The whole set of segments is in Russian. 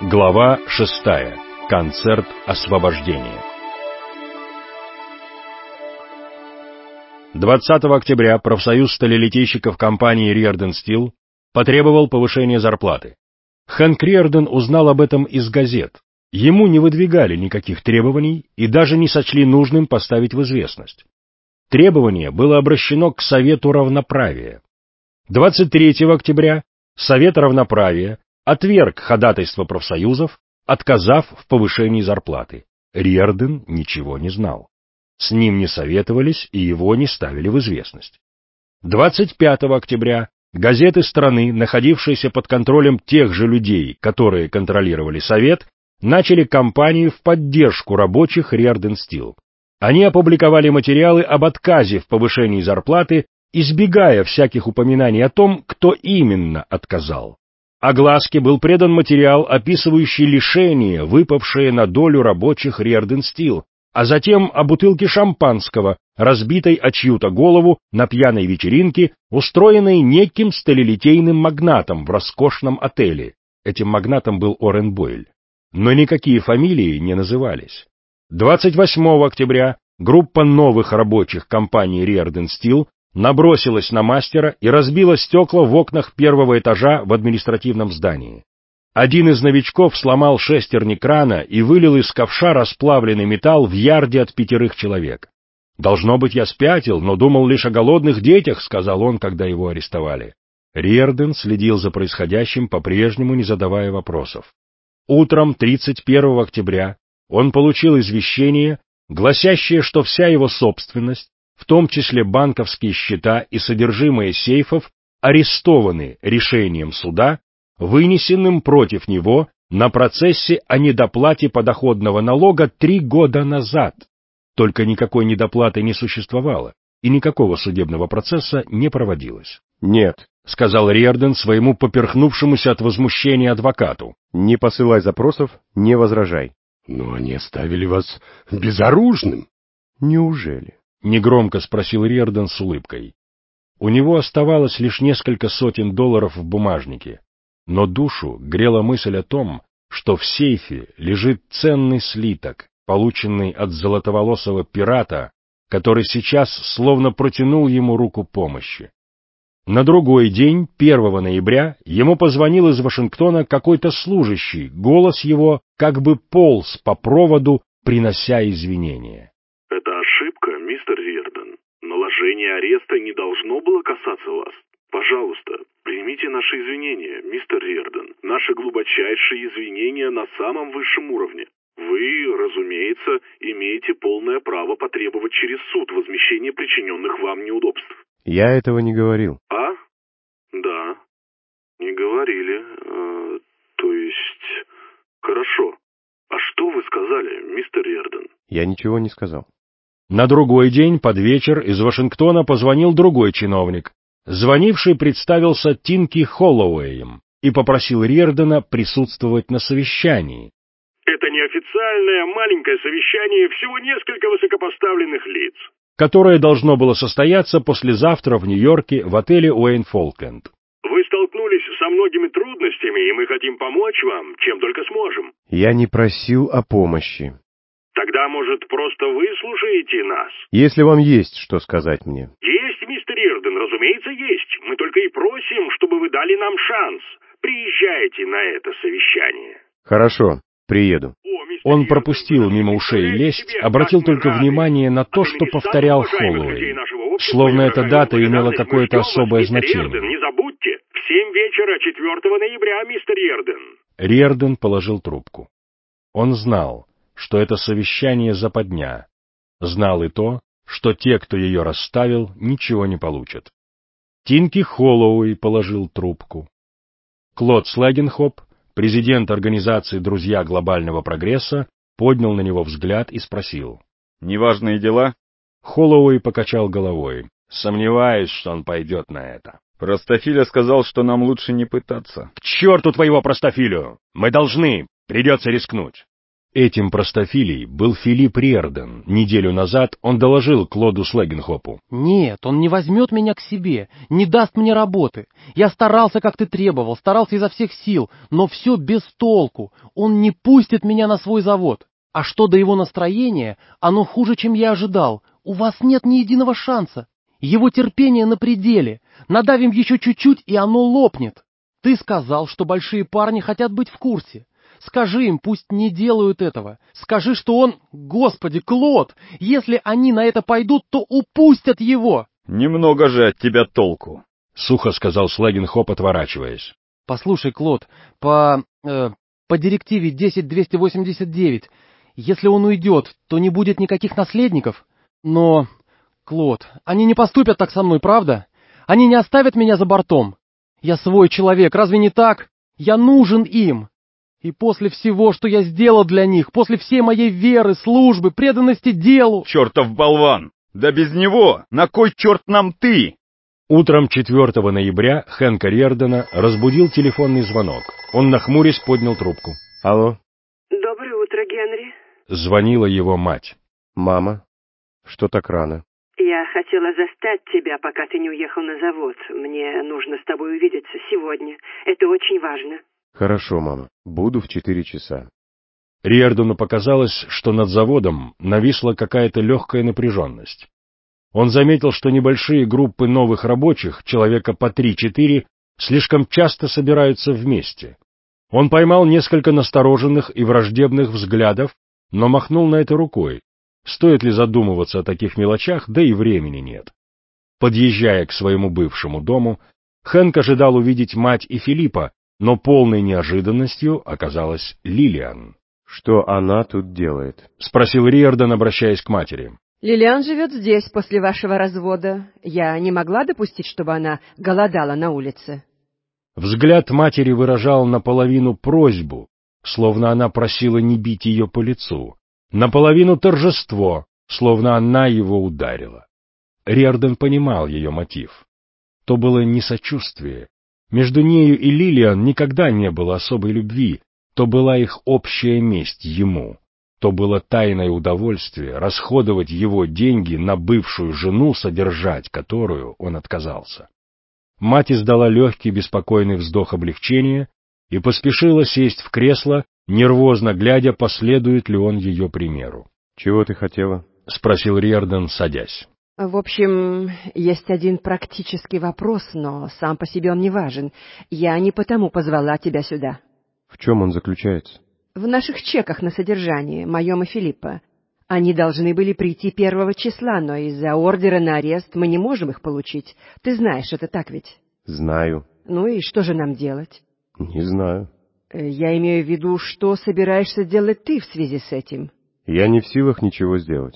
Глава 6. Концерт освобождения. 20 октября профсоюз сталелитейщиков компании Riordan Steel потребовал повышения зарплаты. Хэнк Риордан узнал об этом из газет. Ему не выдвигали никаких требований и даже не сочли нужным поставить в известность. Требование было обращено к Совету равноправия. 23 октября Совет равноправия отверг ходатайство профсоюзов, отказав в повышении зарплаты. Риордан ничего не знал. С ним не советовались и его не ставили в известность. 25 октября газеты страны, находившиеся под контролем тех же людей, которые контролировали Совет, начали кампанию в поддержку рабочих Riordan Steel. Они опубликовали материалы об отказе в повышении зарплаты, избегая всяких упоминаний о том, кто именно отказал. Огласке был предан материал, описывающий лишения, выпавшие на долю рабочих Riordan Steel, а затем о бутылке шампанского, разбитой о чью-то голову на пьяной вечеринке, устроенной неким сталелитейным магнатом в роскошном отеле. Этим магнатом был Орен Бойль. Но никакие фамилии не назывались. 28 октября группа новых рабочих компании Riordan Steel набросилась на мастера и разбила стекла в окнах первого этажа в административном здании. Один из новичков сломал шестерни крана и вылил из ковша расплавленный металл в ярде от 5 человек. «Должно быть, я спятил, но думал лишь о голодных детях», — сказал он, когда его арестовали. Риордан следил за происходящим, по-прежнему не задавая вопросов. Утром 31 октября он получил извещение, гласящее, что вся его собственность, в том числе банковские счета и содержимое сейфов, арестованы решением суда, вынесенным против него на процессе о недоплате подоходного налога 3 года назад. Только никакой недоплаты не существовало, и никакого судебного процесса не проводилось. «Нет», — сказал Риордан своему поперхнувшемуся от возмущения адвокату. «Не посылай запросов, не возражай». «Но они оставили вас безоружным». «Неужели?» — негромко спросил Риордан с улыбкой. У него оставалось лишь несколько сотен долларов в бумажнике, но душу грела мысль о том, что в сейфе лежит ценный слиток, полученный от золотоволосого пирата, который сейчас словно протянул ему руку помощи. На другой день, 1 ноября, ему позвонил из Вашингтона какой-то служащий, голос его как бы полз по проводу, принося извинения. «Это ошибка, мистер Риордан. Наложение ареста не должно было касаться вас. Пожалуйста, примите наши извинения, мистер Риордан. Наши глубочайшие извинения на самом высшем уровне. Вы, разумеется, имеете полное право потребовать через суд возмещения причиненных вам неудобств». «Я этого не говорил». «А? Да. Не говорили. То есть... Хорошо. А что вы сказали, мистер Риордан?» «Я ничего не сказал». На другой день, под вечер, из Вашингтона позвонил другой чиновник. Звонивший представился Тинки Холлоуэем и попросил Риордана присутствовать на совещании. «Это неофициальное маленькое совещание, всего несколько высокопоставленных лиц», которое должно было состояться послезавтра в Нью-Йорке в отеле Уэйн Фолкленд. «Вы столкнулись со многими трудностями, и мы хотим помочь вам, чем только сможем». «Я не просил о помощи». «Тогда, может, просто выслушаете нас?» «Если вам есть что сказать мне». «Есть, мистер Риордан, разумеется, есть. Мы только и просим, чтобы вы дали нам шанс. Приезжайте на это совещание». «Хорошо, приеду». Он пропустил мимо ушей лесть, обратил только внимание на то, что повторял Холлоуэй, словно эта дата имела какое-то особое значение. «Не забудьте, в 7 вечера 4 ноября, мистер Риордан». Риордан положил трубку. Он знал, что это совещание западня. Знал и то, что те, кто ее расставил, ничего не получат. Тинки Холлоуэй положил трубку. Клод Слэгенхоп, президент организации «Друзья глобального прогресса», поднял на него взгляд и спросил. «Неважные дела?» Холлоуэй покачал головой. «Сомневаюсь, что он пойдет на это». «Простофиля сказал, что нам лучше не пытаться». «К черту твоего простофилю! Мы должны! Придется рискнуть!» Этим простофилей был Филипп Риордан. Неделю назад он доложил Клоду Слегенхопу. «Нет, он не возьмет меня к себе, не даст мне работы. Я старался, как ты требовал, старался изо всех сил, но все без толку. Он не пустит меня на свой завод. А что до его настроения, оно хуже, чем я ожидал. У вас нет ни единого шанса. Его терпение на пределе. Надавим еще чуть-чуть, и оно лопнет. Ты сказал, что большие парни хотят быть в курсе. Скажи им, пусть не делают этого. Скажи, что он... Господи, Клод! Если они на это пойдут, то упустят его!» Немного же от тебя толку. — сухо сказал Слегенхоп, отворачиваясь. «Послушай, Клод, по директиве 10289, если он уйдет, то не будет никаких наследников. Но, Клод, они не поступят так со мной, правда? Они не оставят меня за бортом. Я свой человек, разве не так? Я нужен им. И после всего, что я сделал для них, после всей моей веры, службы, преданности делу...» Чертов болван! Да без него! На кой черт нам ты? Утром 4 ноября Хэнка Риордана разбудил телефонный звонок. Он, нахмурясь, поднял трубку. Алло, Доброе утро, Генри. Звонила его мать. мама? Что так рано? Я хотела застать тебя, пока ты не уехал на завод. Мне нужно с тобой увидеться сегодня. Это очень важно. Хорошо, мама. Буду в 4 часа. Риордану показалось, что над заводом нависла какая-то легкая напряженность. Он заметил, что небольшие группы новых рабочих, человека по 3-4, слишком часто собираются вместе. Он поймал несколько настороженных и враждебных взглядов, но махнул на это рукой. Стоит ли задумываться о таких мелочах, да и времени нет. Подъезжая к своему бывшему дому, Хэнк ожидал увидеть мать и Филиппа, но полной неожиданностью оказалась Лилиан. Что она тут делает? — спросил Риордан, обращаясь к матери. Лилиан живет здесь после вашего развода. Я не могла допустить, чтобы она голодала на улице. Взгляд матери выражал наполовину просьбу, словно она просила не бить ее по лицу, наполовину торжество, словно она его ударила. Риордан понимал ее мотив. То было не сочувствие. Между нею и Лилиан никогда не было особой любви, то была их общая месть ему. То было тайное удовольствие расходовать его деньги на бывшую жену, содержать которую он отказался. Мать издала легкий беспокойный вздох облегчения и поспешила сесть в кресло, нервозно глядя, последует ли он ее примеру. — Чего ты хотела? — спросил Риордан, садясь. В общем, есть один практический вопрос, но сам по себе он не важен. Я не потому позвала тебя сюда. В чем он заключается? В наших чеках на содержание, моем и Филиппа. Они должны были прийти 1 числа, но из-за ордера на арест мы не можем их получить. Ты знаешь, это так ведь? Знаю. Ну и что же нам делать? Не знаю. Я имею в виду, что собираешься делать ты в связи с этим? Я не в силах ничего сделать.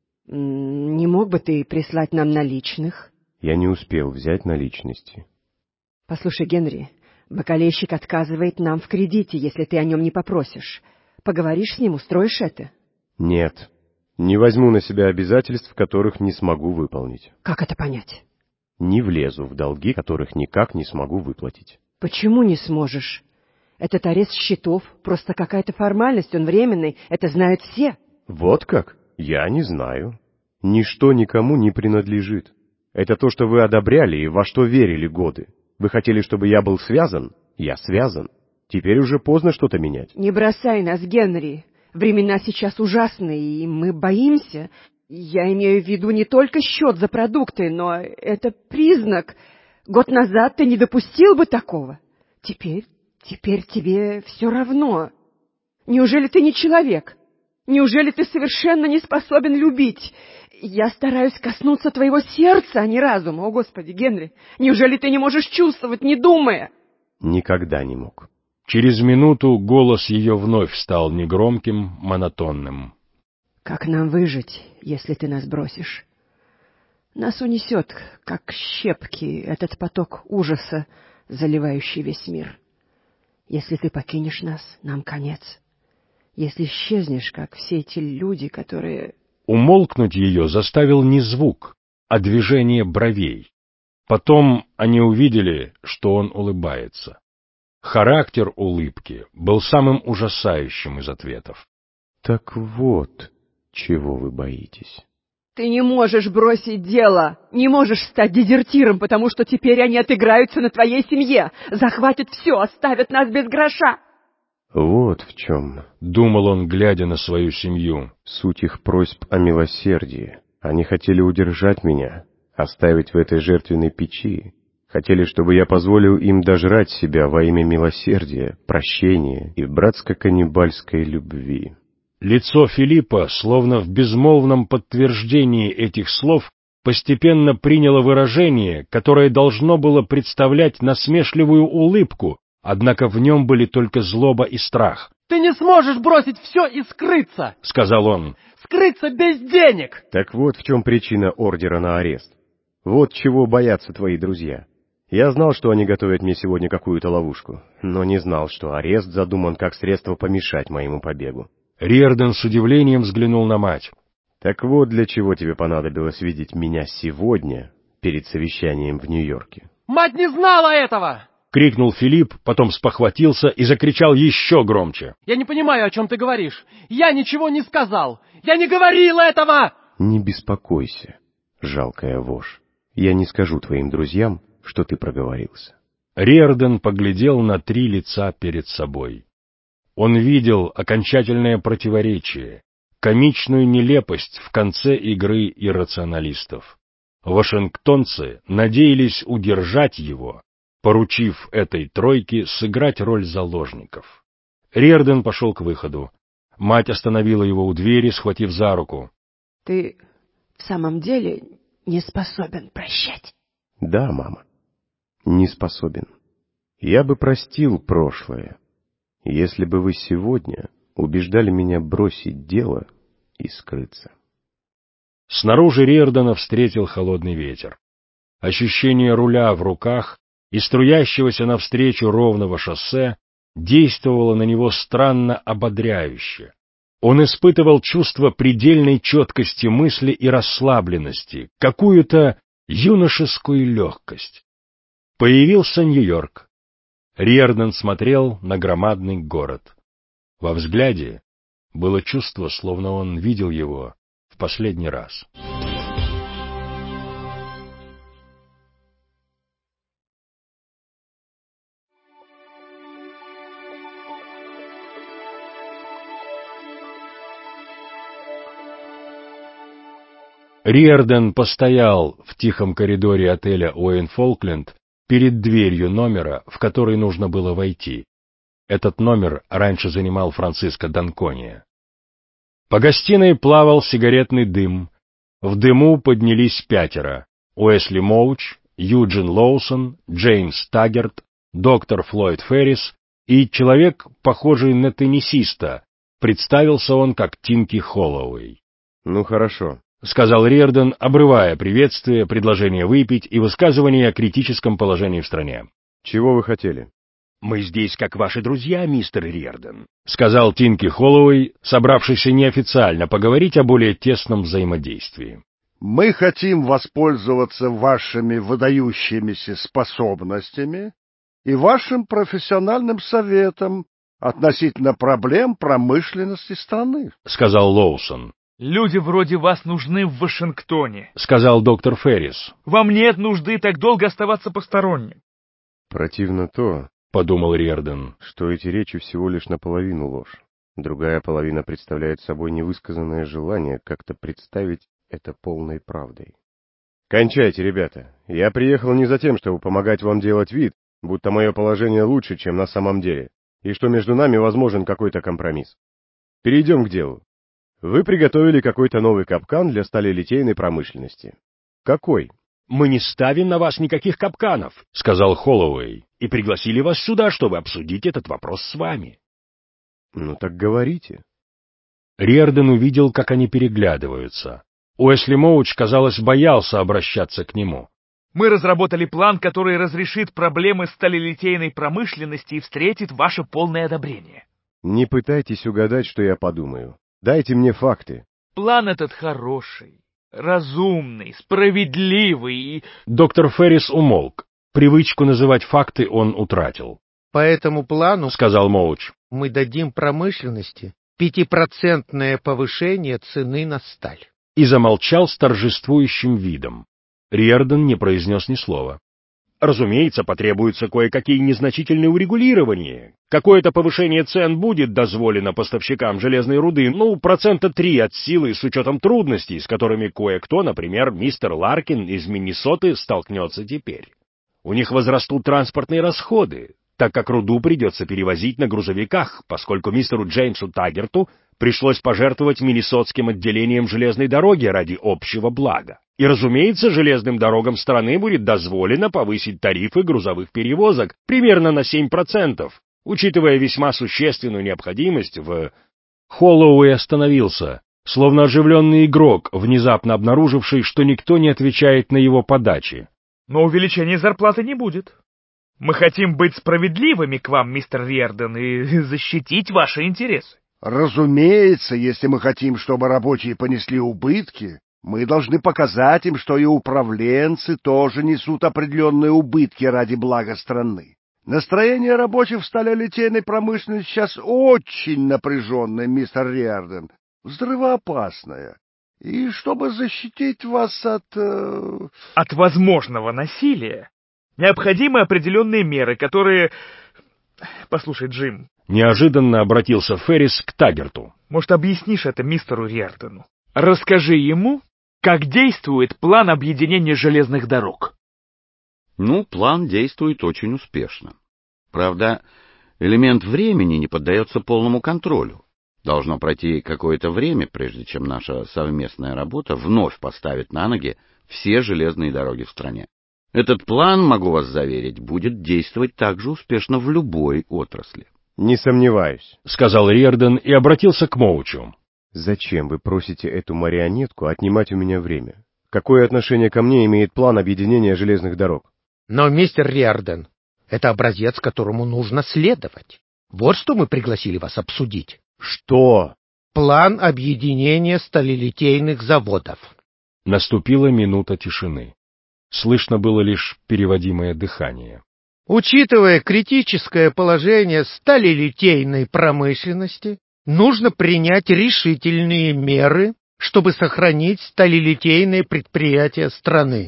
Не мог бы ты прислать нам наличных? Я не успел взять наличности. Послушай, Генри, бакалейщик отказывает нам в кредите, если ты о нем не попросишь. Поговоришь с ним, устроишь это? Нет. Не возьму на себя обязательств, которых не смогу выполнить. Как это понять? Не влезу в долги, которых никак не смогу выплатить. Почему не сможешь? Этот арест счетов просто какая-то формальность, он временный, это знают все. Вот как? Я не знаю. Ничто никому не принадлежит. Это то, что вы одобряли и во что верили годы. Вы хотели, чтобы я был связан? Я связан. Теперь уже поздно что-то менять. Не бросай нас, Генри. Времена сейчас ужасные, и мы боимся. Я имею в виду не только счет за продукты, но это признак. Год назад ты не допустил бы такого. Теперь тебе все равно. Неужели ты не человек? Неужели ты совершенно не способен любить? Я стараюсь коснуться твоего сердца, а не разума. О, Господи, Генри, неужели ты не можешь чувствовать, не думая? Никогда не мог. Через минуту голос ее вновь стал негромким, монотонным. Как нам выжить, если ты нас бросишь? Нас унесет, как щепки, этот поток ужаса, заливающий весь мир. Если ты покинешь нас, нам конец. Если исчезнешь, как все эти люди, которые... Умолкнуть ее заставил не звук, а движение бровей. Потом они увидели, что он улыбается. Характер улыбки был самым ужасающим из ответов. Так вот, чего вы боитесь. Ты не можешь бросить дело, не можешь стать дезертиром, потому что теперь они отыграются на твоей семье, захватят все, оставят нас без гроша. Вот в чем, думал он, глядя на свою семью, суть их просьб о милосердии. Они хотели удержать меня, оставить в этой жертвенной печи. Хотели, чтобы я позволил им дожрать себя во имя милосердия, прощения и братско-каннибальской любви. Лицо Филиппа, словно в безмолвном подтверждении этих слов, постепенно приняло выражение, которое должно было представлять насмешливую улыбку, однако в нем были только злоба и страх. «Ты не сможешь бросить все и скрыться!» — сказал он. «Скрыться без денег!» Так вот в чем причина ордера на арест. Вот чего боятся твои друзья. Я знал, что они готовят мне сегодня какую-то ловушку, но не знал, что арест задуман как средство помешать моему побегу. Риордан с удивлением взглянул на мать. Так вот для чего тебе понадобилось видеть меня сегодня, перед совещанием в Нью-Йорке. «Мать не знала этого!» — крикнул Филипп, потом спохватился и закричал еще громче. «Я не понимаю, о чем ты говоришь. Я ничего не сказал. Я не говорил этого!» Не беспокойся, жалкая вошь. Я не скажу твоим друзьям, что ты проговорился. Риордан поглядел на 3 лица перед собой. Он видел окончательное противоречие, комичную нелепость в конце игры иррационалистов. Вашингтонцы надеялись удержать его, поручив этой тройке сыграть роль заложников. Риордан пошел к выходу. Мать остановила его у двери, схватив за руку. — Ты в самом деле не способен прощать? — Да, мама, не способен. Я бы простил прошлое, если бы вы сегодня убеждали меня бросить дело и скрыться. Снаружи Риордана встретил холодный ветер. Ощущение руля в руках и струящегося навстречу ровного шоссе действовало на него странно ободряюще. Он испытывал чувство предельной четкости мысли и расслабленности, какую-то юношескую легкость. Появился Нью-Йорк. Риордан смотрел на громадный город. Во взгляде было чувство, словно он видел его в последний раз. Риордан постоял в тихом коридоре отеля Уэйн-Фолкленд перед дверью номера, в который нужно было войти. Этот номер раньше занимал Франциско Данкония. По гостиной плавал сигаретный дым. В дыму поднялись 5: Уэсли Моуч, Юджин Лоусон, Джеймс Таггерт, доктор Флойд Феррис и человек, похожий на теннисиста. Представился он как Тинки Холлоуэй. «Ну хорошо», — сказал Риордан, обрывая приветствие, предложение выпить и высказывание о критическом положении в стране. «Чего вы хотели?» «Мы здесь как ваши друзья, мистер Риордан», — сказал Тинки Холлоуэй, собравшийся неофициально поговорить о более тесном взаимодействии. «Мы хотим воспользоваться вашими выдающимися способностями и вашим профессиональным советом относительно проблем промышленности страны», — сказал Лоусон. «Люди вроде вас нужны в Вашингтоне», — сказал доктор Феррис. «Вам нет нужды так долго оставаться посторонним». «Противно то, — подумал Риордан, — что эти речи всего лишь наполовину ложь. Другая половина представляет собой невысказанное желание как-то представить это полной правдой. Кончайте, ребята. Я приехал не за тем, чтобы помогать вам делать вид, будто мое положение лучше, чем на самом деле, и что между нами возможен какой-то компромисс. Перейдем к делу. Вы приготовили какой-то новый капкан для сталелитейной промышленности. Какой? «Мы не ставим на вас никаких капканов», — сказал Холлоуэй, «и пригласили вас сюда, чтобы обсудить этот вопрос с вами». Ну так говорите. Риордан увидел, как они переглядываются. Уэсли Моуч, казалось, боялся обращаться к нему. «Мы разработали план, который разрешит проблемы сталелитейной промышленности и встретит ваше полное одобрение». Не пытайтесь угадать, что я подумаю. Дайте мне факты. «План этот хороший, разумный, справедливый и...» Доктор Феррис умолк. Привычку называть факты он утратил. «По этому плану, — сказал Моуч, — мы дадим промышленности 5% повышение цены на сталь. И замолчал с торжествующим видом. Риордан не произнес ни слова. Разумеется, потребуются кое-какие незначительные урегулирования. Какое-то повышение цен будет дозволено поставщикам железной руды, 3% от силы, с учетом трудностей, с которыми кое-кто, например, мистер Ларкин из Миннесоты, столкнется теперь. У них возрастут транспортные расходы, так как руду придется перевозить на грузовиках, поскольку мистеру Джеймсу Таггерту пришлось пожертвовать миннесотским отделением железной дороги ради общего блага. И, разумеется, железным дорогам страны будет дозволено повысить тарифы грузовых перевозок примерно на 7%, учитывая весьма существенную необходимость в... Холлоуэй остановился, словно оживленный игрок, внезапно обнаруживший, что никто не отвечает на его подачи. Но увеличения зарплаты не будет. Мы хотим быть справедливыми к вам, мистер Риордан, и защитить ваши интересы. Разумеется, если мы хотим, чтобы рабочие понесли убытки, мы должны показать им, что и управленцы тоже несут определенные убытки ради блага страны. Настроение рабочих в сталелитейной промышленности сейчас очень напряженное, мистер Риордан, взрывоопасное. И чтобы защитить вас от... От возможного насилия необходимы определенные меры, которые... Послушай, Джим. Неожиданно обратился Феррис к Таггерту. Может, объяснишь это мистеру Риордану? Расскажи ему, как действует план объединения железных дорог. План действует очень успешно. Правда, элемент времени не поддается полному контролю. Должно пройти какое-то время, прежде чем наша совместная работа вновь поставит на ноги все железные дороги в стране. Этот план, могу вас заверить, будет действовать так же успешно в любой отрасли. Не сомневаюсь, — сказал Риордан и обратился к Моучу. Зачем вы просите эту марионетку отнимать у меня время? Какое отношение ко мне имеет план объединения железных дорог? Но, мистер Риордан, это образец, которому нужно следовать. Вот что мы пригласили вас обсудить. Что? План объединения сталелитейных заводов. Наступила минута тишины. Слышно было лишь переводимое дыхание. Учитывая критическое положение сталелитейной промышленности, нужно принять решительные меры, чтобы сохранить сталелитейные предприятия страны.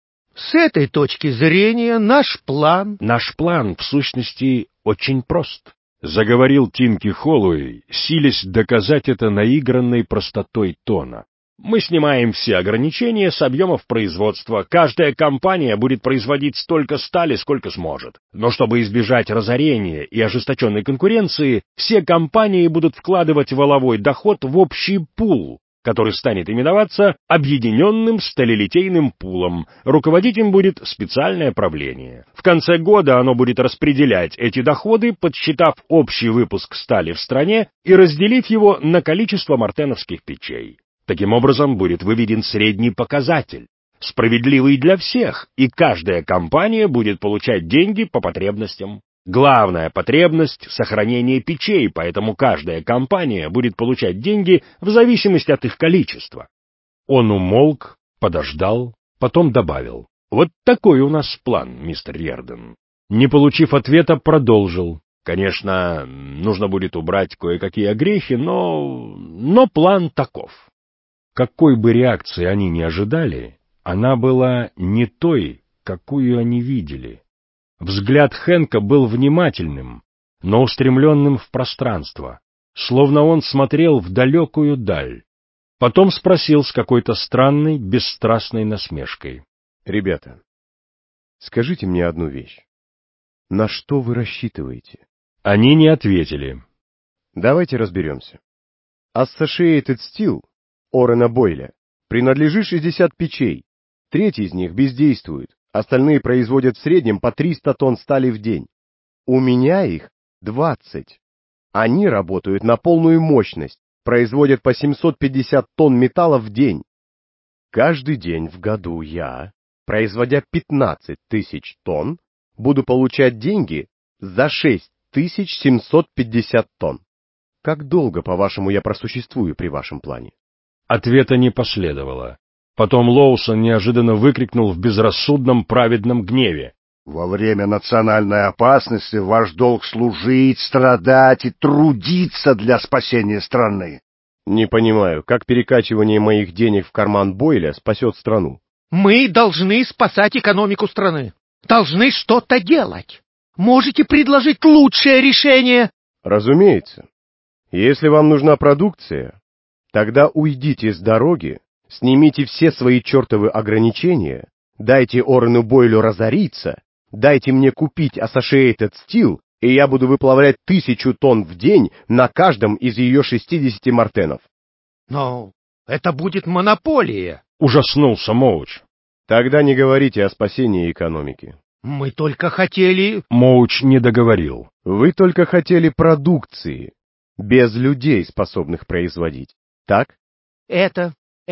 С этой точки зрения наш план... Наш план, в сущности, очень прост, — заговорил Тинки Холлоуэй, силясь доказать это наигранной простотой тона. Мы снимаем все ограничения с объемов производства. Каждая компания будет производить столько стали, сколько сможет. Но чтобы избежать разорения и ожесточенной конкуренции, все компании будут вкладывать валовой доход в общий пул, который станет именоваться Объединенным сталелитейным пулом. Руководить им будет специальное правление. В конце года оно будет распределять эти доходы, подсчитав общий выпуск стали в стране и разделив его на количество мартеновских печей. Таким образом, будет выведен средний показатель, справедливый для всех, и каждая компания будет получать деньги по потребностям. Главная потребность — сохранение печей, поэтому каждая компания будет получать деньги в зависимости от их количества. Он умолк, подождал, потом добавил: «Вот такой у нас план, мистер Риордан». Не получив ответа, продолжил: «Конечно, нужно будет убрать кое-какие огрехи, но план таков». Какой бы реакции они ни ожидали, она была не той, какую они видели. Взгляд Хэнка был внимательным, но устремленным в пространство, словно он смотрел в далекую даль. Потом спросил с какой-то странной, бесстрастной насмешкой: «Ребята, скажите мне одну вещь. На что вы рассчитываете?» Они не ответили. «Давайте разберемся. Associated Steel Орена Бойля принадлежит 60 печей, треть из них бездействует, остальные производят в среднем по 300 тонн стали в день. У меня их 20. Они работают на полную мощность, производят по 750 тонн металла в день. Каждый день в году я, производя 15 тысяч тонн, буду получать деньги за 6750 тонн. Как долго, по-вашему, я просуществую при вашем плане?» Ответа не последовало. Потом Лоусон неожиданно выкрикнул в безрассудном праведном гневе: Во время национальной опасности ваш долг служить, страдать и трудиться для спасения страны. Не понимаю, как перекачивание моих денег в карман Бойля спасет страну? Мы должны спасать экономику страны. Должны что-то делать. Можете предложить лучшее решение? Разумеется. Если вам нужна продукция, тогда уйдите с дороги, снимите все свои чертовы ограничения, дайте Орену Бойлю разориться, дайте мне купить Associated Steel, и я буду выплавлять 1000 тонн в день на каждом из ее 60 мартенов. Но это будет монополия. Ужаснулся Моуч. Тогда не говорите о спасении экономики. Мы только хотели... Моуч не договорил. Вы только хотели продукции, без людей, способных производить. Так? Это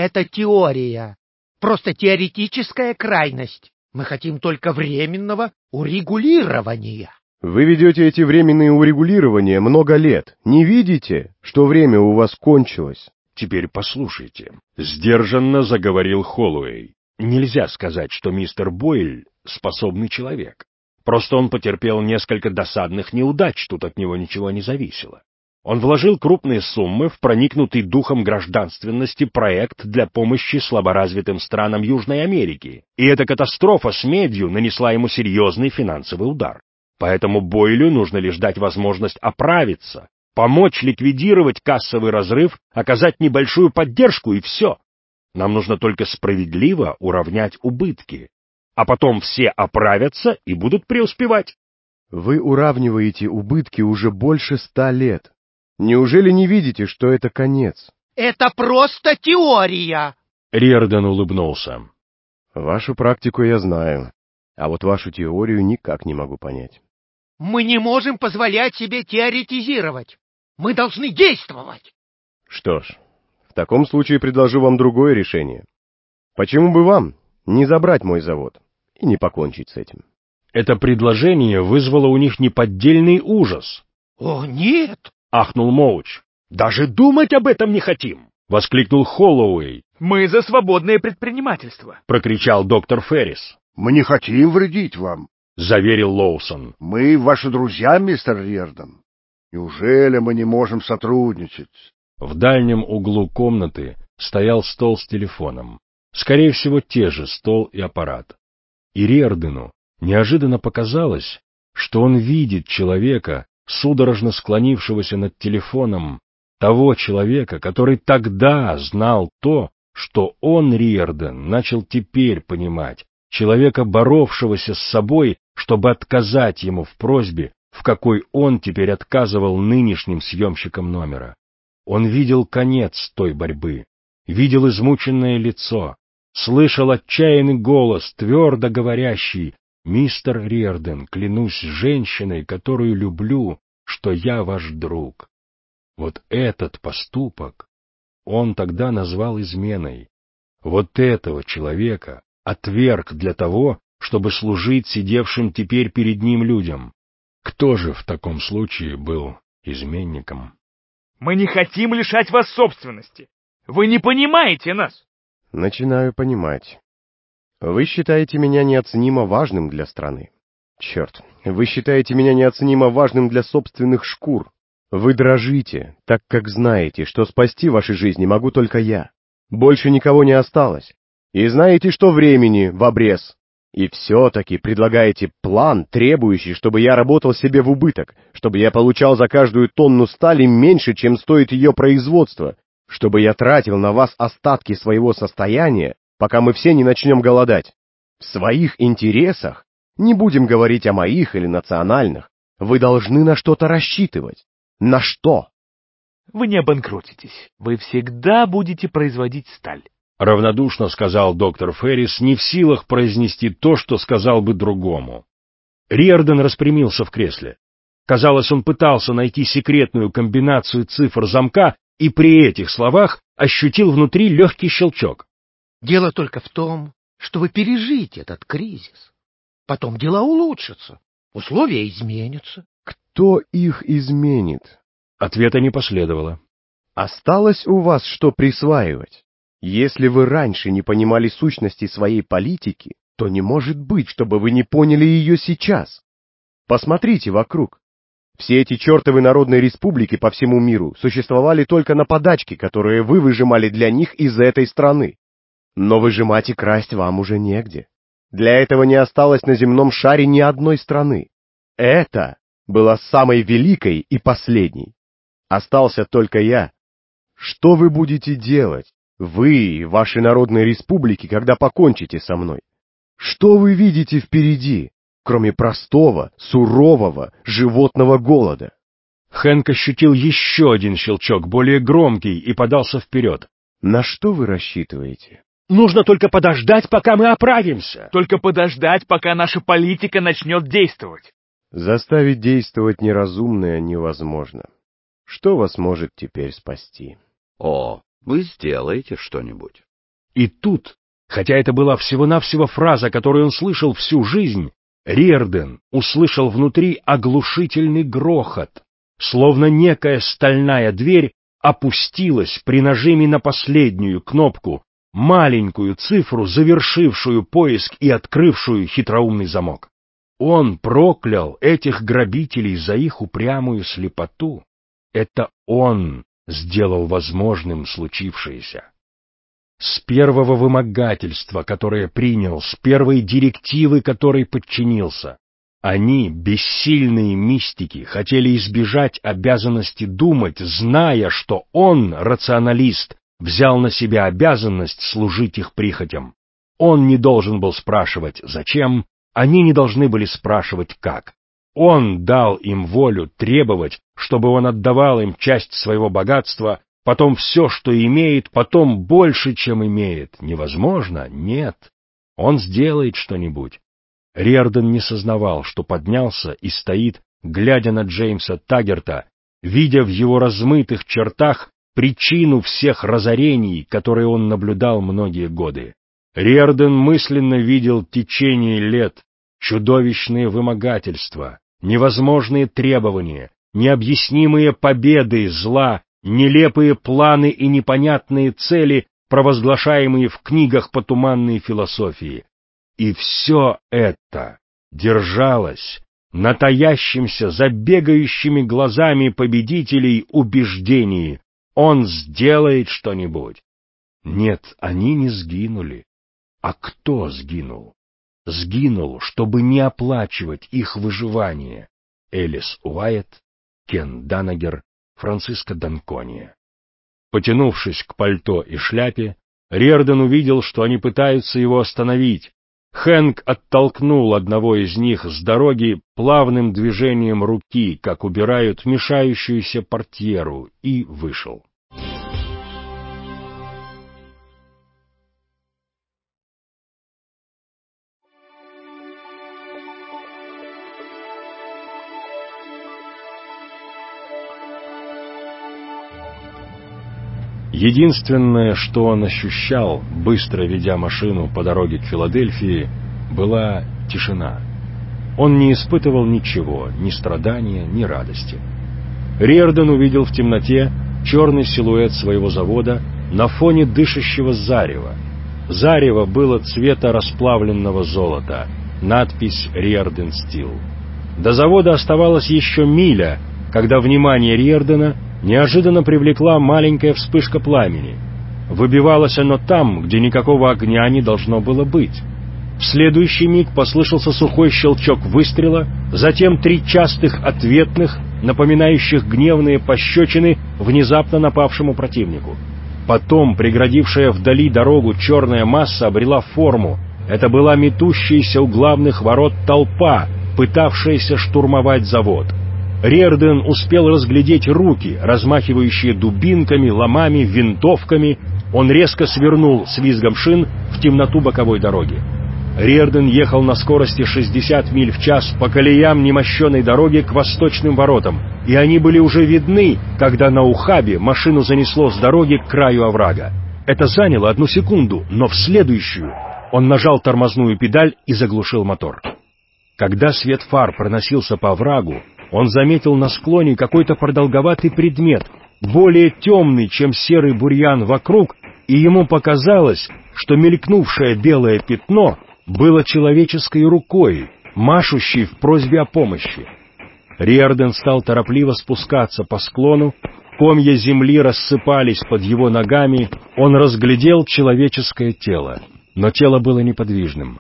теория. Просто теоретическая крайность. Мы хотим только временного урегулирования. Вы ведете эти временные урегулирования много лет. Не видите, что время у вас кончилось? Теперь послушайте. Сдержанно заговорил Холлоуэй. Нельзя сказать, что мистер Бойль способный человек. Просто он потерпел несколько досадных неудач, тут от него ничего не зависело. Он вложил крупные суммы в проникнутый духом гражданственности проект для помощи слаборазвитым странам Южной Америки, и эта катастрофа с медью нанесла ему серьезный финансовый удар. Поэтому Бойлю нужно лишь дать возможность оправиться, помочь ликвидировать кассовый разрыв, оказать небольшую поддержку и все. Нам нужно только справедливо уравнять убытки, а потом все оправятся и будут преуспевать. Вы уравниваете убытки уже больше 100 лет. Неужели не видите, что это конец? Это просто теория. Риордан улыбнулся. Вашу практику я знаю, а вот вашу теорию никак не могу понять. Мы не можем позволять себе теоретизировать. Мы должны действовать. Что ж, в таком случае предложу вам другое решение. Почему бы вам не забрать мой завод и не покончить с этим? Это предложение вызвало у них неподдельный ужас. О, нет! Ахнул Моуч. «Даже думать об этом не хотим!» — воскликнул Холлоуэй. «Мы за свободное предпринимательство!» — прокричал доктор Феррис. «Мы не хотим вредить вам!» — заверил Лоусон. «Мы ваши друзья, мистер Риордан. Неужели мы не можем сотрудничать?» В дальнем углу комнаты стоял стол с телефоном. Скорее всего, те же стол и аппарат. И Риордану неожиданно показалось, что он видит человека, судорожно склонившегося над телефоном, того человека, который тогда знал то, что он, Риордан, начал теперь понимать, человека, боровшегося с собой, чтобы отказать ему в просьбе, в какой он теперь отказывал нынешним съемщикам номера. Он видел конец той борьбы, видел измученное лицо, слышал отчаянный голос, твердо говорящий: «Мистер Риордан, клянусь женщиной, которую люблю, что я ваш друг». Вот этот поступок он тогда назвал изменой. Вот этого человека отверг для того, чтобы служить сидевшим теперь перед ним людям. Кто же в таком случае был изменником? «Мы не хотим лишать вас собственности. Вы не понимаете нас!» Начинаю понимать. Вы считаете меня неоценимо важным для страны. Черт, вы считаете меня неоценимо важным для собственных шкур. Вы дрожите, так как знаете, что спасти ваши жизни могу только я. Больше никого не осталось. И знаете, что времени в обрез. И все-таки предлагаете план, требующий, чтобы я работал себе в убыток, чтобы я получал за каждую тонну стали меньше, чем стоит ее производство, чтобы я тратил на вас остатки своего состояния, пока мы все не начнем голодать. В своих интересах, не будем говорить о моих или национальных, вы должны на что-то рассчитывать. На что? Вы не обанкротитесь. Вы всегда будете производить сталь. Равнодушно сказал доктор Феррис, не в силах произнести то, что сказал бы другому. Риордан распрямился в кресле. Казалось, он пытался найти секретную комбинацию цифр замка и при этих словах ощутил внутри легкий щелчок. Дело только в том, что вы пережите этот кризис. Потом дела улучшатся, условия изменятся. Кто их изменит? Ответа не последовало. Осталось у вас что присваивать? Если вы раньше не понимали сущности своей политики, то не может быть, чтобы вы не поняли ее сейчас. Посмотрите вокруг. Все эти чертовы народные республики по всему миру существовали только на подачке, которые вы выжимали для них из этой страны. Но выжимать и красть вам уже негде. Для этого не осталось на земном шаре ни одной страны. Это была самой великой и последней. Остался только я. Что вы будете делать, вы и ваши народные республики, когда покончите со мной? Что вы видите впереди, кроме простого, сурового, животного голода? Хэнк ощутил еще один щелчок, более громкий, и подался вперед. На что вы рассчитываете? Нужно только подождать, пока мы оправимся. Только подождать, пока наша политика начнет действовать. Заставить действовать неразумное невозможно. Что вас может теперь спасти? О, вы сделаете что-нибудь. И тут, хотя это была всего-навсего фраза, которую он слышал всю жизнь, Риордан услышал внутри оглушительный грохот, словно некая стальная дверь опустилась при нажиме на последнюю кнопку, маленькую цифру, завершившую поиск и открывшую хитроумный замок. Он проклял этих грабителей за их упрямую слепоту. Это он сделал возможным случившееся. С первого вымогательства, которое принял, с первой директивы, которой подчинился, они, бессильные мистики, хотели избежать обязанности думать, зная, что он, рационалист, взял на себя обязанность служить их прихотям. Он не должен был спрашивать «зачем?», они не должны были спрашивать «как?». Он дал им волю требовать, чтобы он отдавал им часть своего богатства, потом все, что имеет, потом больше, чем имеет. Невозможно? Нет. Он сделает что-нибудь. Риордан не сознавал, что поднялся и стоит, глядя на Джеймса Таггерта, видя в его размытых чертах причину всех разорений, которые он наблюдал многие годы. Риордан мысленно видел течение лет, чудовищные вымогательства, невозможные требования, необъяснимые победы зла, нелепые планы и непонятные цели, провозглашаемые в книгах по туманной философии. И все это держалось на таящемся за бегающими глазами победителей убеждении: он сделает что-нибудь. Нет, они не сгинули. А кто сгинул? Сгинул, чтобы не оплачивать их выживание. Элис Уайетт, Кен Данагер, Франциско Данкония. Потянувшись к пальто и шляпе, Риордан увидел, что они пытаются его остановить. Хэнк оттолкнул одного из них с дороги плавным движением руки, как убирают мешающуюся портьеру, и вышел. Единственное, что он ощущал, быстро ведя машину по дороге к Филадельфии, была тишина. Он не испытывал ничего, ни страдания, ни радости. Риордан увидел в темноте черный силуэт своего завода на фоне дышащего зарева. Зарево было цвета расплавленного золота, надпись «Riordan Steel». До завода оставалась еще миля, когда внимание Риордана неожиданно привлекла маленькая вспышка пламени. Выбивалось оно там, где никакого огня не должно было быть. В следующий миг послышался сухой щелчок выстрела, затем 3 частых ответных, напоминающих гневные пощечины внезапно напавшему противнику. Потом преградившая вдали дорогу черная масса обрела форму. Это была метущаяся у главных ворот толпа, пытавшаяся штурмовать завод. Риордан успел разглядеть руки, размахивающие дубинками, ломами, винтовками. Он резко свернул с визгом шин в темноту боковой дороги. Риордан ехал на скорости 60 миль в час по колеям немощенной дороги к восточным воротам, и они были уже видны, когда на ухабе машину занесло с дороги к краю оврага. Это заняло 1 секунду, но в следующую он нажал тормозную педаль и заглушил мотор. Когда свет фар проносился по оврагу, он заметил на склоне какой-то продолговатый предмет, более темный, чем серый бурьян вокруг, и ему показалось, что мелькнувшее белое пятно было человеческой рукой, машущей в просьбе о помощи. Риордан стал торопливо спускаться по склону, комья земли рассыпались под его ногами, он разглядел человеческое тело, но тело было неподвижным.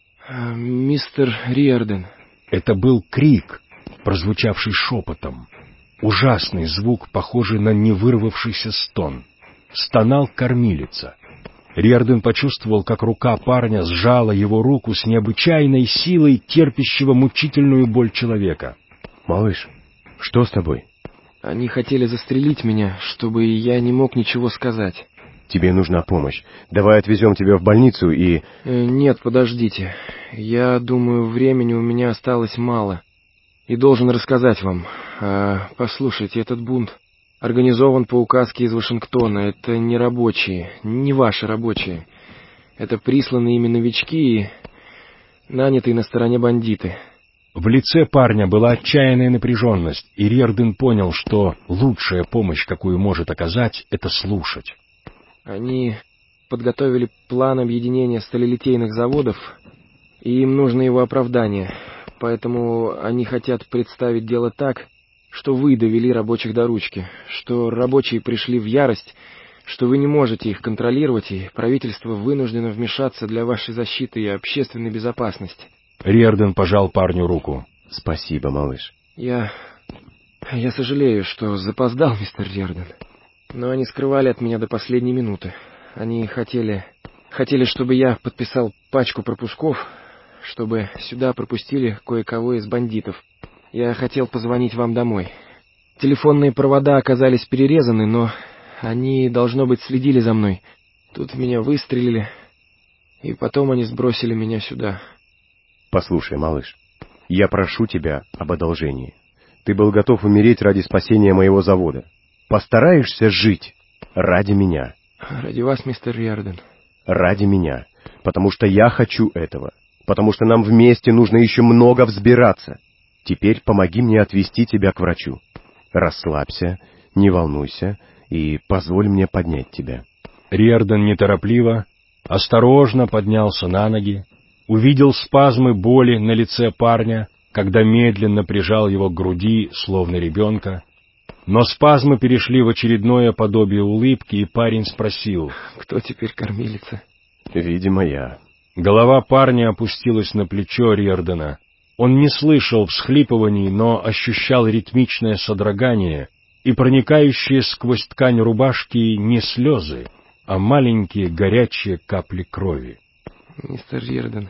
«Мистер Риордан». Это был крик, прозвучавший шепотом. Ужасный звук, похожий на невырвавшийся стон. Стонал кормилица. Риордан почувствовал, как рука парня сжала его руку с необычайной силой терпящего мучительную боль человека. «Малыш, что с тобой?» «Они хотели застрелить меня, чтобы я не мог ничего сказать». «Тебе нужна помощь. Давай отвезем тебя в больницу и...» «Нет, подождите. Я думаю, времени у меня осталось мало. И должен рассказать вам. Послушайте, этот бунт организован по указке из Вашингтона. Это не рабочие, не ваши рабочие. Это присланные ими новички и нанятые на стороне бандиты». В лице парня была отчаянная напряженность, и Риордан понял, что лучшая помощь, какую может оказать, — это слушать. Они подготовили план объединения сталелитейных заводов, и им нужно его оправдание. Поэтому они хотят представить дело так, что вы довели рабочих до ручки, что рабочие пришли в ярость, что вы не можете их контролировать, и правительство вынуждено вмешаться для вашей защиты и общественной безопасности. Риордан пожал парню руку. «Спасибо, малыш». Я сожалею, что запоздал, мистер Риордан. Но они скрывали от меня до последней минуты. Они хотели, чтобы я подписал пачку пропусков, чтобы сюда пропустили кое-кого из бандитов. Я хотел позвонить вам домой. Телефонные провода оказались перерезаны, но они, должно быть, следили за мной. Тут в меня выстрелили, и потом они сбросили меня сюда. «Послушай, малыш, я прошу тебя об одолжении. Ты был готов умереть ради спасения моего завода. Постараешься жить ради меня». «Ради вас, мистер Риордан». «Ради меня, потому что я хочу этого, потому что нам вместе нужно еще много взбираться. Теперь помоги мне отвезти тебя к врачу. Расслабься, не волнуйся и позволь мне поднять тебя». Риордан неторопливо, осторожно поднялся на ноги, увидел спазмы боли на лице парня, когда медленно прижал его к груди, словно ребенка. Но спазмы перешли в очередное подобие улыбки, и парень спросил: «Кто теперь кормилица?» «Видимо, я». Голова парня опустилась на плечо Риордана. Он не слышал всхлипываний, но ощущал ритмичное содрогание и проникающие сквозь ткань рубашки не слезы, а маленькие горячие капли крови. «Мистер Риордан,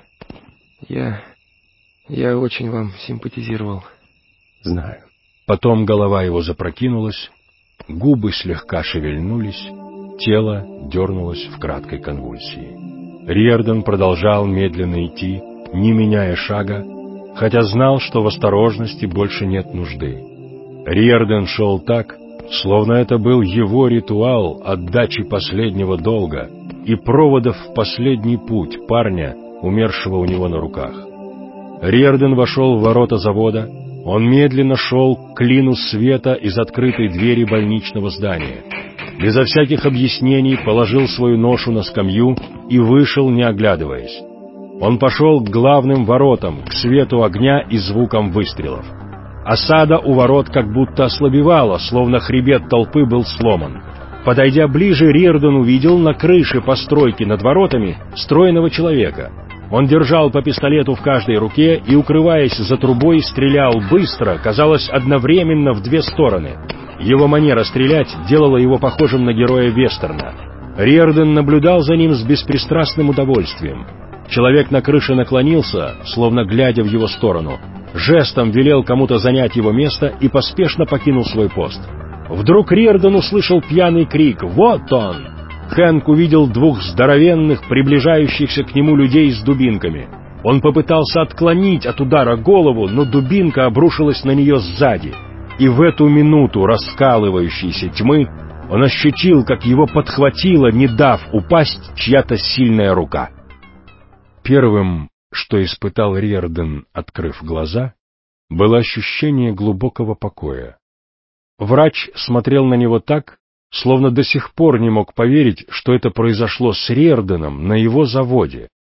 я очень вам симпатизировал». «Знаю». Потом голова его запрокинулась, губы слегка шевельнулись, тело дернулось в краткой конвульсии. Риордан продолжал медленно идти, не меняя шага, хотя знал, что в осторожности больше нет нужды. Риордан шел так, словно это был его ритуал отдачи последнего долга и проводов в последний путь парня, умершего у него на руках. Риордан вошел в ворота завода. Он медленно шел к клину света из открытой двери больничного здания. Безо всяких объяснений положил свою ношу на скамью и вышел, не оглядываясь. Он пошел к главным воротам, к свету огня и звукам выстрелов. Осада у ворот как будто ослабевала, словно хребет толпы был сломан. Подойдя ближе, Риордан увидел на крыше постройки над воротами стройного человека. Он держал по пистолету в каждой руке и, укрываясь за трубой, стрелял быстро, казалось, одновременно в две стороны. Его манера стрелять делала его похожим на героя вестерна. Риордан наблюдал за ним с беспристрастным удовольствием. Человек на крыше наклонился, словно глядя в его сторону, жестом велел кому-то занять его место и поспешно покинул свой пост. Вдруг Риордан услышал пьяный крик: «Вот он!» Хэнк увидел двух здоровенных, приближающихся к нему людей с дубинками. Он попытался отклонить от удара голову, но дубинка обрушилась на нее сзади. И в эту минуту раскалывающейся тьмы он ощутил, как его подхватила, не дав упасть, чья-то сильная рука. Первым, что испытал Риордан, открыв глаза, было ощущение глубокого покоя. Врач смотрел на него так, словно до сих пор не мог поверить, что это произошло с Риорданом на его заводе.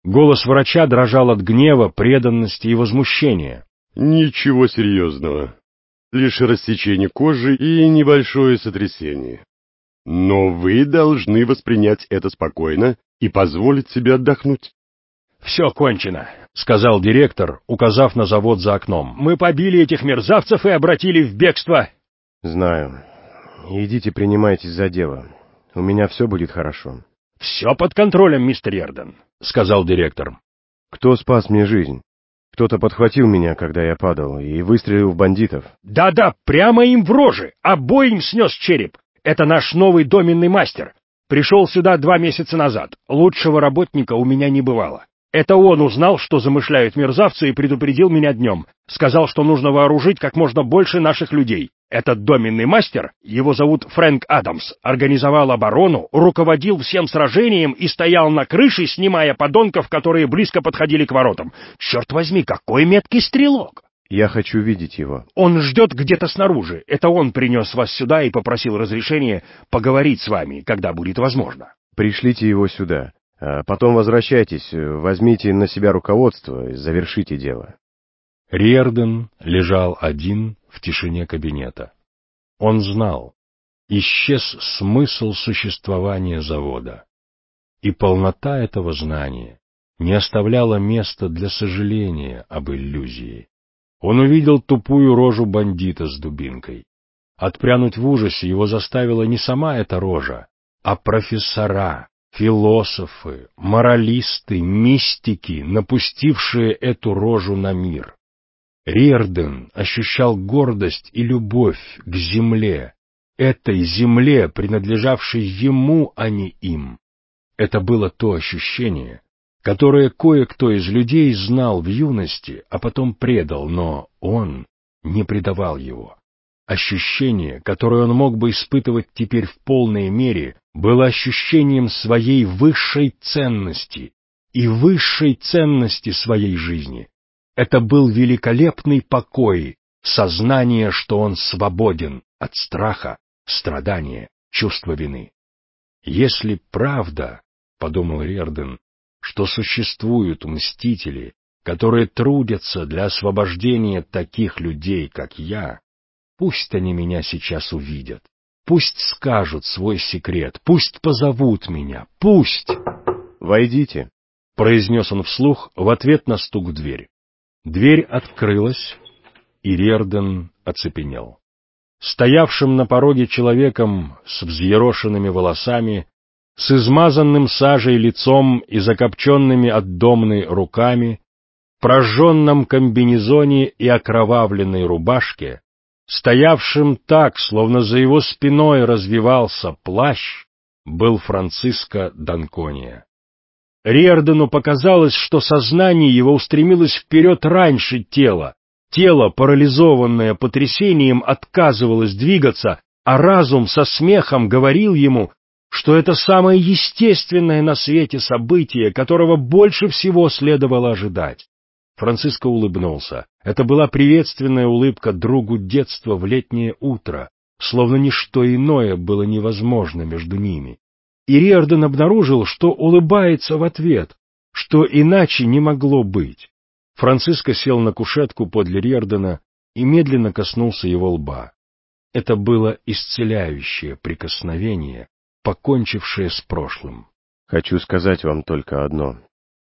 Голос врача дрожал от гнева, преданности и возмущения. Ничего серьезного. Лишь рассечение кожи и небольшое сотрясение. Но вы должны воспринять это спокойно и позволить себе отдохнуть. «Все кончено», — сказал директор, указав на завод за окном. «Мы побили этих мерзавцев и обратили в бегство». «Знаю. Идите, принимайтесь за дело. У меня все будет хорошо». «Все под контролем, мистер Риордан», — сказал директор. «Кто спас мне жизнь? Кто-то подхватил меня, когда я падал, и выстрелил в бандитов». «Да-да, прямо им в рожи, обоим снес череп. Это наш новый доменный мастер. Пришел сюда 2 месяца назад. Лучшего работника у меня не бывало. Это он узнал, что замышляют мерзавцы, и предупредил меня днем. Сказал, что нужно вооружить как можно больше наших людей. Этот доменный мастер, его зовут Фрэнк Адамс, организовал оборону, руководил всем сражением и стоял на крыше, снимая подонков, которые близко подходили к воротам. Черт возьми, какой меткий стрелок! Я хочу видеть его. Он ждет где-то снаружи. Это он принес вас сюда и попросил разрешения поговорить с вами, когда будет возможно. Пришлите его сюда. А потом возвращайтесь, возьмите на себя руководство и завершите дело». Риордан лежал один в тишине кабинета. Он знал, исчез смысл существования завода. И полнота этого знания не оставляла места для сожаления об иллюзии. Он увидел тупую рожу бандита с дубинкой. Отпрянуть в ужасе его заставила не сама эта рожа, а профессора, философы, моралисты, мистики, напустившие эту рожу на мир. Риордан ощущал гордость и любовь к земле, этой земле, принадлежавшей ему, а не им. Это было то ощущение, которое кое-кто из людей знал в юности, а потом предал, но он не предавал его. Ощущение, которое он мог бы испытывать теперь в полной мере, было ощущением своей высшей ценности и высшей ценности своей жизни. Это был великолепный покой, сознание, что он свободен от страха, страдания, чувства вины. «Если правда, — подумал Риордан, — что существуют мстители, которые трудятся для освобождения таких людей, как я, пусть они меня сейчас увидят, пусть скажут свой секрет, пусть позовут меня, пусть...» «Войдите», — произнес он вслух в ответ на стук в дверь. Дверь открылась, и Риордан оцепенел. Стоявшим на пороге человеком с взъерошенными волосами, с измазанным сажей лицом и закопченными от домны руками, в прожженном комбинезоне и окровавленной рубашке, стоявшим так, словно за его спиной развивался плащ, был Франциско Данкония. Риордану показалось, что сознание его устремилось вперед раньше тела. Тело, парализованное потрясением, отказывалось двигаться, а разум со смехом говорил ему, что это самое естественное на свете событие, которого больше всего следовало ожидать. Франциско улыбнулся. Это была приветственная улыбка другу детства в летнее утро, словно ничто иное было невозможно между ними. И Риордан обнаружил, что улыбается в ответ, что иначе не могло быть. Франциско сел на кушетку подле Риордана и медленно коснулся его лба. Это было исцеляющее прикосновение, покончившее с прошлым. «Хочу сказать вам только одно.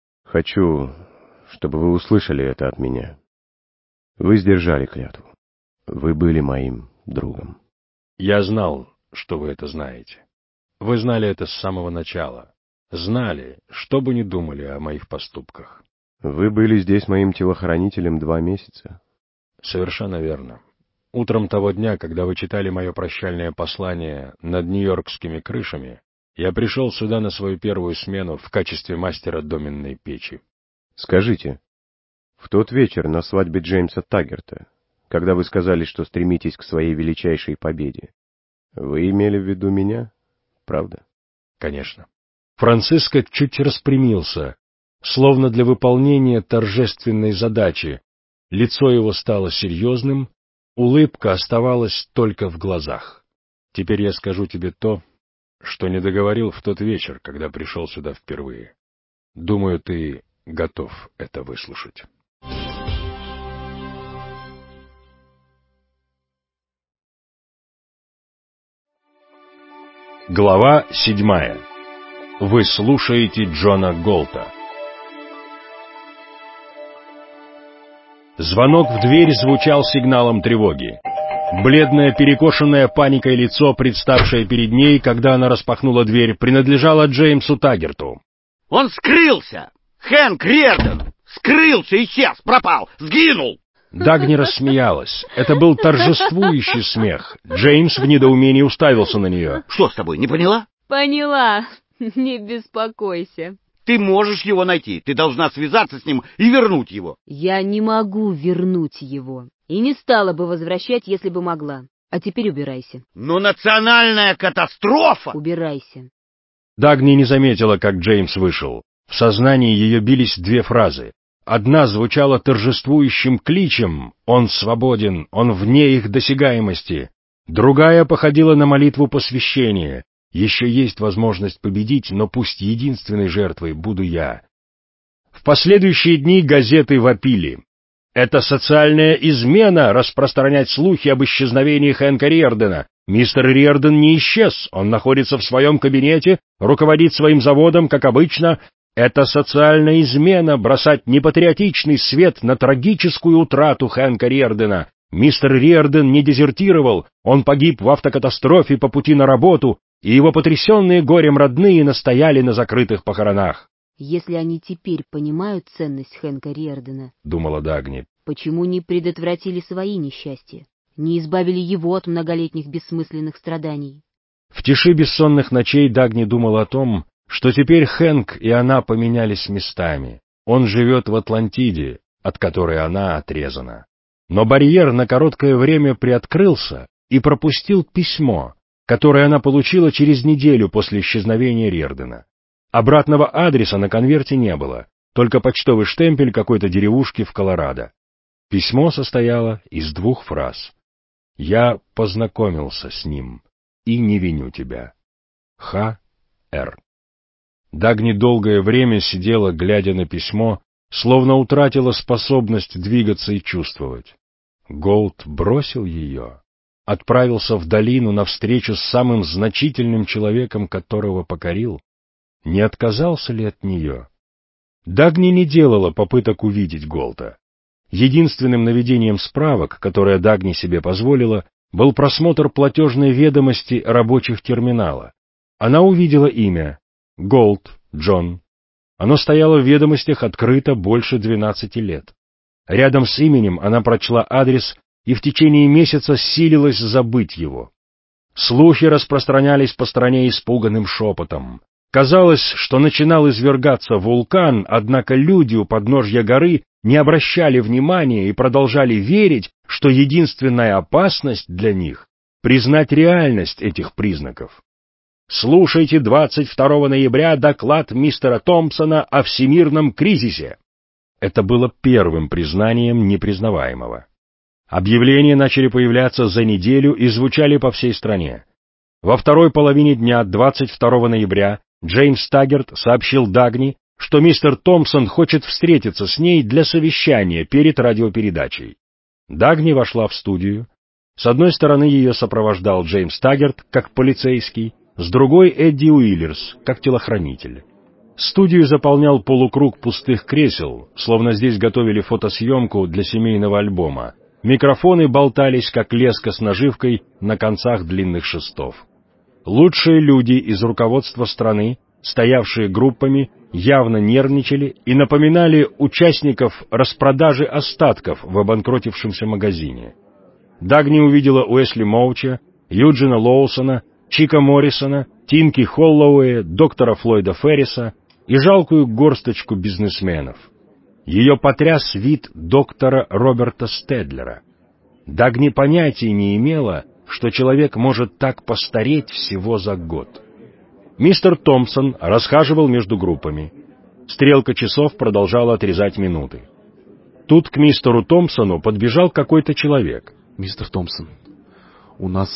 Хочу, чтобы вы услышали это от меня. Вы сдержали клятву. Вы были моим другом». «Я знал, что вы это знаете. Вы знали это с самого начала. Знали, что бы ни думали о моих поступках». «Вы были здесь моим телохранителем 2 месяца». «Совершенно верно. Утром того дня, когда вы читали мое прощальное послание над нью-йоркскими крышами, я пришел сюда на свою первую смену в качестве мастера доменной печи». «Скажите, в тот вечер на свадьбе Джеймса Таггерта, когда вы сказали, что стремитесь к своей величайшей победе, вы имели в виду меня, правда?» «Конечно». Франциско чуть распрямился, словно для выполнения торжественной задачи. Лицо его стало серьезным, улыбка оставалась только в глазах. «Теперь я скажу тебе то, что не договорил в тот вечер, когда пришел сюда впервые. Думаю, ты готов это выслушать. Глава 7. Вы слушаете Джона Голта. Звонок в дверь звучал сигналом тревоги. Бледное, перекошенное паникой лицо, представшее перед ней, когда она распахнула дверь, принадлежало Джеймсу Таггерту. «Он скрылся! Хэнк Риордан! Скрылся, исчез, пропал, сгинул!» Дагни рассмеялась. Это был торжествующий смех. Джеймс в недоумении уставился на нее. «Что с тобой, не поняла?» «Поняла. Не беспокойся». «Ты можешь его найти. Ты должна связаться с ним и вернуть его». «Я не могу вернуть его. И не стала бы возвращать, если бы могла. А теперь убирайся». «Но национальная катастрофа!» «Убирайся». Дагни не заметила, как Джеймс вышел. В сознании ее бились две фразы. Одна звучала торжествующим кличем «Он свободен, он вне их досягаемости». Другая походила на молитву посвящения «Еще есть возможность победить, но пусть единственной жертвой буду я». В последующие дни газеты вопили. Это социальная измена распространять слухи об исчезновении Хэнка Риордана. Мистер Риордан не исчез, он находится в своем кабинете, руководит своим заводом, как обычно. Это социальная измена бросать непатриотичный свет на трагическую утрату Хэнка Риордана. Мистер Риордан не дезертировал, он погиб в автокатастрофе по пути на работу, и его потрясенные горем родные настояли на закрытых похоронах. «Если они теперь понимают ценность Хэнка Риордана, — думала Дагни, — почему не предотвратили свои несчастья, не избавили его от многолетних бессмысленных страданий?» В тиши бессонных ночей Дагни думала о том, что теперь Хэнк и она поменялись местами. Он живет в Атлантиде, от которой она отрезана. Но барьер на короткое время приоткрылся и пропустил письмо, которое она получила через неделю после исчезновения Риордана. Обратного адреса на конверте не было, только почтовый штемпель какой-то деревушки в Колорадо. Письмо состояло из 2 фраз. «Я познакомился с ним и не виню тебя. Х.Р.» Дагни долгое время сидела, глядя на письмо, словно утратила способность двигаться и чувствовать. Голт бросил ее, отправился в долину навстречу с самым значительным человеком, которого покорил. Не отказался ли от нее? Дагни не делала попыток увидеть Голта. Единственным наведением справок, которое Дагни себе позволила, был просмотр платежной ведомости рабочих терминала. Она увидела имя Голт Джон. Оно стояло в ведомостях открыто больше 12 лет. Рядом с именем она прочла адрес и в течение месяца силилась забыть его. Слухи распространялись по стране испуганным шепотом. Казалось, что начинал извергаться вулкан, однако люди у подножья горы не обращали внимания и продолжали верить, что единственная опасность для них — признать реальность этих признаков. Слушайте 22 ноября доклад мистера Томпсона о всемирном кризисе. Это было первым признанием непризнаваемого. Объявления начали появляться за неделю и звучали по всей стране. Во второй половине дня 22 ноября Джеймс Таггерт сообщил Дагни, что мистер Томпсон хочет встретиться с ней для совещания перед радиопередачей. Дагни вошла в студию. С одной стороны ее сопровождал Джеймс Таггерт, как полицейский, с другой — Эдди Уиллерс, как телохранитель. Студию заполнял полукруг пустых кресел, словно здесь готовили фотосъемку для семейного альбома. Микрофоны болтались, как леска с наживкой, на концах длинных шестов. Лучшие люди из руководства страны, стоявшие группами, явно нервничали и напоминали участников распродажи остатков в обанкротившемся магазине. Дагни увидела Уэсли Моуча, Юджина Лоусона, Чика Моррисона, Тинки Холлоуэя, доктора Флойда Ферриса и жалкую горсточку бизнесменов. Ее потряс вид доктора Роберта Стедлера. Дагни понятия не имела, что человек может так постареть всего за год. Мистер Томпсон расхаживал между группами. Стрелка часов продолжала отрезать минуты. Тут к мистеру Томпсону подбежал какой-то человек. «Мистер Томпсон, у нас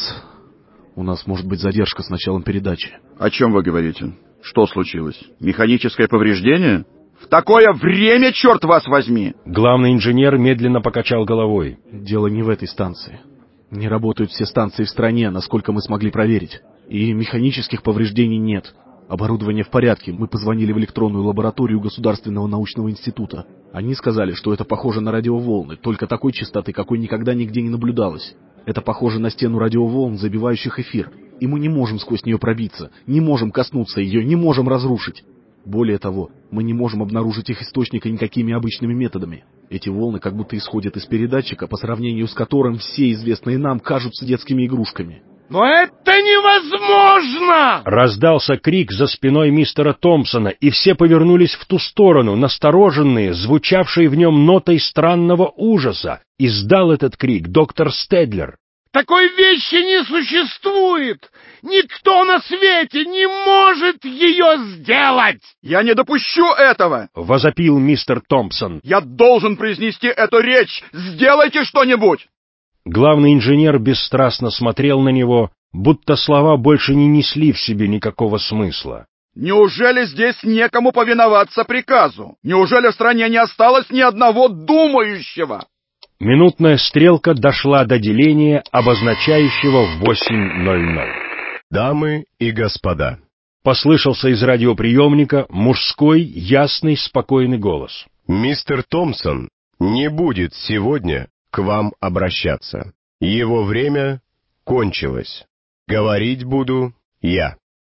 может быть задержка с началом передачи». О чем вы говорите? Что случилось? Механическое повреждение? В такое время, черт вас возьми! Главный инженер медленно покачал головой. Дело не в этой станции. Не работают все станции в стране, насколько мы смогли проверить. И механических повреждений нет. Оборудование в порядке. Мы позвонили в электронную лабораторию Государственного научного института. Они сказали, что это похоже на радиоволны, только такой частоты, какой никогда нигде не наблюдалось. Это похоже на стену радиоволн, забивающих эфир. И мы не можем сквозь нее пробиться, не можем коснуться ее, не можем разрушить. Более того, мы не можем обнаружить их источника никакими обычными методами. Эти волны как будто исходят из передатчика, по сравнению с которым все известные нам кажутся детскими игрушками. «Но это невозможно!» Раздался крик за спиной мистера Томпсона, и все повернулись в ту сторону, настороженные, звучавшей в нем нотой странного ужаса. Издал этот крик доктор Стедлер. «Такой вещи не существует! Никто на свете не может ее сделать!» «Я не допущу этого!» — возопил мистер Томпсон. «Я должен произнести эту речь! Сделайте что-нибудь!» Главный инженер бесстрастно смотрел на него, будто слова больше не несли в себе никакого смысла. «Неужели здесь некому повиноваться приказу? Неужели в стране не осталось ни одного думающего?» Минутная стрелка дошла до деления, обозначающего 8:00. «Дамы и господа», — послышался из радиоприемника мужской, ясный, спокойный голос. «Мистер Томпсон не будет сегодня к вам обращаться. Его время кончилось. Говорить буду я.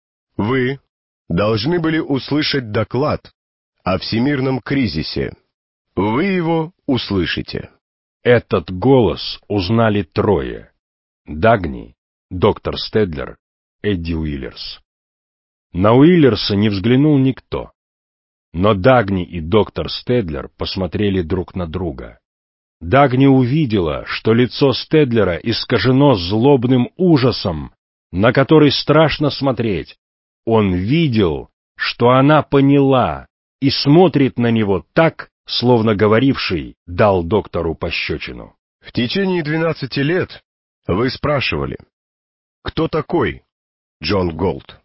Вы должны были услышать доклад о всемирном кризисе. Вы его услышите». Этот голос узнали трое. Дагни, доктор Стедлер, Эдди Уиллерс. На Уиллерса не взглянул никто. Но Дагни и доктор Стедлер посмотрели друг на друга. Дагни увидела, что лицо Стедлера искажено злобным ужасом, на который страшно смотреть. Он видел, что она поняла, и смотрит на него так, словно говоривший дал доктору пощечину. В течение 12 лет вы спрашивали, кто такой Джон Голт?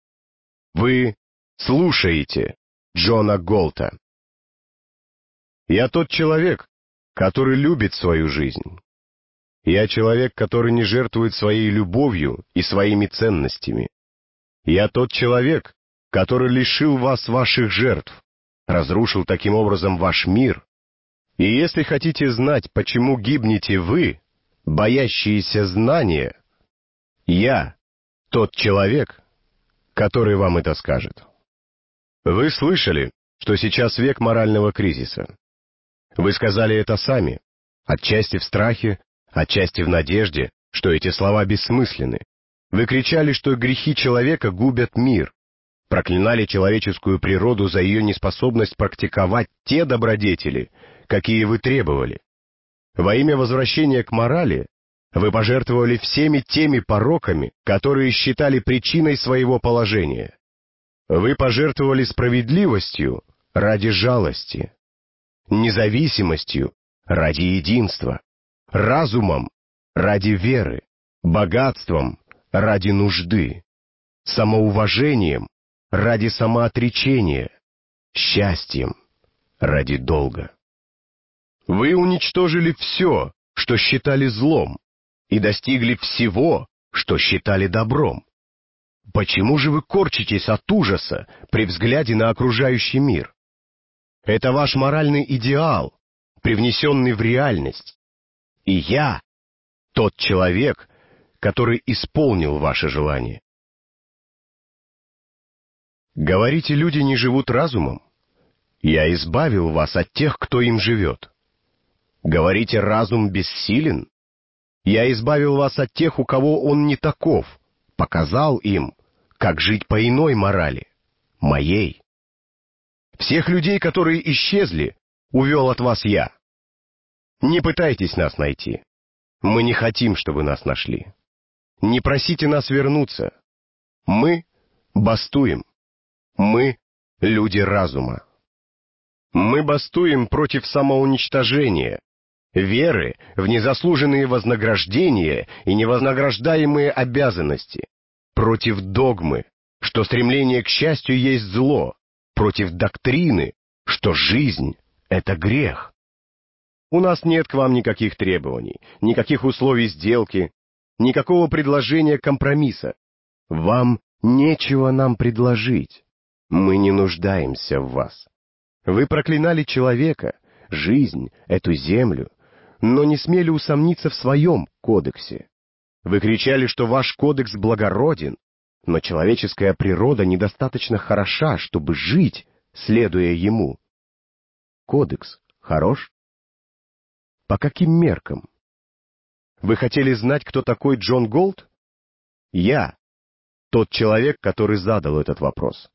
Вы слушаете Джона Голта. Я тот человек, который любит свою жизнь. Я человек, который не жертвует своей любовью и своими ценностями. Я тот человек, который лишил вас ваших жертв, разрушил таким образом ваш мир. И если хотите знать, почему гибнете вы, боящиеся знания, я тот человек, который вам это скажет. Вы слышали, что сейчас век морального кризиса. Вы сказали это сами, отчасти в страхе, отчасти в надежде, что эти слова бессмысленны. Вы кричали, что грехи человека губят мир, проклинали человеческую природу за ее неспособность практиковать те добродетели, какие вы требовали. Во имя возвращения к морали вы пожертвовали всеми теми пороками, которые считали причиной своего положения. Вы пожертвовали справедливостью ради жалости, независимостью ради единства, разумом ради веры, богатством ради нужды, самоуважением ради самоотречения, счастьем ради долга. Вы уничтожили все, что считали злом, и достигли всего, что считали добром. Почему же вы корчитесь от ужаса при взгляде на окружающий мир? Это ваш моральный идеал, привнесенный в реальность. И я тот человек, который исполнил ваше желание. Говорите, люди не живут разумом? Я избавил вас от тех, кто им живет. Говорите, разум бессилен? Я избавил вас от тех, у кого он не таков, показал им, как жить по иной морали, моей. Всех людей, которые исчезли, увел от вас я. Не пытайтесь нас найти. Мы не хотим, чтобы нас нашли. Не просите нас вернуться. Мы бастуем. Мы — люди разума. Мы бастуем против самоуничтожения, веры в незаслуженные вознаграждения и невознаграждаемые обязанности, против догмы, что стремление к счастью есть зло, против доктрины, что жизнь — это грех. У нас нет к вам никаких требований, никаких условий сделки, никакого предложения компромисса. Вам нечего нам предложить. Мы не нуждаемся в вас. Вы проклинали человека, жизнь, эту землю, но не смели усомниться в своем кодексе. Вы кричали, что ваш кодекс благороден, но человеческая природа недостаточно хороша, чтобы жить, следуя ему. Кодекс хорош? По каким меркам? Вы хотели знать, кто такой Джон Голд? Я тот человек, который задал этот вопрос.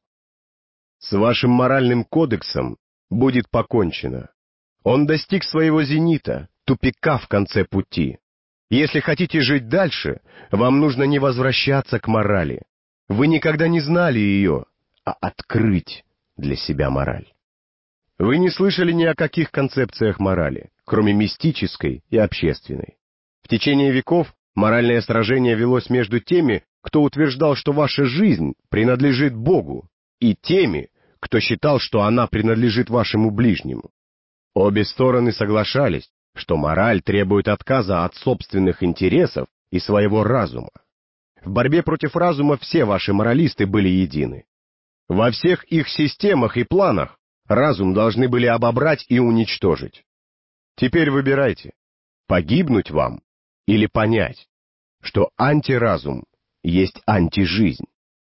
С вашим моральным кодексом будет покончено. Он достиг своего зенита, тупика в конце пути. Если хотите жить дальше, вам нужно не возвращаться к морали. Вы никогда не знали ее, а открыть для себя мораль. Вы не слышали ни о каких концепциях морали, кроме мистической и общественной. В течение веков моральное сражение велось между теми, кто утверждал, что ваша жизнь принадлежит Богу, и теми, кто считал, что она принадлежит вашему ближнему. Обе стороны соглашались, что мораль требует отказа от собственных интересов и своего разума. В борьбе против разума все ваши моралисты были едины. Во всех их системах и планах разум должны были обобрать и уничтожить. Теперь выбирайте, погибнуть вам или понять, что антиразум есть антижизнь.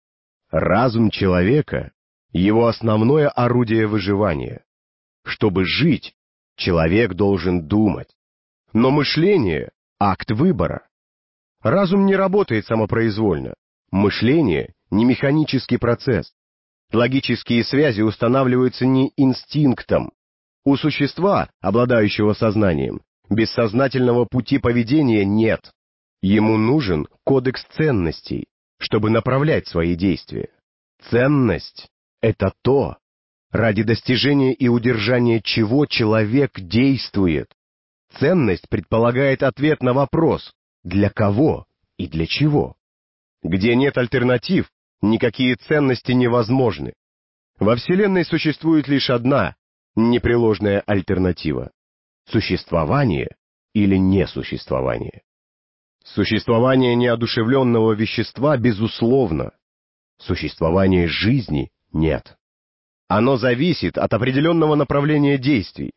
Разум человека — его основное орудие выживания. Чтобы жить, человек должен думать. Но мышление — акт выбора. Разум не работает самопроизвольно. Мышление — не механический процесс. Логические связи устанавливаются не инстинктом. У существа, обладающего сознанием, бессознательного пути поведения нет. Ему нужен кодекс ценностей, чтобы направлять свои действия. Ценность — это то, ради достижения и удержания чего человек действует. Ценность предполагает ответ на вопрос «для кого и для чего?». Где нет альтернатив, никакие ценности невозможны. Во Вселенной существует лишь одна непреложная альтернатива — существование или несуществование. Существование неодушевленного вещества безусловно. Существование жизни нет. Оно зависит от определенного направления действий.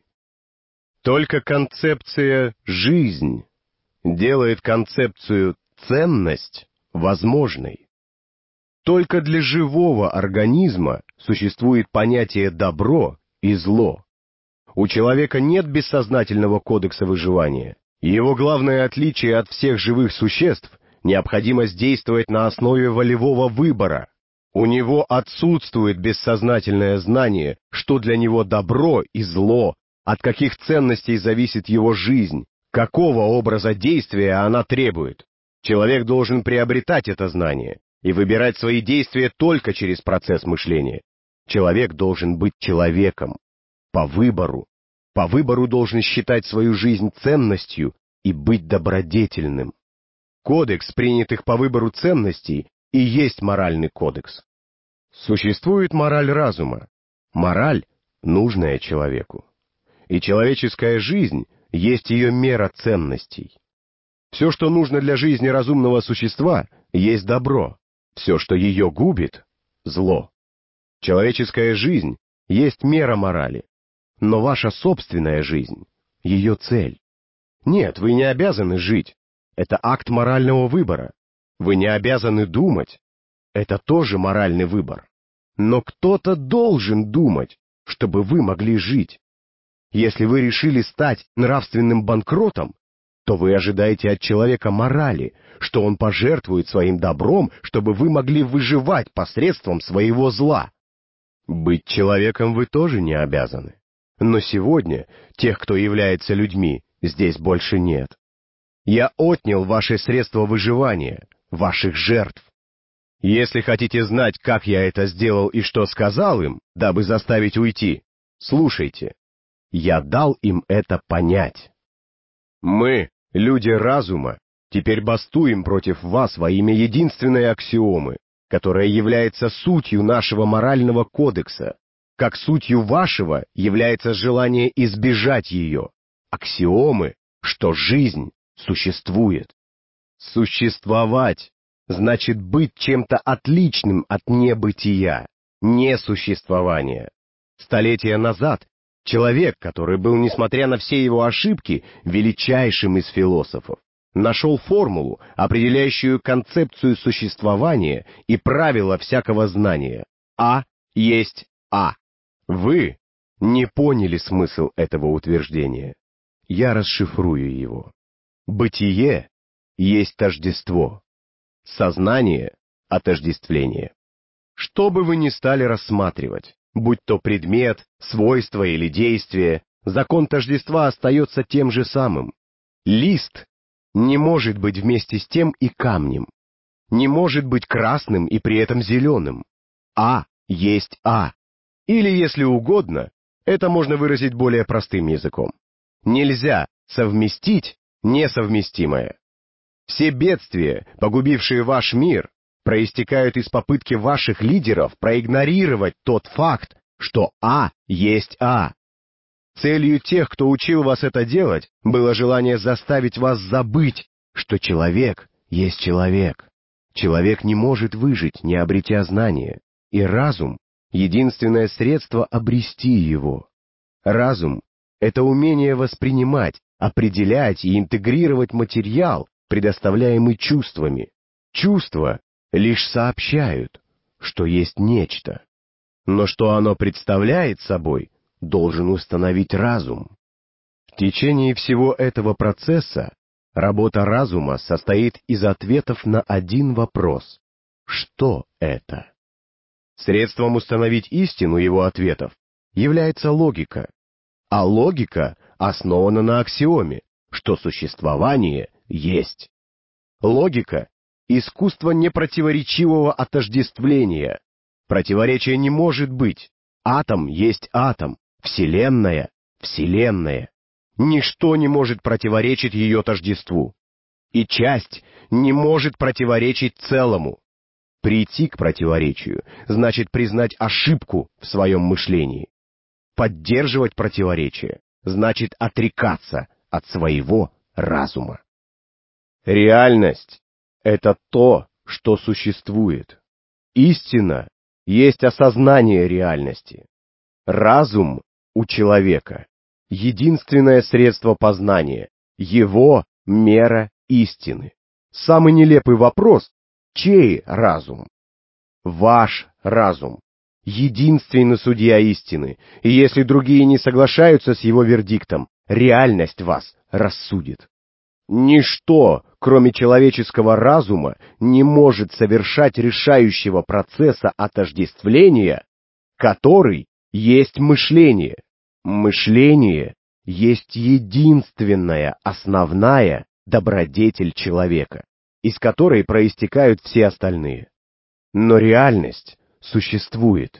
Только концепция «жизнь» делает концепцию «ценность» возможной. Только для живого организма существует понятие «добро» и «зло». У человека нет бессознательного кодекса выживания. Его главное отличие от всех живых существ — необходимость действовать на основе волевого выбора. У него отсутствует бессознательное знание, что для него добро и зло, от каких ценностей зависит его жизнь, какого образа действия она требует. Человек должен приобретать это знание и выбирать свои действия только через процесс мышления. Человек должен быть человеком. По выбору должен считать свою жизнь ценностью и быть добродетельным. Кодекс принятых по выбору ценностей и есть моральный кодекс. Существует мораль разума. Мораль, нужная человеку. И человеческая жизнь есть ее мера ценностей. Все, что нужно для жизни разумного существа, есть добро. Все, что ее губит, зло. Человеческая жизнь есть мера морали. Но ваша собственная жизнь — ее цель. Нет, вы не обязаны жить. Это акт морального выбора. Вы не обязаны думать. Это тоже моральный выбор. Но кто-то должен думать, чтобы вы могли жить. Если вы решили стать нравственным банкротом, то вы ожидаете от человека морали, что он пожертвует своим добром, чтобы вы могли выживать посредством своего зла. Быть человеком вы тоже не обязаны. Но сегодня тех, кто является людьми, здесь больше нет. Я отнял ваши средства выживания, ваших жертв. Если хотите знать, как я это сделал и что сказал им, дабы заставить уйти, слушайте. Я дал им это понять. Мы, люди разума, теперь бастуем против вас во имя единственной аксиомы, которая является сутью нашего морального кодекса. как сутью вашего является желание избежать ее, аксиомы, что жизнь существует. Существовать значит быть чем-то отличным от небытия, несуществования. Столетия назад человек, который был, несмотря на все его ошибки, величайшим из философов, нашел формулу, определяющую концепцию существования и правила всякого знания. А есть А. Вы не поняли смысл этого утверждения. Я расшифрую его. Бытие есть тождество. Сознание — отождествление. Что бы вы ни стали рассматривать, будь то предмет, свойство или действие, закон тождества остается тем же самым. Лист не может быть вместе с тем и камнем, не может быть красным и при этом зеленым. А есть А. Или, если угодно, это можно выразить более простым языком. Нельзя совместить несовместимое. Все бедствия, погубившие ваш мир, проистекают из попытки ваших лидеров проигнорировать тот факт, что А есть А. Целью тех, кто учил вас это делать, было желание заставить вас забыть, что человек есть человек. Человек не может выжить, не обретя знания, и разум — единственное средство обрести его. Разум — это умение воспринимать, определять и интегрировать материал, предоставляемый чувствами. Чувства лишь сообщают, что есть нечто. Но что оно представляет собой, должен установить разум. В течение всего этого процесса работа разума состоит из ответов на один вопрос: что это? Средством установить истину его ответов является логика, а логика основана на аксиоме, что существование есть. Логика — искусство непротиворечивого отождествления. Противоречия не может быть. Атом есть атом, Вселенная — Вселенная. Ничто не может противоречить ее тождеству. И часть не может противоречить целому. Прийти к противоречию значит признать ошибку в своем мышлении. Поддерживать противоречие значит отрекаться от своего разума. Реальность — это то, что существует. Истина есть осознание реальности. Разум у человека — единственное средство познания, его мера истины. Самый нелепый вопрос — чей разум? Ваш разум. Единственный судья истины, и если другие не соглашаются с его вердиктом, реальность вас рассудит. Ничто, кроме человеческого разума, не может совершать решающего процесса отождествления, который есть мышление. Мышление есть единственная основная добродетель человека, из которой проистекают все остальные. Но реальность существует.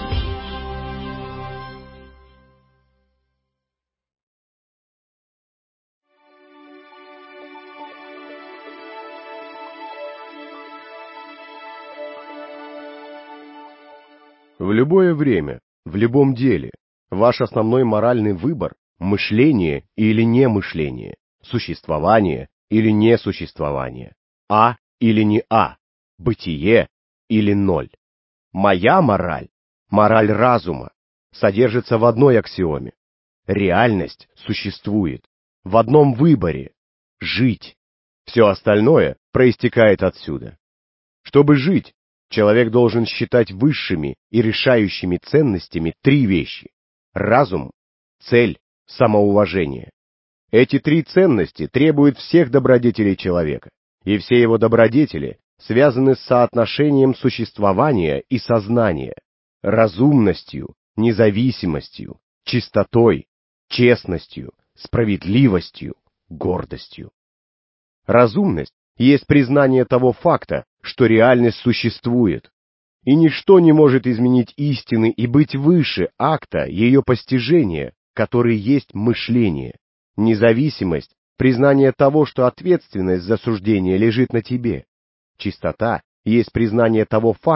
В любое время, в любом деле, ваш основной моральный выбор — мышление или немышление, существование или несуществование, А или не А, бытие или ноль. Моя мораль, мораль разума, содержится в одной аксиоме. Реальность существует, в одном выборе — жить. Все остальное проистекает отсюда. Чтобы жить, человек должен считать высшими и решающими ценностями три вещи: разум, цель, самоуважение. Эти три ценности требуют всех добродетелей человека, и все его добродетели связаны с соотношением существования и сознания, разумностью, независимостью, чистотой, честностью, справедливостью, гордостью. Разумность есть признание того факта, что реальность существует, и ничто не может изменить истины и быть выше акта ее постижения, который есть мышление. Независимость — признание того, что ответственность за суждение лежит на тебе. Чистота есть признание того факта,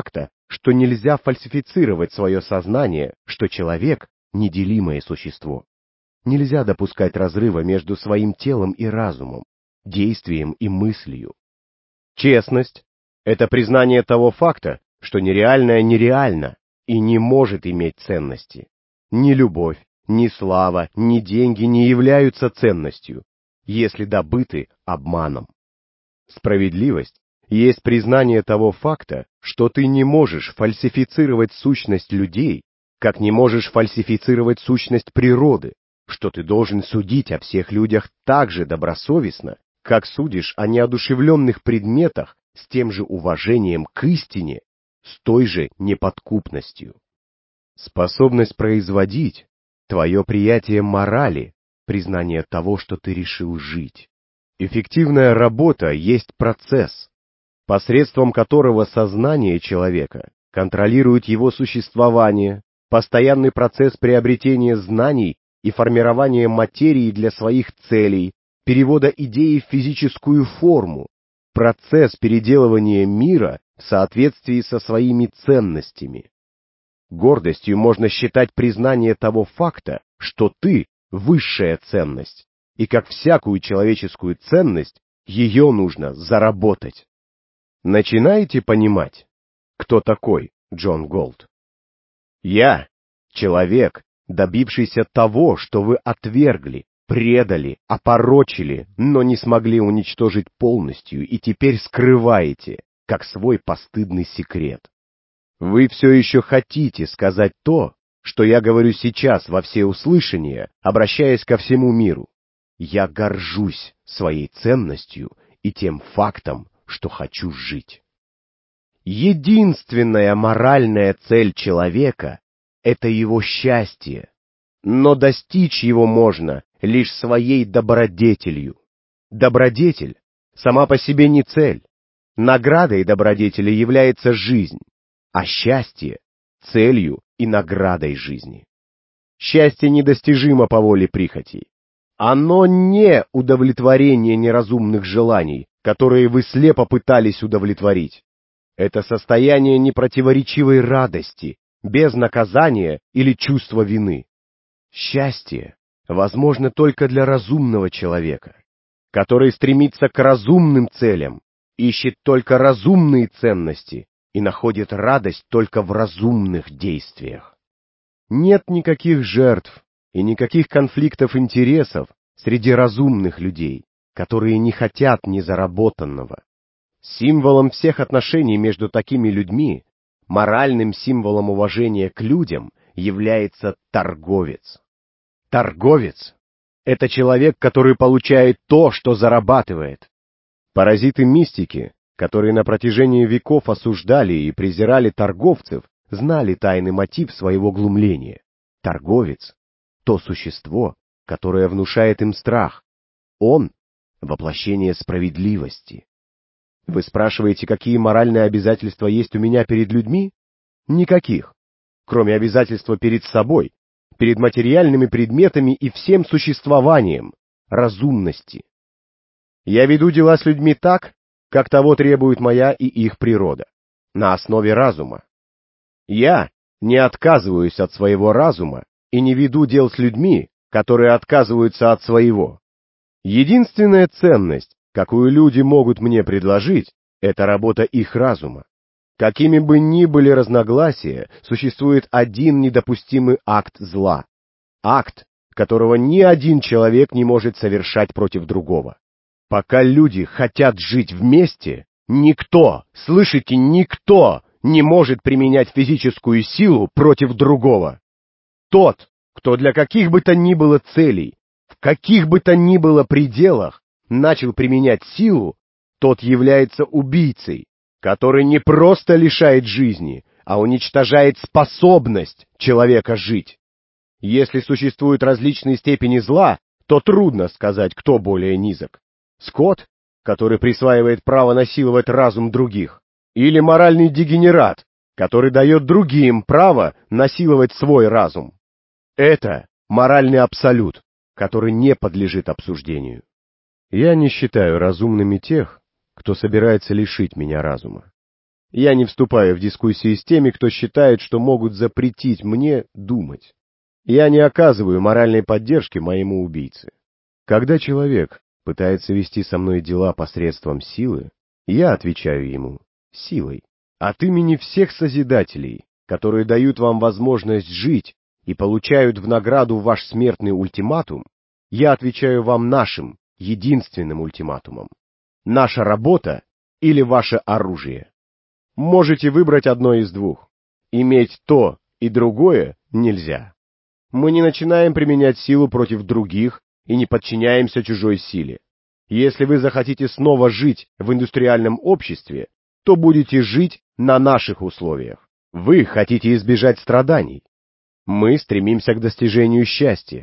что нельзя фальсифицировать свое сознание, что человек — неделимое существо. Нельзя допускать разрыва между своим телом и разумом, действием и мыслью. Честность — это признание того факта, что нереальное нереально и не может иметь ценности. Ни любовь, ни слава, ни деньги не являются ценностью, если добыты обманом. Справедливость есть признание того факта, что ты не можешь фальсифицировать сущность людей, как не можешь фальсифицировать сущность природы, что ты должен судить о всех людях так же добросовестно, как судишь о неодушевленных предметах с тем же уважением к истине, с той же неподкупностью. Способность производить — твое приятие морали, признание того, что ты решил жить. Эффективная работа есть процесс, посредством которого сознание человека контролирует его существование, постоянный процесс приобретения знаний и формирования материи для своих целей, перевода идеи в физическую форму, процесс переделывания мира в соответствии со своими ценностями. Гордостью можно считать признание того факта, что ты — высшая ценность, и как всякую человеческую ценность, ее нужно заработать. Начинаете понимать, кто такой Джон Голд? Я — человек, добившийся того, что вы отвергли, предали, опорочили, но не смогли уничтожить полностью и теперь скрываете, как свой постыдный секрет. Вы все еще хотите сказать то, что я говорю сейчас во всеуслышание, обращаясь ко всему миру. Я горжусь своей ценностью и тем фактом, что хочу жить. Единственная моральная цель человека — это его счастье, но достичь его можно лишь своей добродетелью. Добродетель сама по себе не цель. Наградой добродетели является жизнь, а счастье — целью и наградой жизни. Счастье недостижимо по воле прихотей. Оно не удовлетворение неразумных желаний, которые вы слепо пытались удовлетворить. Это состояние непротиворечивой радости, без наказания или чувства вины. Счастье возможно только для разумного человека, который стремится к разумным целям, ищет только разумные ценности и находит радость только в разумных действиях. Нет никаких жертв и никаких конфликтов интересов среди разумных людей, которые не хотят незаработанного. Символом всех отношений между такими людьми, моральным символом уважения к людям, является торговец. Торговец — это человек, который получает то, что зарабатывает. Паразиты мистики, которые на протяжении веков осуждали и презирали торговцев, знали тайный мотив своего глумления. Торговец — то существо, которое внушает им страх. Он — воплощение справедливости. Вы спрашиваете, какие моральные обязательства есть у меня перед людьми? Никаких, кроме обязательства перед собой, перед материальными предметами и всем существованием, разумности. Я веду дела с людьми так, как того требует моя и их природа, на основе разума. Я не отказываюсь от своего разума и не веду дел с людьми, которые отказываются от своего. Единственная ценность, какую люди могут мне предложить, это работа их разума. Какими бы ни были разногласия, существует один недопустимый акт зла. Акт, которого ни один человек не может совершать против другого. Пока люди хотят жить вместе, никто, слышите, никто не может применять физическую силу против другого. Тот, кто для каких бы то ни было целей, в каких бы то ни было пределах, начал применять силу, тот является убийцей, который не просто лишает жизни, а уничтожает способность человека жить. Если существуют различные степени зла, то трудно сказать, кто более низок. Скот, который присваивает право насиловать разум других, или моральный дегенерат, который дает другим право насиловать свой разум. Это моральный абсолют, который не подлежит обсуждению. Я не считаю разумными тех, кто собирается лишить меня разума. Я не вступаю в дискуссии с теми, кто считает, что могут запретить мне думать. Я не оказываю моральной поддержки моему убийце. Когда человек пытается вести со мной дела посредством силы, я отвечаю ему силой. От имени всех Созидателей, которые дают вам возможность жить и получают в награду ваш смертный ультиматум, я отвечаю вам нашим, единственным ультиматумом. Наша работа или ваше оружие. Можете выбрать одно из двух. Иметь то и другое нельзя. Мы не начинаем применять силу против других и не подчиняемся чужой силе. Если вы захотите снова жить в индустриальном обществе, то будете жить на наших условиях. Вы хотите избежать страданий. Мы стремимся к достижению счастья.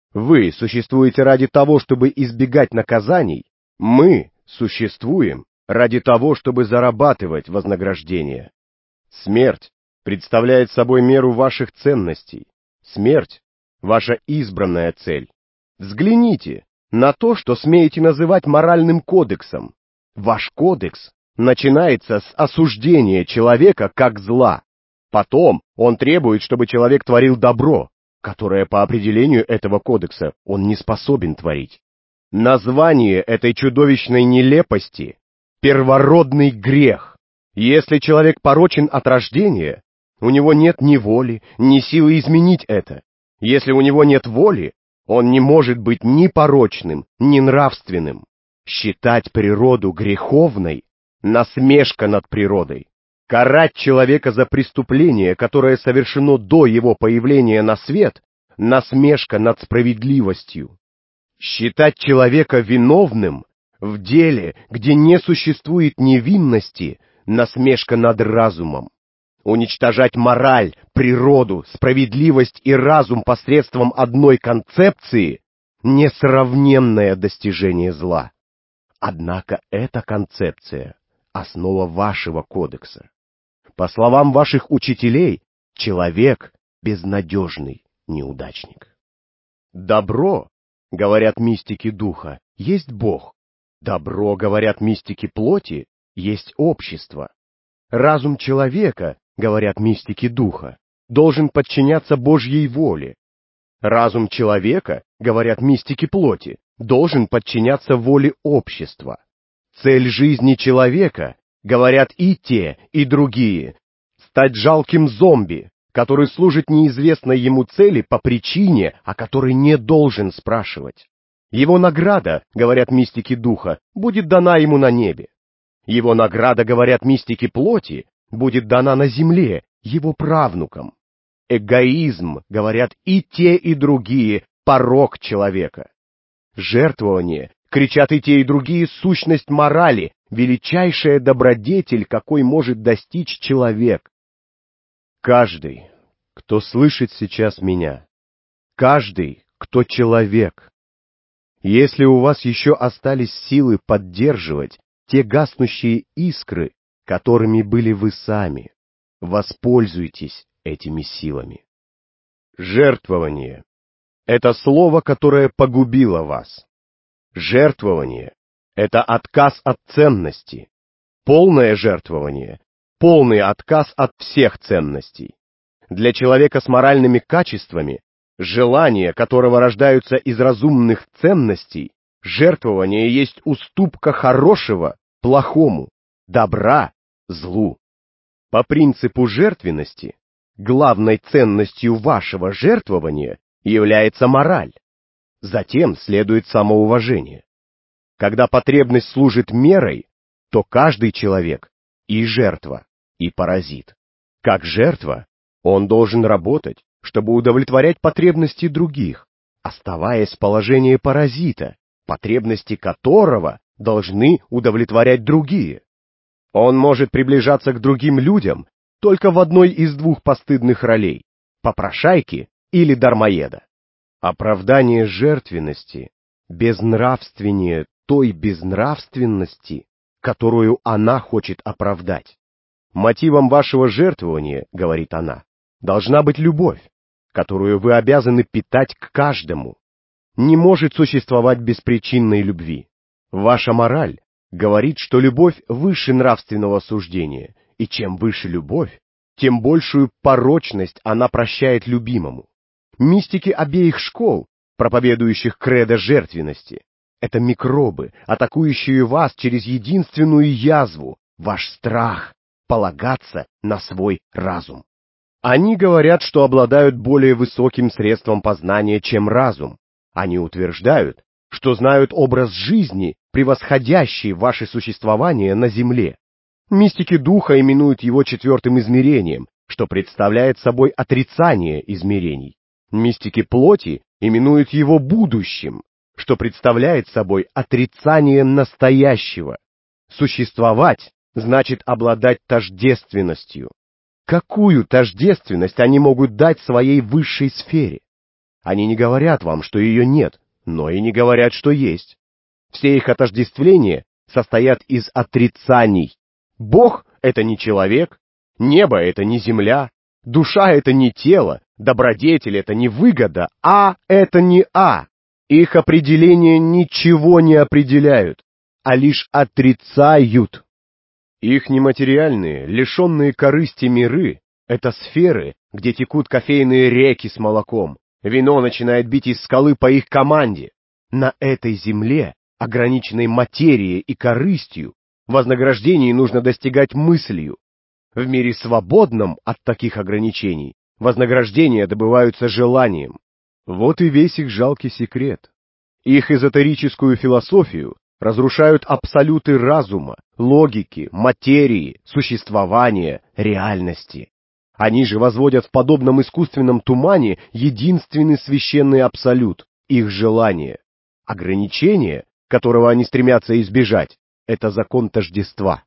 Вы существуете ради того, чтобы избегать наказаний. Мы существуем ради того, чтобы зарабатывать вознаграждение. Смерть представляет собой меру ваших ценностей. Смерть — ваша избранная цель. Взгляните на то, что смеете называть моральным кодексом. Ваш кодекс начинается с осуждения человека как зла. Потом он требует, чтобы человек творил добро, которое по определению этого кодекса он не способен творить. Название этой чудовищной нелепости — первородный грех. Если человек порочен от рождения, у него нет ни воли, ни силы изменить это. Если у него нет воли, он не может быть ни порочным, ни нравственным. Считать природу греховной — насмешка над природой. Карать человека за преступление, которое совершено до его появления на свет — насмешка над справедливостью. Считать человека виновным в деле, где не существует невинности — насмешка над разумом. Уничтожать мораль, природу, справедливость и разум посредством одной концепции — несравненное достижение зла. Однако эта концепция — основа вашего кодекса. По словам ваших учителей, человек — безнадежный неудачник. Добро, говорят мистики духа, есть Бог. Добро, говорят мистики плоти, есть общество. Разум человека, говорят мистики духа, должен подчиняться Божьей воле. Разум человека, говорят мистики плоти, должен подчиняться воле общества. Цель жизни человека, говорят и те, и другие, стать жалким зомби, который служит неизвестной ему цели по причине, о которой не должен спрашивать. Его награда, говорят мистики духа, будет дана ему на небе. Его награда, говорят мистики плоти, будет дана на земле, его правнукам. Эгоизм, говорят и те, и другие, порок человека. Жертвование, кричат и те, и другие, сущность морали, величайшая добродетель, какой может достичь человек. Каждый, кто слышит сейчас меня, каждый, кто человек, если у вас еще остались силы поддерживать те гаснущие искры, которыми были вы сами, воспользуйтесь этими силами. Жертвование — это слово, которое погубило вас. Жертвование — это отказ от ценности. Полное жертвование — полный отказ от всех ценностей. Для человека с моральными качествами, желания которого рождаются из разумных ценностей, жертвование есть уступка хорошего плохому, добра злу. По принципу жертвенности, главной ценностью вашего жертвования является мораль. Затем следует самоуважение. Когда потребность служит мерой, то каждый человек и жертва, и паразит. Как жертва, он должен работать, чтобы удовлетворять потребности других, оставаясь в положении паразита, потребности которого должны удовлетворять другие. Он может приближаться к другим людям только в одной из двух постыдных ролей — попрошайки или дармоеда. Оправдание жертвенности безнравственнее той безнравственности, которую она хочет оправдать. Мотивом вашего жертвования, говорит она, должна быть любовь, которую вы обязаны питать к каждому. Не может существовать беспричинной любви. Ваша мораль говорит, что любовь выше нравственного суждения, И чем выше любовь, тем большую порочность она прощает любимому. Мистики обеих школ, проповедующих кредо жертвенности, это микробы, атакующие вас через единственную язву, ваш страх, полагаться на свой разум. Они говорят, что обладают более высоким средством познания, чем разум. Они утверждают, что знают образ жизни, превосходящий ваше существование на Земле. Мистики духа именуют его четвертым измерением, что представляет собой отрицание измерений. Мистики плоти именуют его будущим, что представляет собой отрицание настоящего. Существовать значит обладать тождественностью. Какую тождественность они могут дать своей высшей сфере? Они не говорят вам, что ее нет, но и не говорят, что есть. Все их отождествления состоят из отрицаний. Бог — это не человек, небо — это не земля, душа — это не тело, добродетель — это не выгода, а — это не а. Их определения ничего не определяют, а лишь отрицают. Их нематериальные, лишенные корысти миры — это сферы, где текут кофейные реки с молоком, вино начинает бить из скалы по их команде. На этой земле, ограниченной материей и корыстью, вознаграждений нужно достигать мыслью. В мире свободном от таких ограничений вознаграждения добываются желанием. Вот и весь их жалкий секрет. Их эзотерическую философию разрушают абсолюты разума, логики, материи, существования, реальности. Они же возводят в подобном искусственном тумане единственный священный абсолют — их желание. Ограничение, которого они стремятся избежать, — это закон тождества.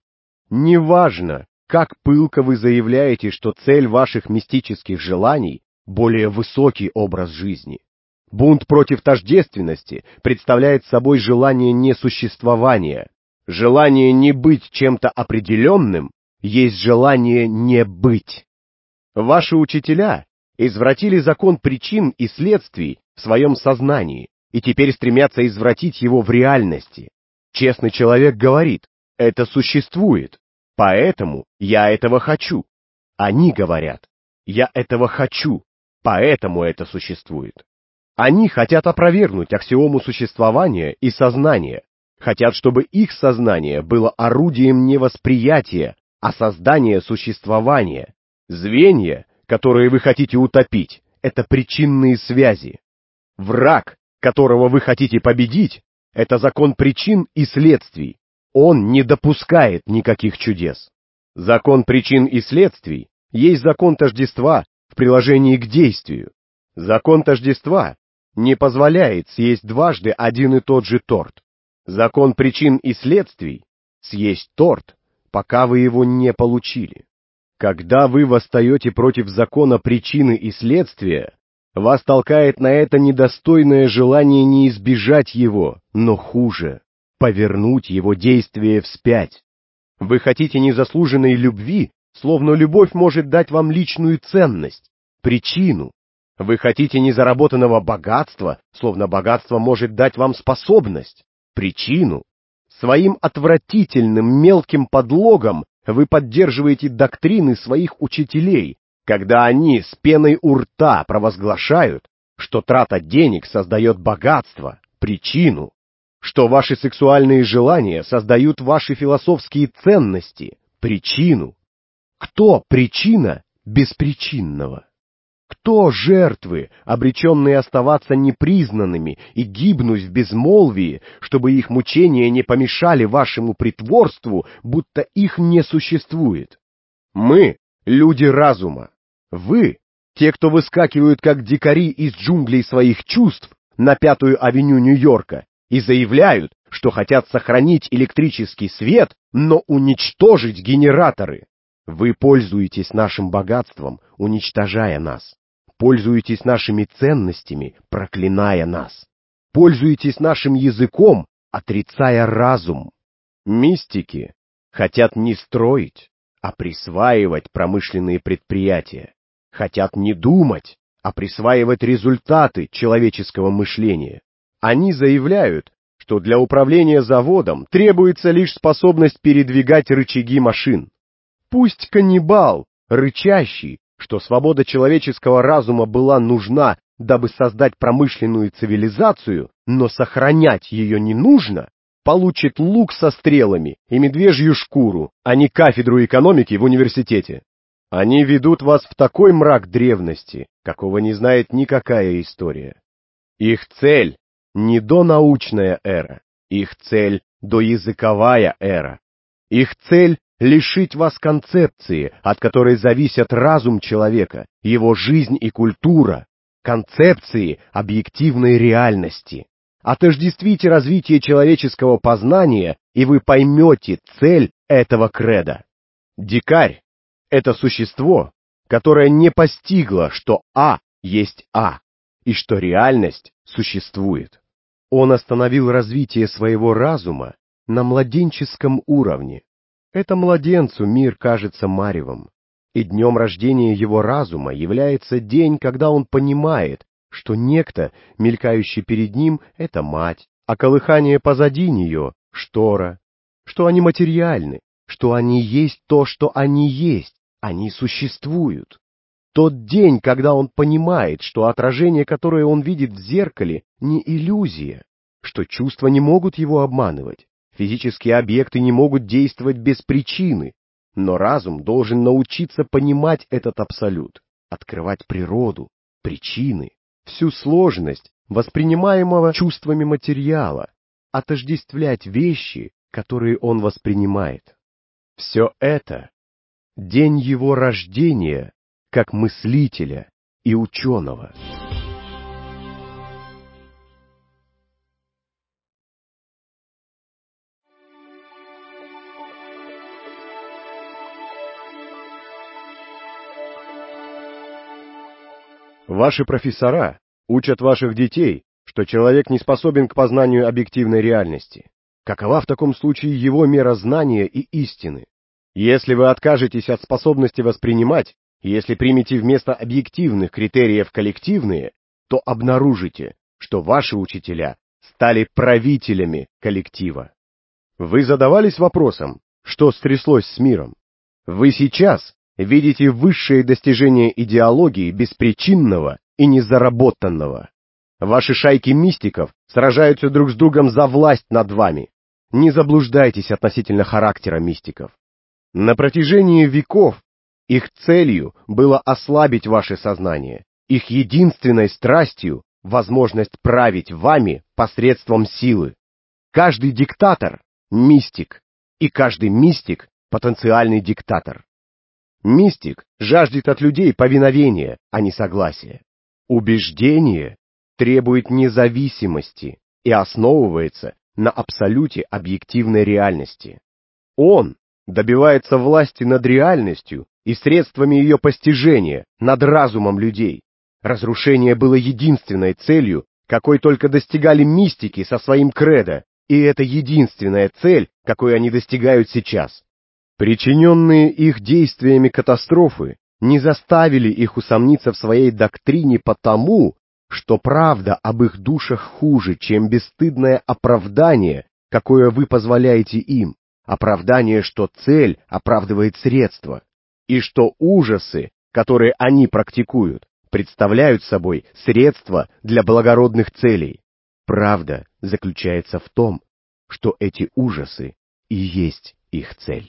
Неважно, как пылко вы заявляете, что цель ваших мистических желаний — более высокий образ жизни. Бунт против тождественности представляет собой желание несуществования. Желание не быть чем-то определенным есть желание не быть. Ваши учителя извратили закон причин и следствий в своем сознании и теперь стремятся извратить его в реальности. Честный человек говорит: это существует, поэтому я этого хочу. Они говорят: я этого хочу, поэтому это существует. Они хотят опровергнуть аксиому существования и сознания, хотят, чтобы их сознание было орудием не восприятия, а создания существования. Звенья, которые вы хотите утопить, это причинные связи. Враг, которого вы хотите победить, это закон причин и следствий. Он не допускает никаких чудес. Закон причин и следствий есть закон тождества в приложении к действию. Закон тождества не позволяет съесть дважды один и тот же торт. Закон причин и следствий — съесть торт, пока вы его не получили. Когда вы восстаете против закона причины и следствия, вас толкает на это недостойное желание не избежать его, но хуже — повернуть его действие вспять. Вы хотите незаслуженной любви, словно любовь может дать вам личную ценность, причину. Вы хотите незаработанного богатства, словно богатство может дать вам способность, причину. Своим отвратительным мелким подлогом вы поддерживаете доктрины своих учителей, когда они с пеной у рта провозглашают, что трата денег создает богатство, причину, что ваши сексуальные желания создают ваши философские ценности, причину. Кто причина беспричинного? Кто жертвы, обреченные оставаться непризнанными и гибнуть в безмолвии, чтобы их мучения не помешали вашему притворству, будто их не существует? Мы — люди разума. Вы — те, кто выскакивают как дикари из джунглей своих чувств на Пятую авеню Нью-Йорка и заявляют, что хотят сохранить электрический свет, но уничтожить генераторы. Вы пользуетесь нашим богатством, уничтожая нас. Пользуетесь нашими ценностями, проклиная нас. Пользуетесь нашим языком, отрицая разум. Мистики хотят не строить, а присваивать промышленные предприятия. Хотят не думать, а присваивать результаты человеческого мышления. Они заявляют, что для управления заводом требуется лишь способность передвигать рычаги машин. Пусть каннибал, рычащий, что свобода человеческого разума была нужна, дабы создать промышленную цивилизацию, но сохранять ее не нужно, получит лук со стрелами и медвежью шкуру, а не кафедру экономики в университете. Они ведут вас в такой мрак древности, какого не знает никакая история. Их цель не донаучная эра, их цель доязыковая эра. Их цель — лишить вас концепции, от которой зависят разум человека, его жизнь и культура, концепции объективной реальности. Отождествите развитие человеческого познания, и вы поймете цель этого кредо. Дикарь — это существо, которое не постигло, что А есть А, и что реальность существует. Он остановил развитие своего разума на младенческом уровне. Это младенцу мир кажется маревом, и днем рождения его разума является день, когда он понимает, что некто, мелькающий перед ним, — это мать, а колыхание позади нее — штора, что они материальны, что они есть то, что они есть, они существуют. Тот день, когда он понимает, что отражение, которое он видит в зеркале, не иллюзия, что чувства не могут его обманывать, физические объекты не могут действовать без причины, но разум должен научиться понимать этот абсолют, открывать природу, причины, всю сложность воспринимаемого чувствами материала, отождествлять вещи, которые он воспринимает. Все это — день его рождения как мыслителя и ученого. Ваши профессора учат ваших детей, что человек не способен к познанию объективной реальности. Какова в таком случае его мера знания и истины? Если вы откажетесь от способности воспринимать, если примете вместо объективных критериев коллективные, то обнаружите, что ваши учителя стали правителями коллектива. Вы задавались вопросом, что стряслось с миром? Вы сейчас видите высшее достижение идеологии беспричинного и незаработанного. Ваши шайки мистиков сражаются друг с другом за власть над вами. Не заблуждайтесь относительно характера мистиков. На протяжении веков их целью было ослабить ваше сознание, их единственной страстью — возможность править вами посредством силы. Каждый диктатор — мистик, и каждый мистик — потенциальный диктатор. Мистик жаждет от людей повиновения, а не согласия. Убеждение требует независимости и основывается на абсолюте объективной реальности. Он добивается власти над реальностью и средствами ее постижения, над разумом людей. Разрушение было единственной целью, какой только достигали мистики со своим кредо, и это единственная цель, какой они достигают сейчас. Причиненные их действиями катастрофы не заставили их усомниться в своей доктрине потому, что правда об их душах хуже, чем бесстыдное оправдание, какое вы позволяете им, оправдание, что цель оправдывает средства, и что ужасы, которые они практикуют, представляют собой средства для благородных целей. Правда заключается в том, что эти ужасы и есть их цель.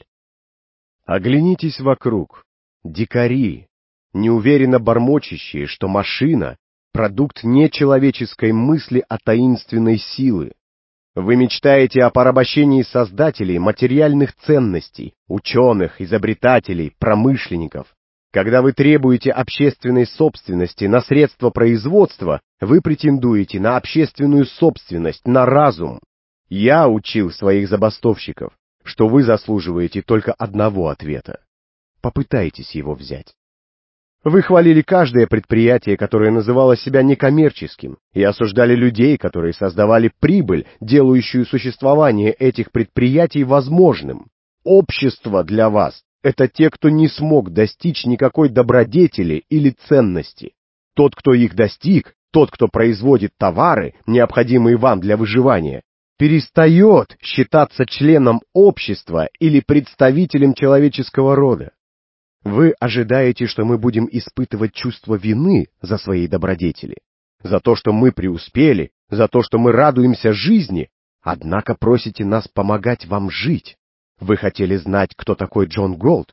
Оглянитесь вокруг. Дикари, неуверенно бормочущие, что машина — продукт не человеческой мысли, а таинственной силы. Вы мечтаете о порабощении создателей материальных ценностей, ученых, изобретателей, промышленников. Когда вы требуете общественной собственности на средства производства, вы претендуете на общественную собственность, на разум. Я учил своих забастовщиков, что вы заслуживаете только одного ответа. Попытайтесь его взять. Вы хвалили каждое предприятие, которое называло себя некоммерческим, и осуждали людей, которые создавали прибыль, делающую существование этих предприятий возможным. Общество для вас — это те, кто не смог достичь никакой добродетели или ценности. Тот, кто их достиг, тот, кто производит товары, необходимые вам для выживания, перестает считаться членом общества или представителем человеческого рода. Вы ожидаете, что мы будем испытывать чувство вины за свои добродетели, за то, что мы преуспели, за то, что мы радуемся жизни, однако просите нас помогать вам жить. Вы хотели знать, кто такой Джон Голд?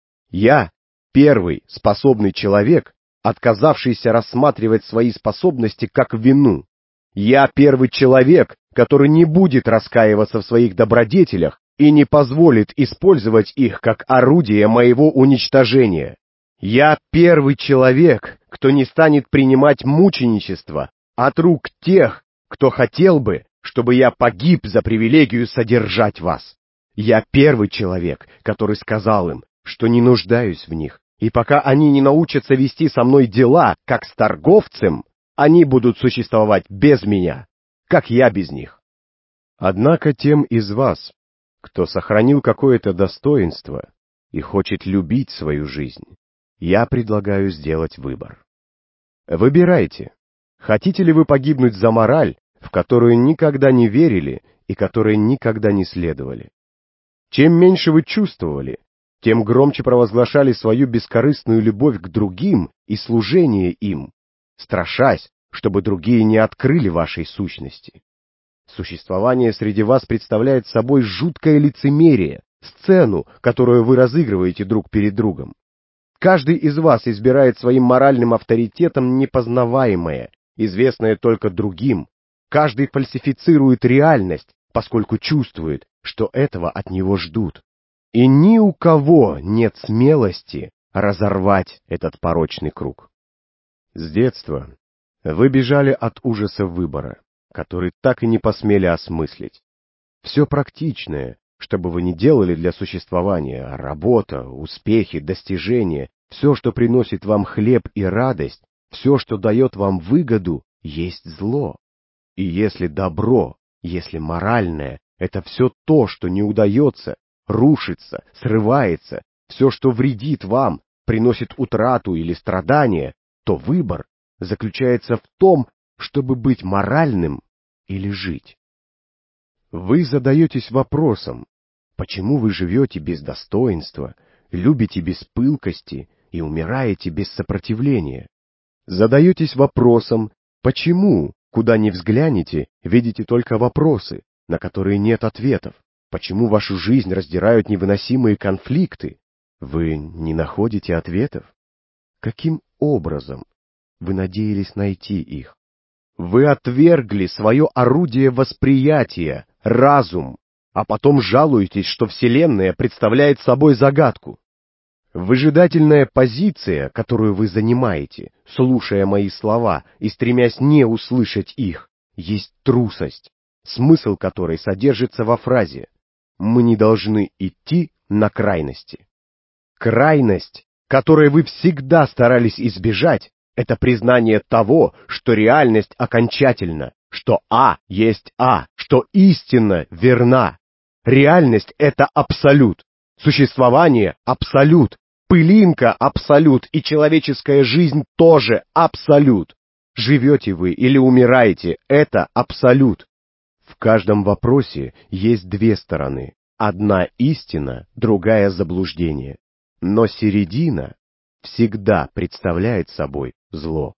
Я первый способный человек, отказавшийся рассматривать свои способности как вину. Я первый человек, который не будет раскаиваться в своих добродетелях и не позволит использовать их как орудие моего уничтожения. Я первый человек, кто не станет принимать мученичество от рук тех, кто хотел бы, чтобы я погиб за привилегию содержать вас. Я первый человек, который сказал им, что не нуждаюсь в них, и пока они не научатся вести со мной дела, как с торговцем, они будут существовать без меня, как я без них. Однако тем из вас, кто сохранил какое-то достоинство и хочет любить свою жизнь, я предлагаю сделать выбор. Выбирайте, хотите ли вы погибнуть за мораль, в которую никогда не верили и которой никогда не следовали. Чем меньше вы чувствовали, тем громче провозглашали свою бескорыстную любовь к другим и служение им, страшась, чтобы другие не открыли вашей сущности. Существование среди вас представляет собой жуткое лицемерие, сцену, которую вы разыгрываете друг перед другом. Каждый из вас избирает своим моральным авторитетом непознаваемое, известное только другим. Каждый фальсифицирует реальность, поскольку чувствует, что этого от него ждут. И ни у кого нет смелости разорвать этот порочный круг. С детства вы бежали от ужаса выбора, который так и не посмели осмыслить. Все практичное, что бы вы ни делали для существования, работа, успехи, достижения, все, что приносит вам хлеб и радость, все, что дает вам выгоду, есть зло. И если добро, если моральное, это все то, что не удается, рушится, срывается, все, что вредит вам, приносит утрату или страдания, то выбор заключается в том, чтобы быть моральным или жить. Вы задаетесь вопросом, почему вы живете без достоинства, любите без пылкости и умираете без сопротивления. Задаетесь вопросом, почему, куда ни взглянете, видите только вопросы, на которые нет ответов. Почему вашу жизнь раздирают невыносимые конфликты? Вы не находите ответов? Каким образом вы надеялись найти их? Вы отвергли свое орудие восприятия, разум, а потом жалуетесь, что Вселенная представляет собой загадку. Выжидательная позиция, которую вы занимаете, слушая мои слова и стремясь не услышать их, есть трусость, смысл которой содержится во фразе «Мы не должны идти на крайности». Крайность, которой вы всегда старались избежать, это признание того, что реальность окончательна, что А есть А, что истина верна. Реальность — это абсолют, существование — абсолют, пылинка — абсолют, и человеческая жизнь тоже абсолют. Живете вы или умираете — это абсолют. В каждом вопросе есть две стороны. Одна истина, другая заблуждение. Но середина всегда представляет собой зло.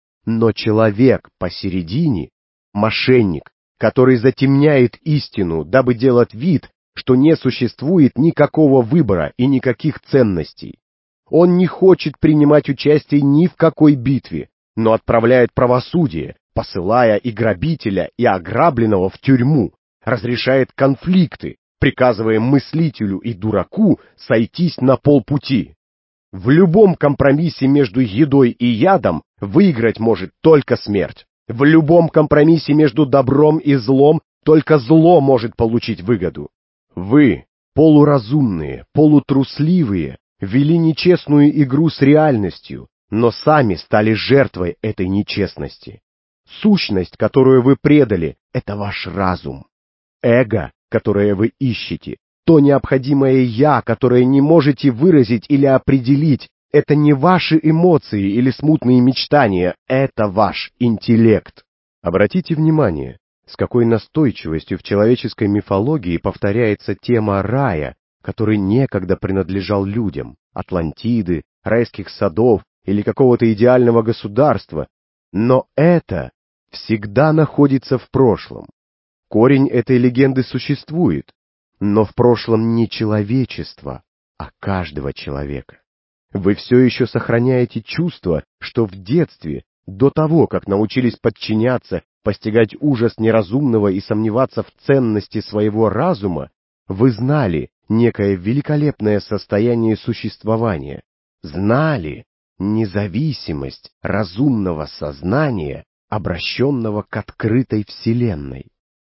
Но человек посередине — мошенник, который затемняет истину, дабы делать вид, что не существует никакого выбора и никаких ценностей. Он не хочет принимать участие ни в какой битве, но отправляет правосудие, посылая и грабителя, и ограбленного в тюрьму, разрешает конфликты, приказывая мыслителю и дураку сойтись на полпути. В любом компромиссе между едой и ядом выиграть может только смерть. В любом компромиссе между добром и злом только зло может получить выгоду. Вы, полуразумные, полутрусливые, вели нечестную игру с реальностью, но сами стали жертвой этой нечестности. Сущность, которую вы предали, это ваш разум. Эго, которое вы ищете, то необходимое «я», которое не можете выразить или определить, это не ваши эмоции или смутные мечтания, это ваш интеллект. Обратите внимание, с какой настойчивостью в человеческой мифологии повторяется тема рая, который некогда принадлежал людям, Атлантиды, райских садов или какого-то идеального государства, но это всегда находится в прошлом. Корень этой легенды существует, но в прошлом не человечества, а каждого человека. Вы все еще сохраняете чувство, что в детстве, до того, как научились подчиняться, постигать ужас неразумного и сомневаться в ценности своего разума, вы знали некое великолепное состояние существования, знали независимость разумного сознания, обращенного к открытой вселенной.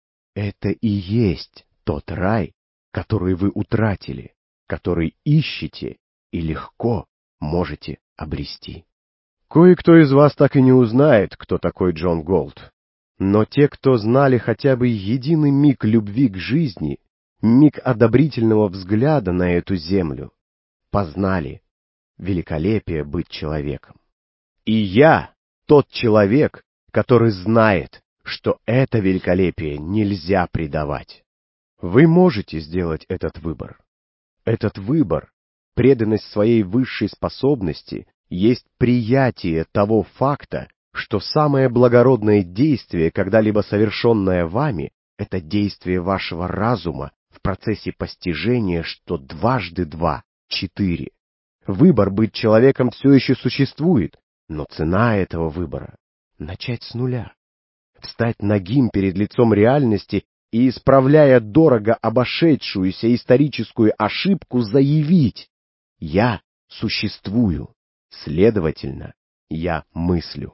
Это и есть тот рай, который вы утратили, который ищете и легко можете обрести. Кое-кто из вас так и не узнает, кто такой Джон Голд. Но те, кто знали хотя бы единый миг любви к жизни, миг одобрительного взгляда на эту землю, познали великолепие быть человеком. И я тот человек, который знает, что это великолепие нельзя предавать. Вы можете сделать этот выбор. Этот выбор, преданность своей высшей способности, есть приятие того факта, что самое благородное действие, когда-либо совершенное вами, это действие вашего разума в процессе постижения, что 2 × 2 = 4. Выбор быть человеком все еще существует, но цена этого выбора — начать с нуля. Встать нагим перед лицом реальности и, исправляя дорого обошедшуюся историческую ошибку, заявить: «Я существую, следовательно, я мыслю».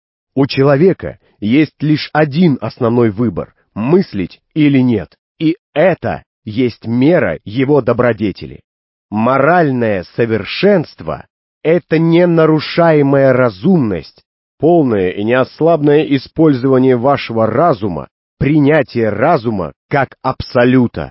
У человека есть лишь один основной выбор — мыслить или нет, и это есть мера его добродетели. Моральное совершенство — это ненарушаемая разумность, полное и неослабное использование вашего разума, принятие разума как абсолюта.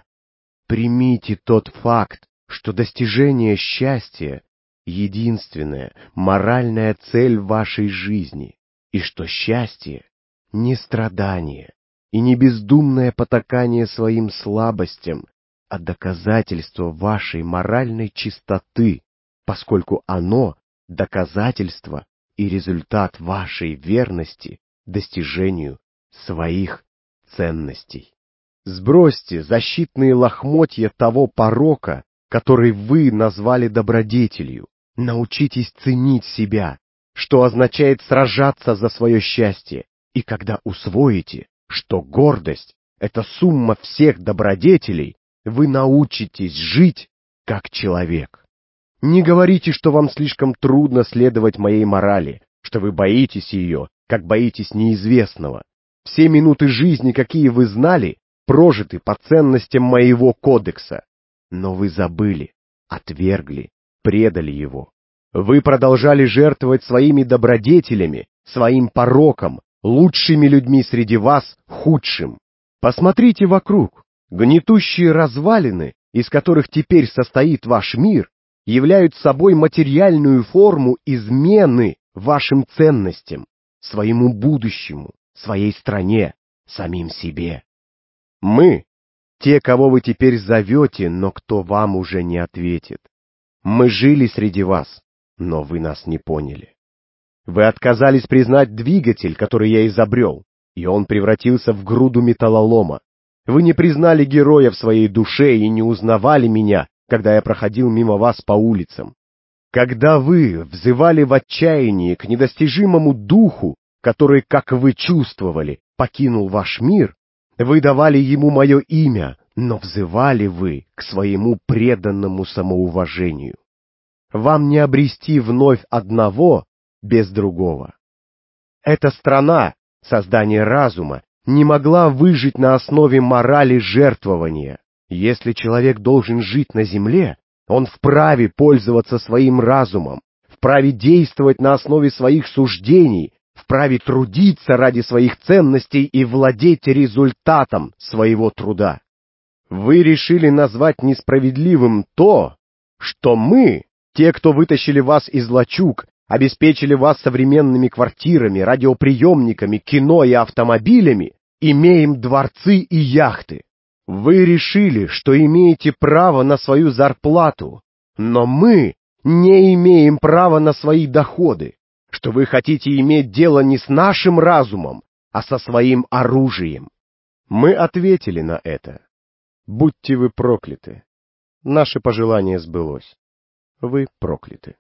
Примите тот факт, что достижение счастья — единственная моральная цель вашей жизни, и что счастье — не страдание и не бездумное потакание своим слабостям, а доказательство вашей моральной чистоты, поскольку оно — доказательство и результат вашей верности достижению своих ценностей. Сбросьте защитные лохмотья того порока, который вы назвали добродетелью. Научитесь ценить себя, что означает сражаться за свое счастье, и когда усвоите, что гордость — это сумма всех добродетелей, вы научитесь жить как человек. Не говорите, что вам слишком трудно следовать моей морали, что вы боитесь ее, как боитесь неизвестного. Все минуты жизни, какие вы знали, прожиты по ценностям моего кодекса. Но вы забыли, отвергли, предали его. Вы продолжали жертвовать своими добродетелями, своим пороком, лучшими людьми среди вас худшим. Посмотрите вокруг. Гнетущие развалины, из которых теперь состоит ваш мир, являют собой материальную форму измены вашим ценностям, своему будущему, своей стране, самим себе. Мы — те, кого вы теперь зовете, но кто вам уже не ответит. Мы жили среди вас, но вы нас не поняли. Вы отказались признать двигатель, который я изобрел, и он превратился в груду металлолома. Вы не признали героя в своей душе и не узнавали меня, когда я проходил мимо вас по улицам. Когда вы взывали в отчаянии к недостижимому духу, который, как вы чувствовали, покинул ваш мир, вы давали ему мое имя, но взывали вы к своему преданному самоуважению. Вам не обрести вновь одного без другого. Эта страна, создание разума, не могла выжить на основе морали жертвования. Если человек должен жить на земле, он вправе пользоваться своим разумом, вправе действовать на основе своих суждений, вправе трудиться ради своих ценностей и владеть результатом своего труда. Вы решили назвать несправедливым то, что мы, те, кто вытащили вас из лачуг, обеспечили вас современными квартирами, радиоприемниками, кино и автомобилями, имеем дворцы и яхты. Вы решили, что имеете право на свою зарплату, но мы не имеем права на свои доходы, что вы хотите иметь дело не с нашим разумом, а со своим оружием. Мы ответили на это. Будьте вы прокляты. Наше пожелание сбылось. Вы прокляты.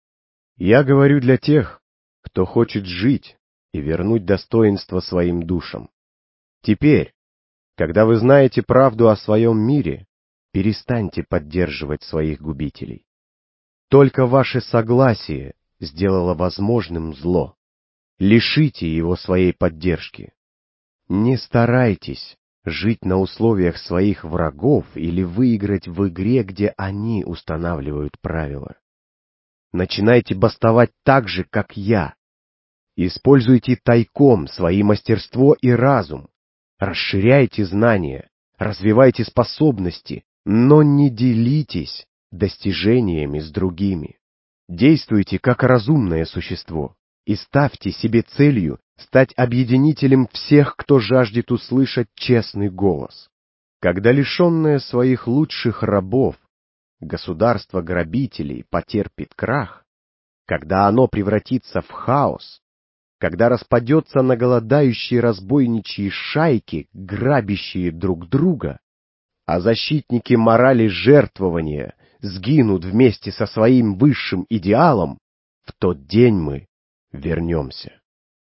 Я говорю для тех, кто хочет жить и вернуть достоинство своим душам. Теперь, когда вы знаете правду о своем мире, перестаньте поддерживать своих губителей. Только ваше согласие сделало возможным зло. Лишите его своей поддержки. Не старайтесь жить на условиях своих врагов или выиграть в игре, где они устанавливают правила. Начинайте бастовать так же, как я. Используйте тайком свои мастерство и разум. Расширяйте знания, развивайте способности, но не делитесь достижениями с другими. Действуйте как разумное существо и ставьте себе целью стать объединителем всех, кто жаждет услышать честный голос. Когда лишенное своих лучших рабов, государство грабителей потерпит крах, когда оно превратится в хаос, когда распадется на голодающие разбойничьи шайки, грабящие друг друга, а защитники морали жертвования сгинут вместе со своим высшим идеалом, в тот день мы вернемся.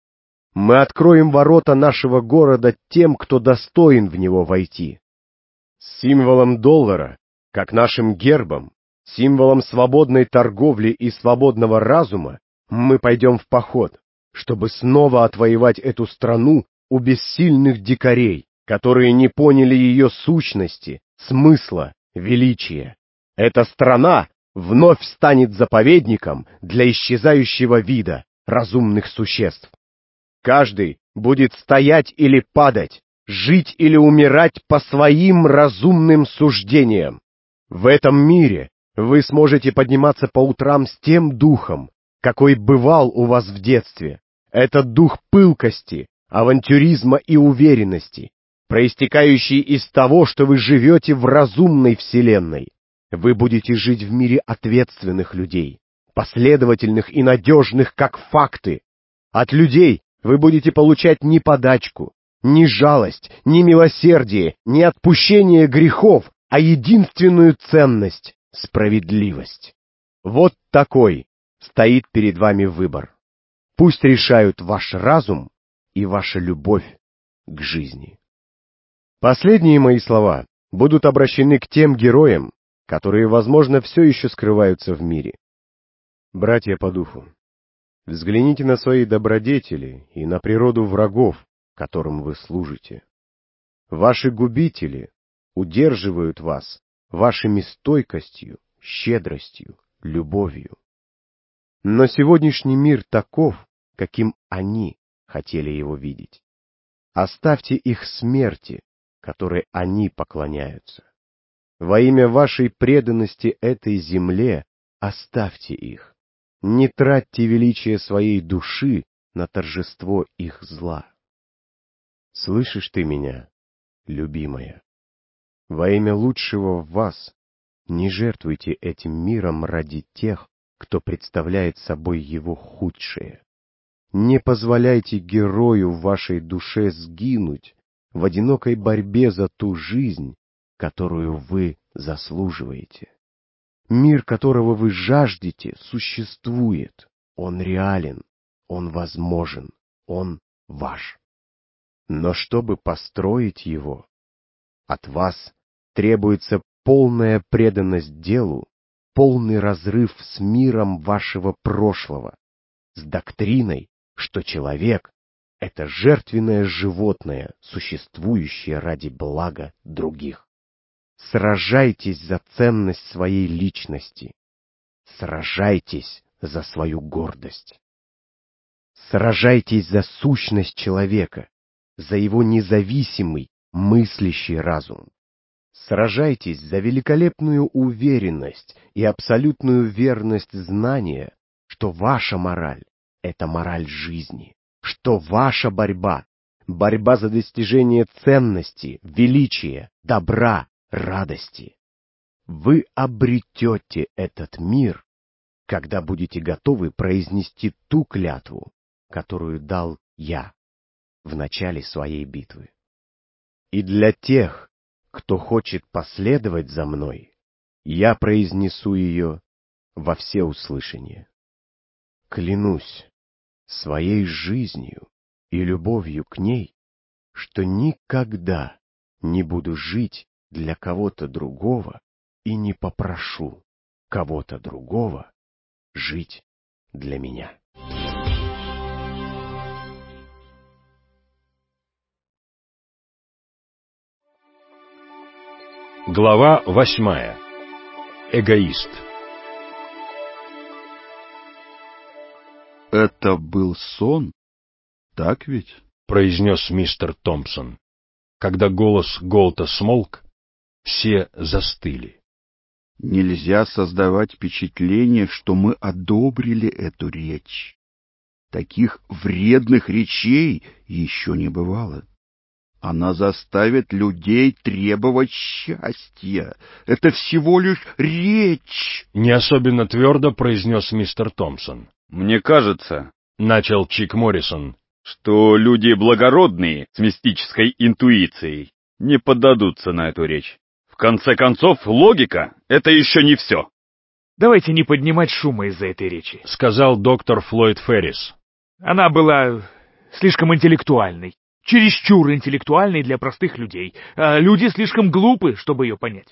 Мы откроем ворота нашего города тем, кто достоин в него войти. С символом доллара, как нашим гербом, символом свободной торговли и свободного разума, мы пойдем в поход, чтобы снова отвоевать эту страну у бессильных дикарей, которые не поняли ее сущности, смысла, величия. Эта страна вновь станет заповедником для исчезающего вида разумных существ. Каждый будет стоять или падать, жить или умирать по своим разумным суждениям. В этом мире вы сможете подниматься по утрам с тем духом, какой бывал у вас в детстве. Это дух пылкости, авантюризма и уверенности, проистекающий из того, что вы живете в разумной вселенной. Вы будете жить в мире ответственных людей, последовательных и надежных, как факты. От людей вы будете получать не подачку, не жалость, не милосердие, не отпущение грехов, а единственную ценность — справедливость. Вот такой стоит перед вами выбор. Пусть решают ваш разум и ваша любовь к жизни. Последние мои слова будут обращены к тем героям, которые, возможно, все еще скрываются в мире. Братья по духу, взгляните на свои добродетели и на природу врагов, которым вы служите. Ваши губители удерживают вас вашими стойкостью, щедростью, любовью. Но сегодняшний мир таков, каким они хотели его видеть. Оставьте их смерти, которой они поклоняются. Во имя вашей преданности этой земле оставьте их. Не тратьте величие своей души на торжество их зла. Слышишь ты меня, любимая? Во имя лучшего в вас не жертвуйте этим миром ради тех, кто представляет собой его худшее. Не позволяйте герою в вашей душе сгинуть в одинокой борьбе за ту жизнь, которую вы заслуживаете. Мир, которого вы жаждете, существует. Он реален, он возможен, он ваш. Но чтобы построить его, от вас требуется полная преданность делу, полный разрыв с миром вашего прошлого, с доктриной, что человек — это жертвенное животное, существующее ради блага других. Сражайтесь за ценность своей личности. Сражайтесь за свою гордость. Сражайтесь за сущность человека, за его независимый, мыслящий разум. Сражайтесь за великолепную уверенность и абсолютную верность знания, что ваша мораль — это мораль жизни, что ваша борьба Борьба за достижение ценности, величия, добра, радости. Вы обретете этот мир, когда будете готовы произнести ту клятву, которую дал я в начале своей битвы. И для тех, кто хочет последовать за мной, я произнесу ее во всеуслышание. Клянусь своей жизнью и любовью к ней, что никогда не буду жить для кого-то другого и не попрошу кого-то другого жить для меня. Глава 8. Эгоист. Это был сон, так ведь? Произнес мистер Томпсон. Когда голос Голта смолк, все застыли. Нельзя создавать впечатление, что мы одобрили эту речь. Таких вредных речей еще не бывало. Она заставит людей требовать счастья. Это всего лишь речь. Не особенно твердо произнес мистер Томпсон. Мне кажется, начал Чик Моррисон, что люди благородные с мистической интуицией не поддадутся на эту речь. В конце концов, логика — это еще не все. Давайте не поднимать шума из-за этой речи, сказал доктор Флойд Феррис. Она была слишком интеллектуальной. Чересчур интеллектуальной для простых людей, а люди слишком глупы, чтобы ее понять.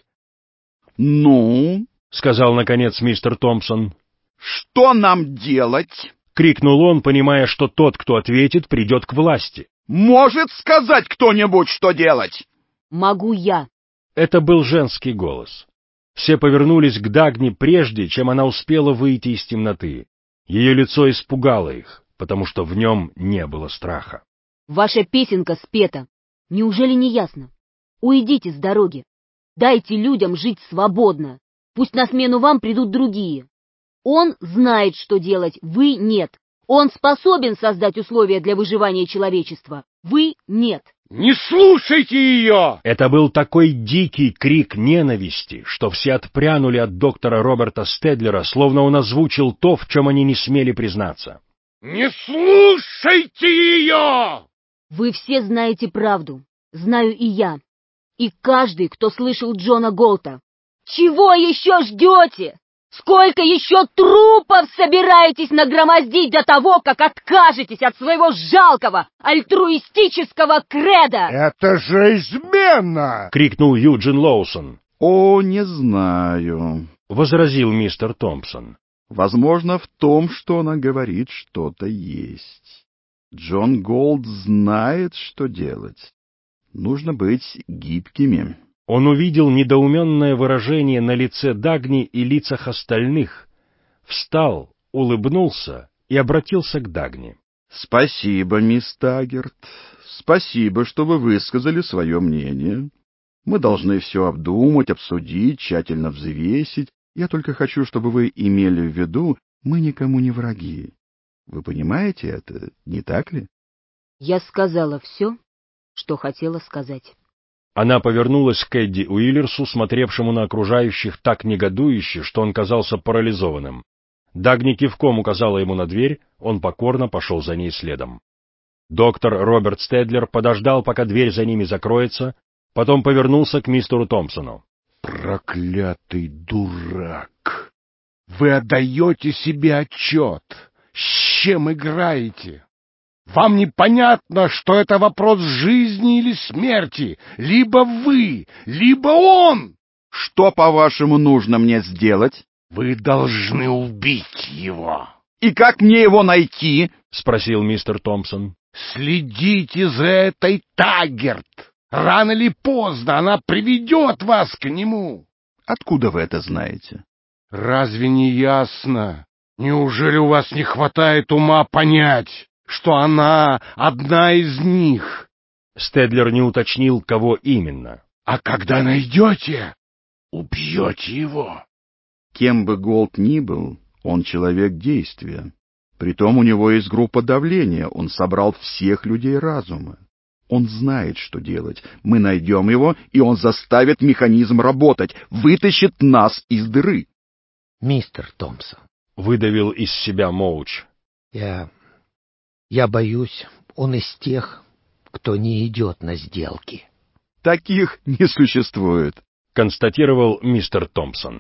«Ну?» — сказал, наконец, мистер Томпсон. «Что нам делать?» — крикнул он, понимая, что тот, кто ответит, придет к власти. «Может сказать кто-нибудь, что делать?» «Могу я». Это был женский голос. Все повернулись к Дагни прежде, чем она успела выйти из темноты. Ее лицо испугало их, потому что в нем не было страха. Ваша песенка спета. Неужели не ясно? Уйдите с дороги. Дайте людям жить свободно. Пусть на смену вам придут другие. Он знает, что делать, вы нет. Он способен создать условия для выживания человечества, вы нет. Не слушайте ее! Это был такой дикий крик ненависти, что все отпрянули от доктора Роберта Стедлера, словно он озвучил то, в чем они не смели признаться. Не слушайте ее! Вы все знаете правду, знаю и я, и каждый, кто слышал Джона Голта. Чего еще ждете? Сколько еще трупов собираетесь нагромоздить до того, как откажетесь от своего жалкого, альтруистического кредо? Это же измена! — крикнул Юджин Лоусон. — О, не знаю, — возразил мистер Томпсон. — Возможно, в том, что она говорит, что-то есть. Джон Голд знает, что делать. Нужно быть гибкими. Он увидел недоуменное выражение на лице Дагни и лицах остальных, встал, улыбнулся и обратился к Дагни. — Спасибо, мисс Таггерт. Спасибо, что вы высказали свое мнение. Мы должны все обдумать, обсудить, тщательно взвесить. Я только хочу, чтобы вы имели в виду, мы никому не враги. Вы понимаете это, не так ли? Я сказала все, что хотела сказать. Она повернулась к Эдди Уиллерсу, смотревшему на окружающих так негодующе, что он казался парализованным. Дагни кивком указала ему на дверь, он покорно пошел за ней следом. Доктор Роберт Стедлер подождал, пока дверь за ними закроется, потом повернулся к мистеру Томпсону. «Проклятый дурак! Вы отдаете себе отчет, с чем играете? Вам непонятно, что это вопрос жизни или смерти. Либо вы, либо он. Что, по-вашему, нужно мне сделать? Вы должны убить его. И как мне его найти? Спросил мистер Томпсон. Следите за этой Таггерт. Рано или поздно она приведет вас к нему. Откуда вы это знаете? Разве не ясно? Неужели у вас не хватает ума понять, что она одна из них? Стедлер не уточнил, кого именно. А когда найдете, убьете его. Кем бы Голд ни был, он человек действия. Притом у него есть группа давления, он собрал всех людей разума. Он знает, что делать. Мы найдем его, и он заставит механизм работать, вытащит нас из дыры. Мистер Томпсон, — выдавил из себя Моуч. Я боюсь, он из тех, кто не идет на сделки. Таких не существует, — констатировал мистер Томпсон.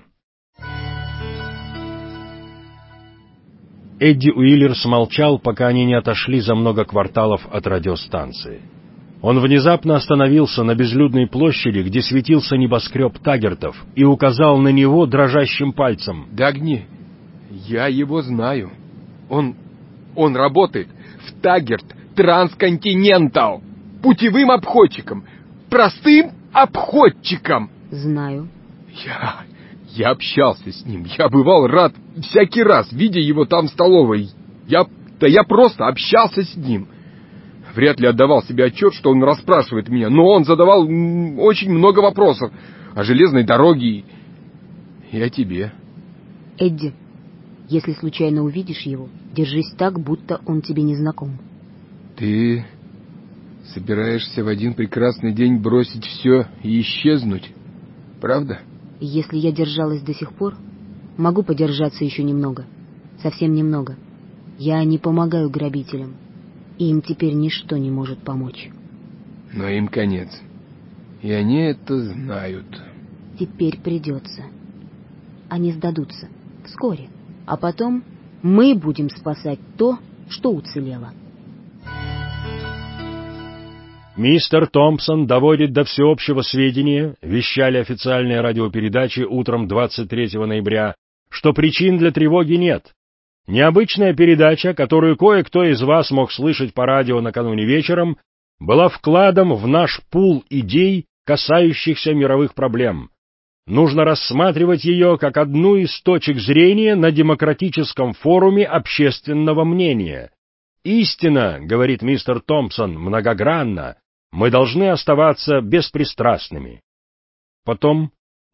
Эдди Уиллерс молчал, пока они не отошли за много кварталов от радиостанции. Он внезапно остановился на безлюдной площади, где светился небоскреб Таггертов, и указал на него дрожащим пальцем. «Дагни, я его знаю. Он работает в Таггерт Трансконтинентал, путевым обходчиком, простым обходчиком». «Знаю». Я общался с ним, я бывал рад всякий раз, видя его там в столовой. Я просто общался с ним. Вряд ли отдавал себе отчет, что он расспрашивает меня, но он задавал очень много вопросов о железной дороге и о тебе. Эдди, если случайно увидишь его, держись так, будто он тебе не знаком. Ты собираешься в один прекрасный день бросить все и исчезнуть, правда? Если я держалась до сих пор, могу подержаться еще немного. Совсем немного. Я не помогаю грабителям. И им теперь ничто не может помочь. Но им конец. И они это знают. Теперь придется. Они сдадутся. Вскоре. А потом мы будем спасать то, что уцелело. Мистер Томпсон доводит до всеобщего сведения, вещали официальные радиопередачи утром 23 ноября, что причин для тревоги нет. Необычная передача, которую кое-кто из вас мог слышать по радио накануне вечером, была вкладом в наш пул идей, касающихся мировых проблем. Нужно рассматривать ее как одну из точек зрения на демократическом форуме общественного мнения. Истина, говорит мистер Томпсон, многогранна. Мы должны оставаться беспристрастными. Потом,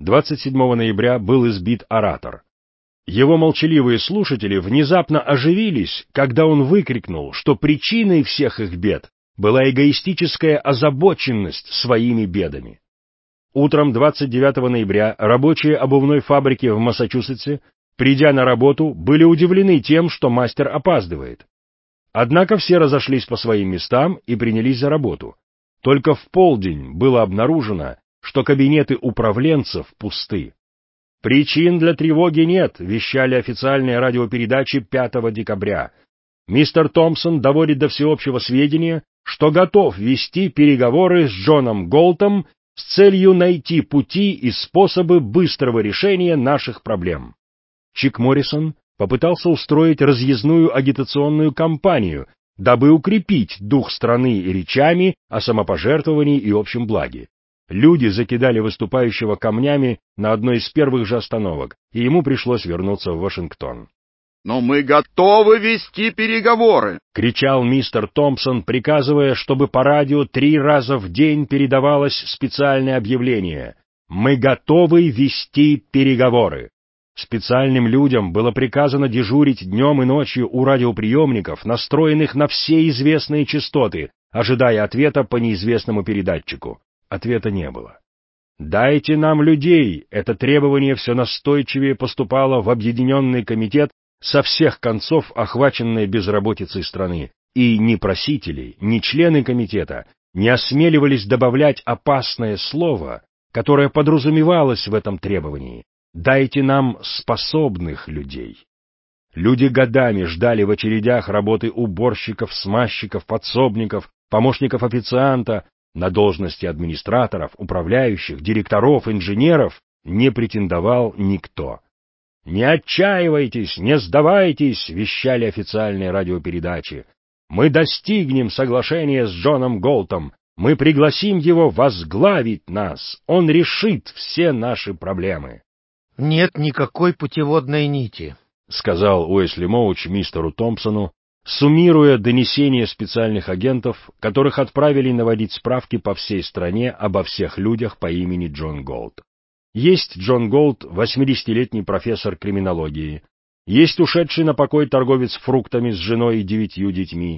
27 ноября, был избит оратор. Его молчаливые слушатели внезапно оживились, когда он выкрикнул, что причиной всех их бед была эгоистическая озабоченность своими бедами. Утром 29 ноября рабочие обувной фабрики в Массачусетсе, придя на работу, были удивлены тем, что мастер опаздывает. Однако все разошлись по своим местам и принялись за работу. Только в полдень было обнаружено, что кабинеты управленцев пусты. «Причин для тревоги нет», — вещали официальные радиопередачи 5 декабря. Мистер Томпсон доводит до всеобщего сведения, что готов вести переговоры с Джоном Голтом с целью найти пути и способы быстрого решения наших проблем. Чик Моррисон попытался устроить разъездную агитационную кампанию, дабы укрепить дух страны речами о самопожертвовании и общем благе. Люди закидали выступающего камнями на одной из первых же остановок, и ему пришлось вернуться в Вашингтон. «Но мы готовы вести переговоры!» — кричал мистер Томпсон, приказывая, чтобы по радио 3 раза в день передавалось специальное объявление «Мы готовы вести переговоры». Специальным людям было приказано дежурить днем и ночью у радиоприемников, настроенных на все известные частоты, ожидая ответа по неизвестному передатчику. Ответа не было. «Дайте нам людей!» Это требование все настойчивее поступало в Объединенный комитет со всех концов, охваченной безработицей страны, и ни просители, ни члены комитета не осмеливались добавлять опасное слово, которое подразумевалось в этом требовании. «Дайте нам способных людей». Люди годами ждали в очередях работы уборщиков, смазчиков, подсобников, помощников официанта. На должности администраторов, управляющих, директоров, инженеров не претендовал никто. «Не отчаивайтесь, не сдавайтесь», — вещали официальные радиопередачи. «Мы достигнем соглашения с Джоном Голтом. Мы пригласим его возглавить нас. Он решит все наши проблемы». «Нет никакой путеводной нити», — сказал Уэсли Моуч мистеру Томпсону, суммируя донесения специальных агентов, которых отправили наводить справки по всей стране обо всех людях по имени Джон Голт. Есть Джон Голт, 80-летний профессор криминологии. Есть ушедший на покой торговец фруктами с женой и 9 детьми.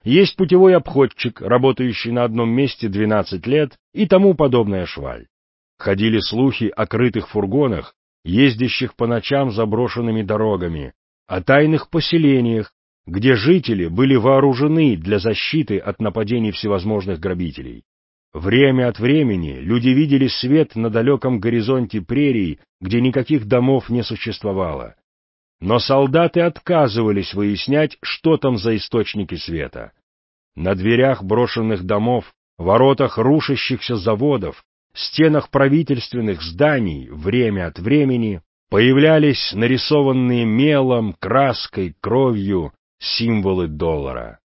Есть путевой обходчик, работающий на одном месте 12 лет, и тому подобная шваль. Ходили слухи о крытых фургонах, ездящих по ночам заброшенными дорогами, о тайных поселениях, где жители были вооружены для защиты от нападений всевозможных грабителей. Время от времени люди видели свет на далеком горизонте прерий, где никаких домов не существовало. Но солдаты отказывались выяснять, что там за источники света. На дверях брошенных домов, воротах рушащихся заводов, стенах правительственных зданий время от времени появлялись нарисованные мелом, краской, кровью символы доллара.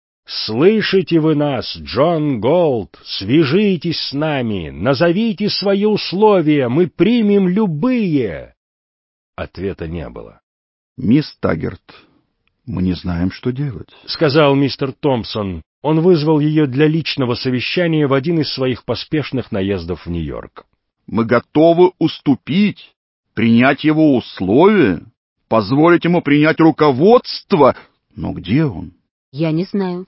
«Слышите вы нас, Джон Голд? Свяжитесь с нами, назовите свои условия, мы примем любые!» Ответа не было. «Мисс Таггерт, мы не знаем, что делать», — сказал мистер Томпсон. Он вызвал ее для личного совещания в один из своих поспешных наездов в Нью-Йорк. «Мы готовы уступить, принять его условия, позволить ему принять руководство. Но где он?» «Я не знаю».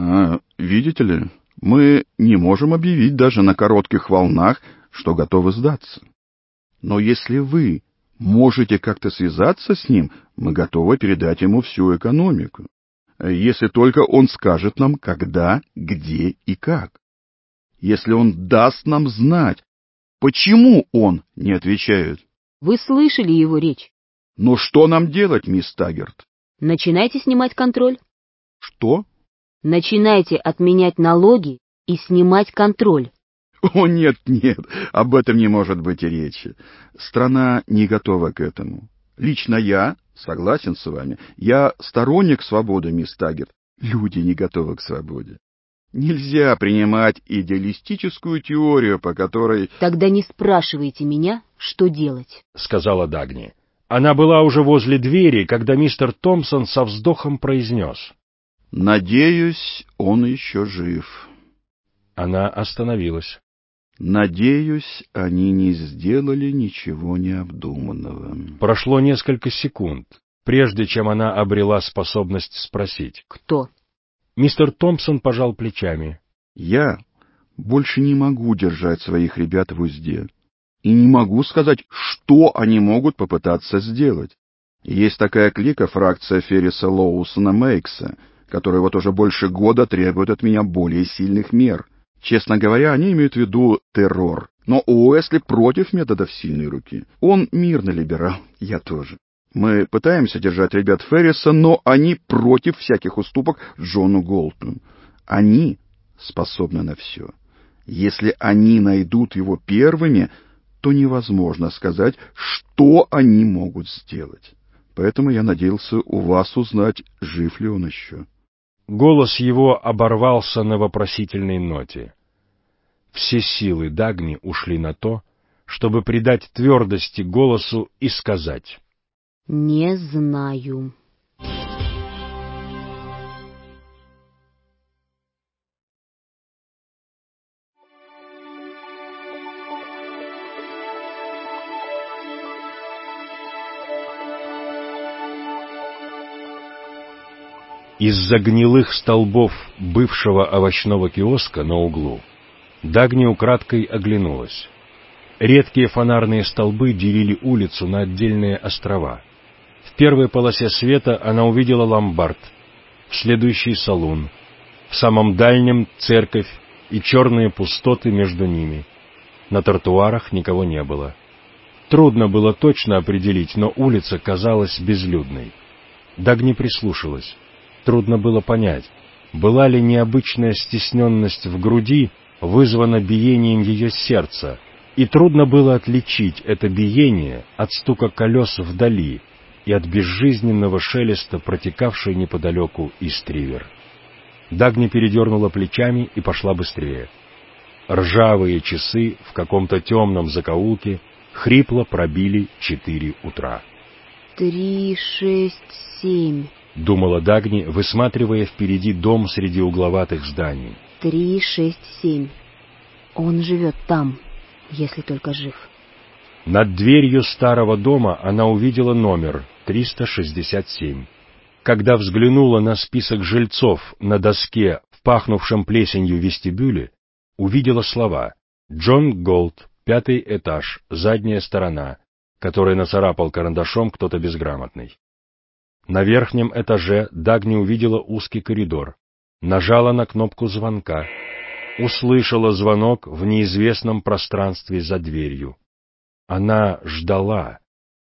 Видите ли, мы не можем объявить даже на коротких волнах, что готовы сдаться. Но если вы можете как-то связаться с ним, мы готовы передать ему всю экономику. Если только он скажет нам, когда, где и как. Если он даст нам знать, почему он не отвечает». Вы слышали его речь? «Но что нам делать, мисс Таггерт?» Начинайте снимать контроль. «Что?» Начинайте отменять налоги и снимать контроль. «О, нет, об этом не может быть и речи. Страна не готова к этому. Лично я согласен с вами. Я сторонник свободы, мисс Таггерт. Люди не готовы к свободе. Нельзя принимать идеалистическую теорию, по которой...» «Тогда не спрашивайте меня, что делать», — сказала Дагни. Она была уже возле двери, когда мистер Томпсон со вздохом произнес: «Надеюсь, он еще жив». Она остановилась. «Надеюсь, они не сделали ничего необдуманного». Прошло несколько секунд, прежде чем она обрела способность спросить: «Кто?» Мистер Томпсон пожал плечами. «Я больше не могу держать своих ребят в узде. И не могу сказать, что они могут попытаться сделать. Есть такая клика, фракция Ферриса Лоусона Мейкса, которая вот уже больше года требует от меня более сильных мер. Честно говоря, они имеют в виду террор. Но Уэсли против методов сильной руки. Он мирный либерал, я тоже. Мы пытаемся держать ребят Ферриса, но они против всяких уступок Джону Голту. Они способны на все. Если они найдут его первыми, то невозможно сказать, что они могут сделать. Поэтому я надеялся у вас узнать, жив ли он еще». Голос его оборвался на вопросительной ноте. Все силы Дагни ушли на то, чтобы придать твердости голосу и сказать: «Не знаю». Из-за гнилых столбов бывшего овощного киоска на углу Дагни украдкой оглянулась. Редкие фонарные столбы делили улицу на отдельные острова. В первой полосе света она увидела ломбард, в следующей — салун, в самом дальнем — церковь и черные пустоты между ними. На тротуарах никого не было. Трудно было точно определить, но улица казалась безлюдной. Дагни прислушалась. Трудно было понять, была ли необычная стесненность в груди вызвана биением ее сердца, и трудно было отличить это биение от стука колес вдали и от безжизненного шелеста, протекавшей неподалеку Ист-Ривер. Дагни передернула плечами и пошла быстрее. Ржавые часы в каком-то темном закоулке хрипло пробили 4 утра. 3, 6, 7... — думала Дагни, высматривая впереди дом среди угловатых зданий. 3, 6, 7. Он живет там, если только жив. Над дверью старого дома она увидела номер 367. когда взглянула на список жильцов на доске в пахнувшем плесенью вестибюле, увидела слова «Джон Голд, 5-й этаж, задняя сторона», которые нацарапал карандашом кто-то безграмотный. На верхнем этаже Дагни увидела узкий коридор, нажала на кнопку звонка, услышала звонок в неизвестном пространстве за дверью. Она ждала,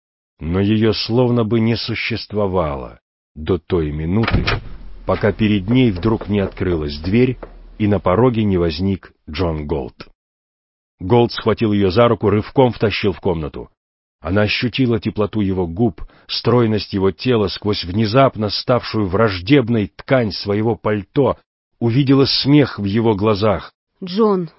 но ее словно бы не существовало до той минуты, пока перед ней вдруг не открылась дверь и на пороге не возник Джон Голд. Голд схватил ее за руку, рывком втащил в комнату. Она ощутила теплоту его губ, стройность его тела сквозь внезапно ставшую враждебной ткань своего пальто, увидела смех в его глазах. «Джон,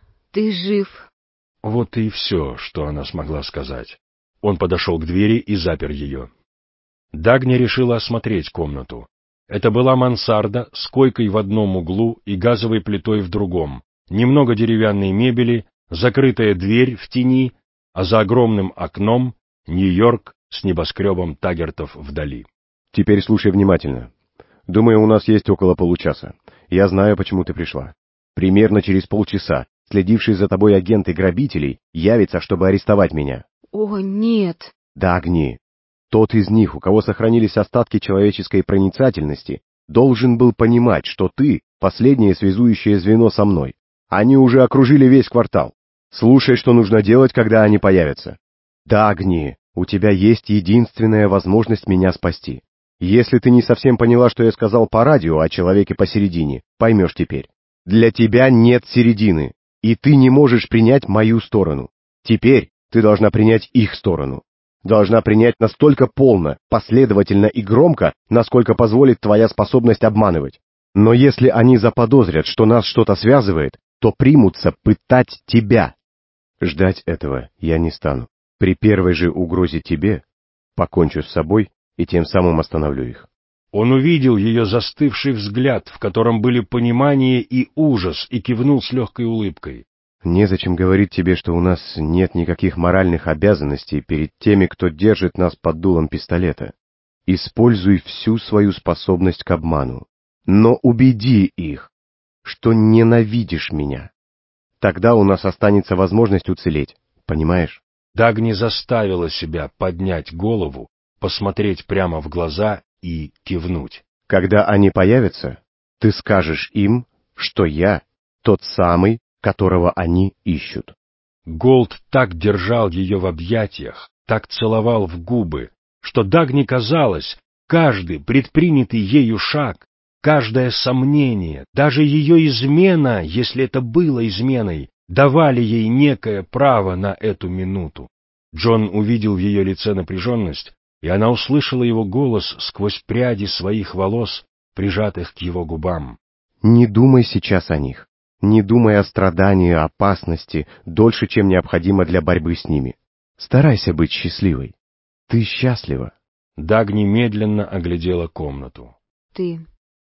ты жив!» Вот и все, что она смогла сказать. Он подошел к двери и запер ее. Дагни решила осмотреть комнату. Это была мансарда с койкой в одном углу и газовой плитой в другом, немного деревянной мебели, закрытая дверь в тени, а за огромным окном Нью-Йорк с небоскребом Таггертов вдали. Теперь слушай внимательно. Думаю, у нас есть около получаса. Я знаю, почему ты пришла. Примерно через полчаса следивший за тобой агент и грабителей явится, чтобы арестовать меня. О, нет. Дагни, тот из них, у кого сохранились остатки человеческой проницательности, должен был понимать, что ты — последнее связующее звено со мной. Они уже окружили весь квартал. Слушай, что нужно делать, когда они появятся. Дагни, у тебя есть единственная возможность меня спасти. Если ты не совсем поняла, что я сказал по радио о человеке посередине, поймешь теперь. Для тебя нет середины, и ты не можешь принять мою сторону. Теперь ты должна принять их сторону. Должна принять настолько полно, последовательно и громко, насколько позволит твоя способность обманывать. Но если они заподозрят, что нас что-то связывает, то примутся пытать тебя. Ждать этого я не стану. При первой же угрозе тебе покончу с собой и тем самым остановлю их. Он увидел ее застывший взгляд, в котором были понимание и ужас, и кивнул с легкой улыбкой. Незачем говорить тебе, что у нас нет никаких моральных обязанностей перед теми, кто держит нас под дулом пистолета. Используй всю свою способность к обману, но убеди их, что ненавидишь меня. Тогда у нас останется возможность уцелеть, понимаешь? Дагни заставила себя поднять голову, посмотреть прямо в глаза и кивнуть. Когда они появятся, ты скажешь им, что я тот самый, которого они ищут. Голд так держал ее в объятиях, так целовал в губы, что Дагни казалось, каждый предпринятый ею шаг, каждое сомнение, даже ее измена, если это было изменой, давали ей некое право на эту минуту. Джон увидел в ее лице напряженность, и она услышала его голос сквозь пряди своих волос, прижатых к его губам. «Не думай сейчас о них. Не думай о страдании, опасности, дольше, чем необходимо для борьбы с ними. Старайся быть счастливой. Ты счастлива». Дагни медленно оглядела комнату. «Ты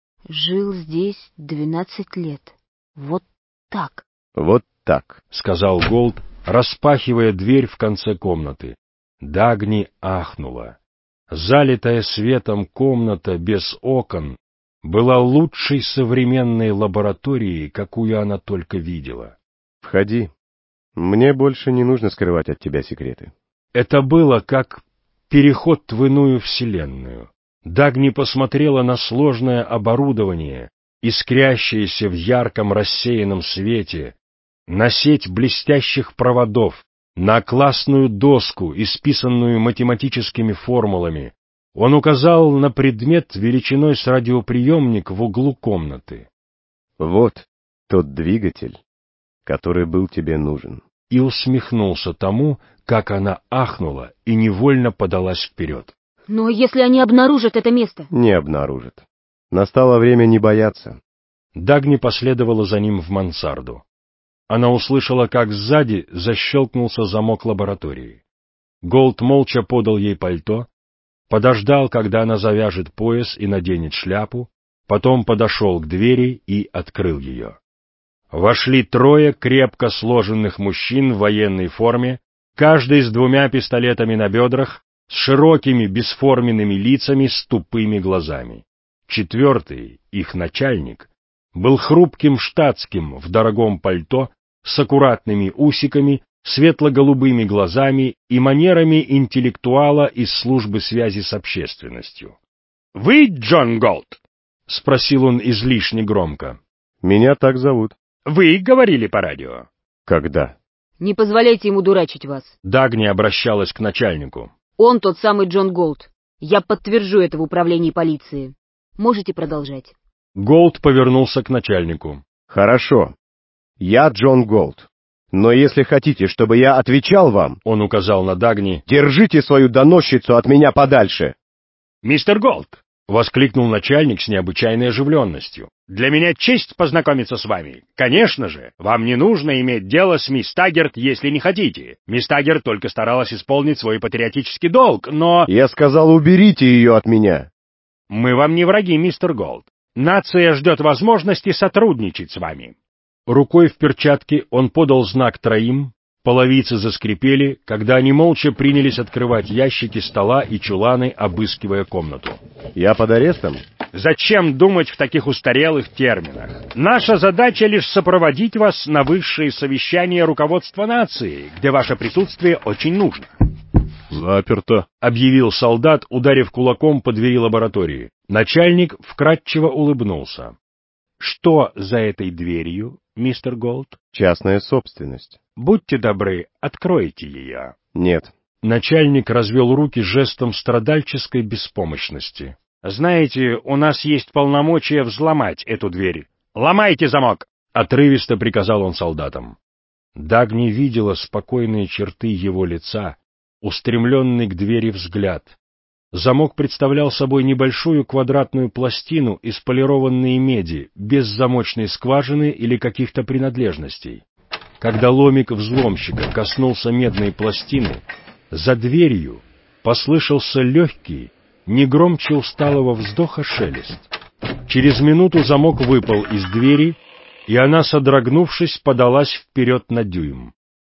жил здесь 12 лет. Вот так». «Вот так», — сказал Голд, распахивая дверь в конце комнаты. Дагни ахнула. Залитая светом комната без окон была лучшей современной лабораторией, какую она только видела. «Входи. Мне больше не нужно скрывать от тебя секреты». Это было как переход в иную вселенную. Дагни посмотрела на сложное оборудование, искрящееся в ярком рассеянном свете, на сеть блестящих проводов, на классную доску, исписанную математическими формулами. Он указал на предмет величиной с радиоприемник в углу комнаты. «Вот тот двигатель, который был тебе нужен». И усмехнулся тому, как она ахнула и невольно подалась вперед. «Но если они обнаружат это место?» «Не обнаружат. Настало время не бояться». Дагни последовала за ним в мансарду. Она услышала, как сзади защелкнулся замок лаборатории. Голд молча подал ей пальто, подождал, когда она завяжет пояс и наденет шляпу, потом подошел к двери и открыл ее. Вошли трое крепко сложенных мужчин в военной форме, каждый с 2 пистолетами на бедрах, с широкими бесформенными лицами с тупыми глазами. Четвертый, их начальник, был хрупким штатским в дорогом пальто с аккуратными усиками, светло-голубыми глазами и манерами интеллектуала из службы связи с общественностью. «Вы Джон Голд?» — спросил он излишне громко. «Меня так зовут». «Вы говорили по радио?» «Когда?» Не позволяйте ему дурачить вас. Дагни обращалась к начальнику. Он тот самый Джон Голд. Я подтвержу это в управлении полиции. Можете продолжать. Голд повернулся к начальнику. «Хорошо. Я Джон Голд. Но если хотите, чтобы я отвечал вам, он указал на Дагни, держите свою доносчицу от меня подальше». «Мистер Голд!» — воскликнул начальник с необычайной оживленностью. «Для меня честь познакомиться с вами. Конечно же, вам не нужно иметь дело с мисс Таггерт, если не хотите. Мисс Таггерт только старалась исполнить свой патриотический долг, но...» «Я сказал, уберите ее от меня». «Мы вам не враги, мистер Голд. Нация ждет возможности сотрудничать с вами». Рукой в перчатке он подал знак троим, половицы заскрипели, когда они молча принялись открывать ящики стола и чуланы, обыскивая комнату. «Я под арестом?» «Зачем думать в таких устарелых терминах? Наша задача лишь сопроводить вас на высшие совещания руководства нации, где ваше присутствие очень нужно». «Заперто», — объявил солдат, ударив кулаком по двери лаборатории. Начальник вкратчиво улыбнулся. «Что за этой дверью, мистер Голд?» «Частная собственность». «Будьте добры, откройте ее». «Нет». Начальник развел руки жестом страдальческой беспомощности. «Знаете, у нас есть полномочия взломать эту дверь. Ломайте замок!» — отрывисто приказал он солдатам. Дагни видела спокойные черты его лица, устремленный к двери взгляд. Замок представлял собой небольшую квадратную пластину из полированной меди, без замочной скважины или каких-то принадлежностей. Когда ломик взломщика коснулся медной пластины, за дверью послышался легкий, не громче усталого вздоха шелест. Через минуту замок выпал из двери, и она, содрогнувшись, подалась вперед на дюйм.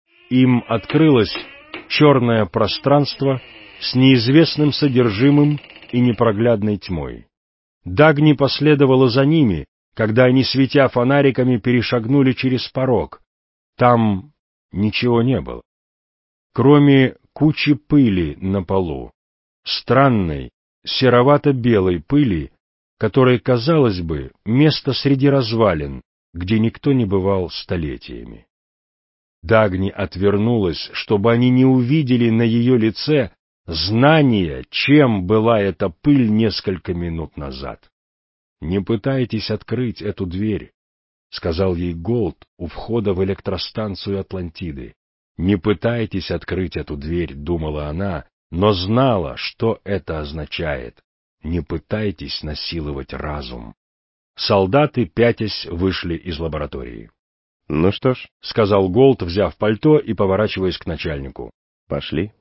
Им открылось черное пространство с неизвестным содержимым и непроглядной тьмой. Дагни последовала за ними, когда они, светя фонариками, перешагнули через порог. Там ничего не было, кроме кучи пыли на полу, странной, серовато-белой пыли, которой, казалось бы, место среди развалин, где никто не бывал столетиями. Дагни отвернулась, чтобы они не увидели на ее лице знание, чем была эта пыль несколько минут назад. «Не пытайтесь открыть эту дверь», — сказал ей Голд у входа в электростанцию Атлантиды. «Не пытайтесь открыть эту дверь», — думала она, но знала, что это означает. «Не пытайтесь насиловать разум». Солдаты, пятясь, вышли из лаборатории. «Ну что ж», — сказал Голд, взяв пальто и поворачиваясь к начальнику. «Пошли».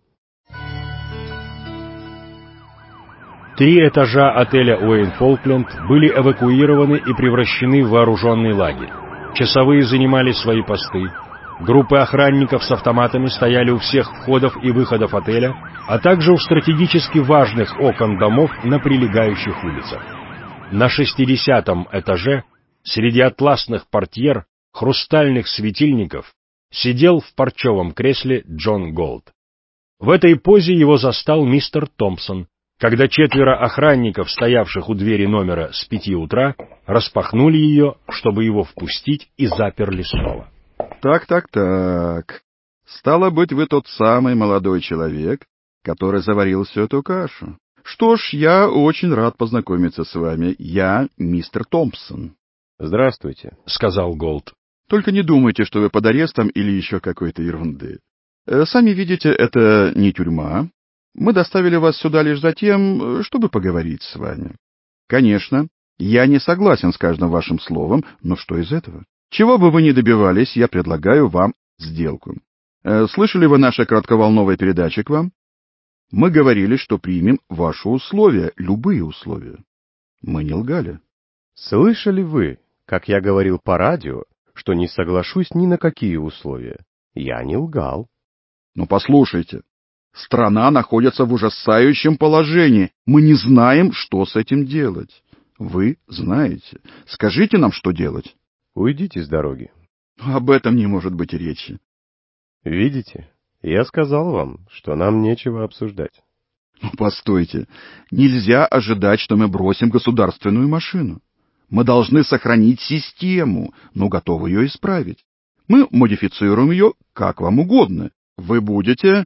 3 этажа отеля Уэйн-Фолкленд были эвакуированы и превращены в вооруженный лагерь. Часовые занимали свои посты. Группы охранников с автоматами стояли у всех входов и выходов отеля, а также у стратегически важных окон домов на прилегающих улицах. На 60-м этаже, среди атласных портьер, хрустальных светильников, сидел в парчевом кресле Джон Голд. В этой позе его застал мистер Томпсон, когда 4 охранников, стоявших у двери номера с 5 утра, распахнули ее, чтобы его впустить, и заперли снова. Так. Стало быть, вы тот самый молодой человек, который заварил всю эту кашу. Что ж, я очень рад познакомиться с вами. Я мистер Томпсон. «Здравствуйте», — сказал Голд. «Только не думайте, что вы под арестом или еще какой-то ерунды. Сами видите, это не тюрьма. Мы доставили вас сюда лишь за тем, чтобы поговорить с вами. Конечно, я не согласен с каждым вашим словом, но что из этого? Чего бы вы ни добивались, я предлагаю вам сделку. Слышали вы наши кратковолновые передачи к вам? Мы говорили, что примем ваши условия, любые условия. Мы не лгали». «Слышали вы, как я говорил по радио, что не соглашусь ни на какие условия? Я не лгал». «Ну, послушайте, Страна находится в ужасающем положении. Мы не знаем, что с этим делать. Вы знаете. Скажите нам, что делать. Уйдите с дороги. Об этом не может быть и речи. Видите, я сказал вам, что нам нечего обсуждать. Постойте, нельзя ожидать, что мы бросим государственную машину. Мы должны сохранить систему, но готовы ее исправить. Мы модифицируем ее как вам угодно. Вы будете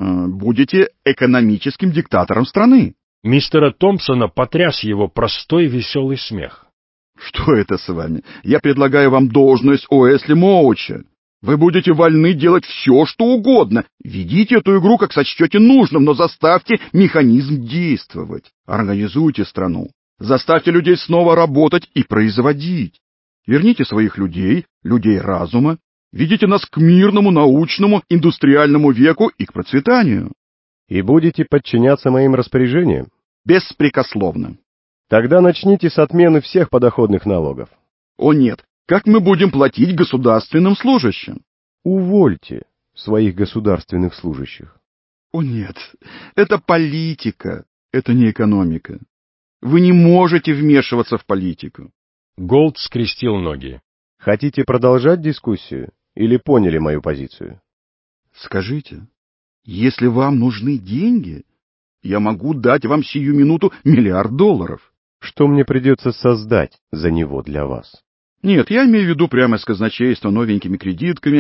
экономическим диктатором страны. Мистера Томпсона потряс его простой веселый смех. Что это с вами? Я предлагаю вам должность Уэсли Моуча. Вы будете вольны делать все, что угодно. Ведите эту игру, как сочтете нужным, но заставьте механизм действовать. Организуйте страну. Заставьте людей снова работать и производить. Верните своих людей, людей разума. Ведите нас к мирному, научному, индустриальному веку и к процветанию. И будете подчиняться моим распоряжениям? Беспрекословно. Тогда начните с отмены всех подоходных налогов. О нет, как мы будем платить государственным служащим? Увольте своих государственных служащих. О нет, это политика, это не экономика. Вы не можете вмешиваться в политику. Голд скрестил ноги. Хотите продолжать дискуссию или поняли мою позицию? Скажите, если вам нужны деньги, я могу дать вам сию минуту $1 миллиард. Что мне придется создать за него для вас? Нет, я имею в виду прямо из казначейства новенькими кредитками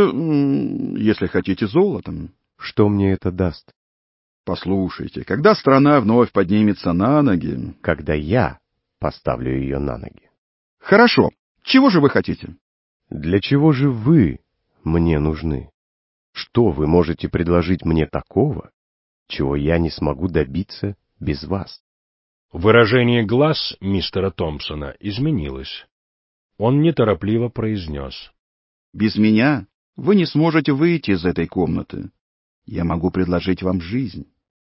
или, если хотите, золотом. Что мне это даст? Послушайте, когда страна вновь поднимется на ноги... Когда я поставлю ее на ноги. Хорошо. Чего же вы хотите? Для чего же вы мне нужны? Что вы можете предложить мне такого, чего я не смогу добиться без вас? Выражение глаз мистера Томпсона изменилось. Он неторопливо произнес. Без меня вы не сможете выйти из этой комнаты. Я могу предложить вам жизнь.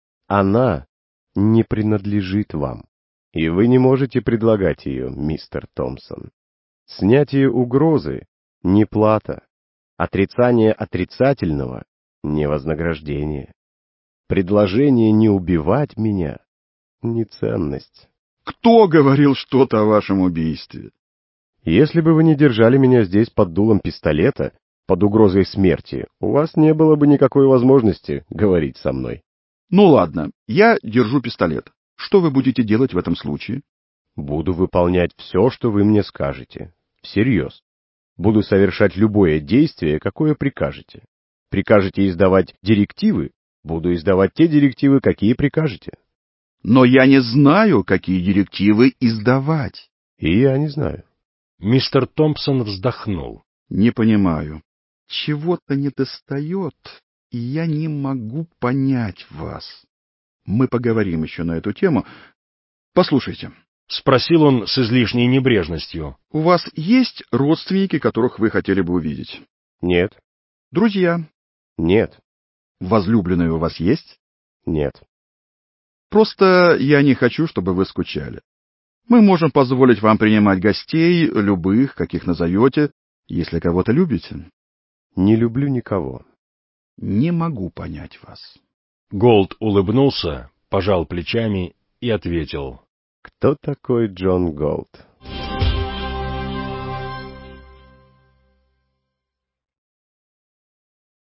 Она не принадлежит вам, и вы не можете предлагать ее, мистер Томпсон. Снятие угрозы — не плата, отрицание отрицательного — не вознаграждение. Предложение не убивать меня — не ценность. Кто говорил что-то о вашем убийстве? Если бы вы не держали меня здесь под дулом пистолета, под угрозой смерти, у вас не было бы никакой возможности говорить со мной. Ну ладно, я держу пистолет. Что вы будете делать в этом случае? Буду выполнять все, что вы мне скажете. Всерьез. Буду совершать любое действие, какое прикажете. Прикажете издавать директивы? Буду издавать те директивы, какие прикажете. Но я не знаю, какие директивы издавать. И я не знаю. Мистер Томпсон вздохнул. Не понимаю. Чего-то недостает, и я не могу понять вас. Мы поговорим еще на эту тему. Послушайте. Спросил он с излишней небрежностью. У вас есть родственники, которых вы хотели бы увидеть? Нет. Друзья? Нет. Возлюбленные у вас есть? Нет. Просто я не хочу, чтобы вы скучали. Мы можем позволить вам принимать гостей, любых, каких назовете, если кого-то любите. Не люблю никого. Не могу понять вас. Голд улыбнулся, пожал плечами и ответил. Кто такой Джон Голд?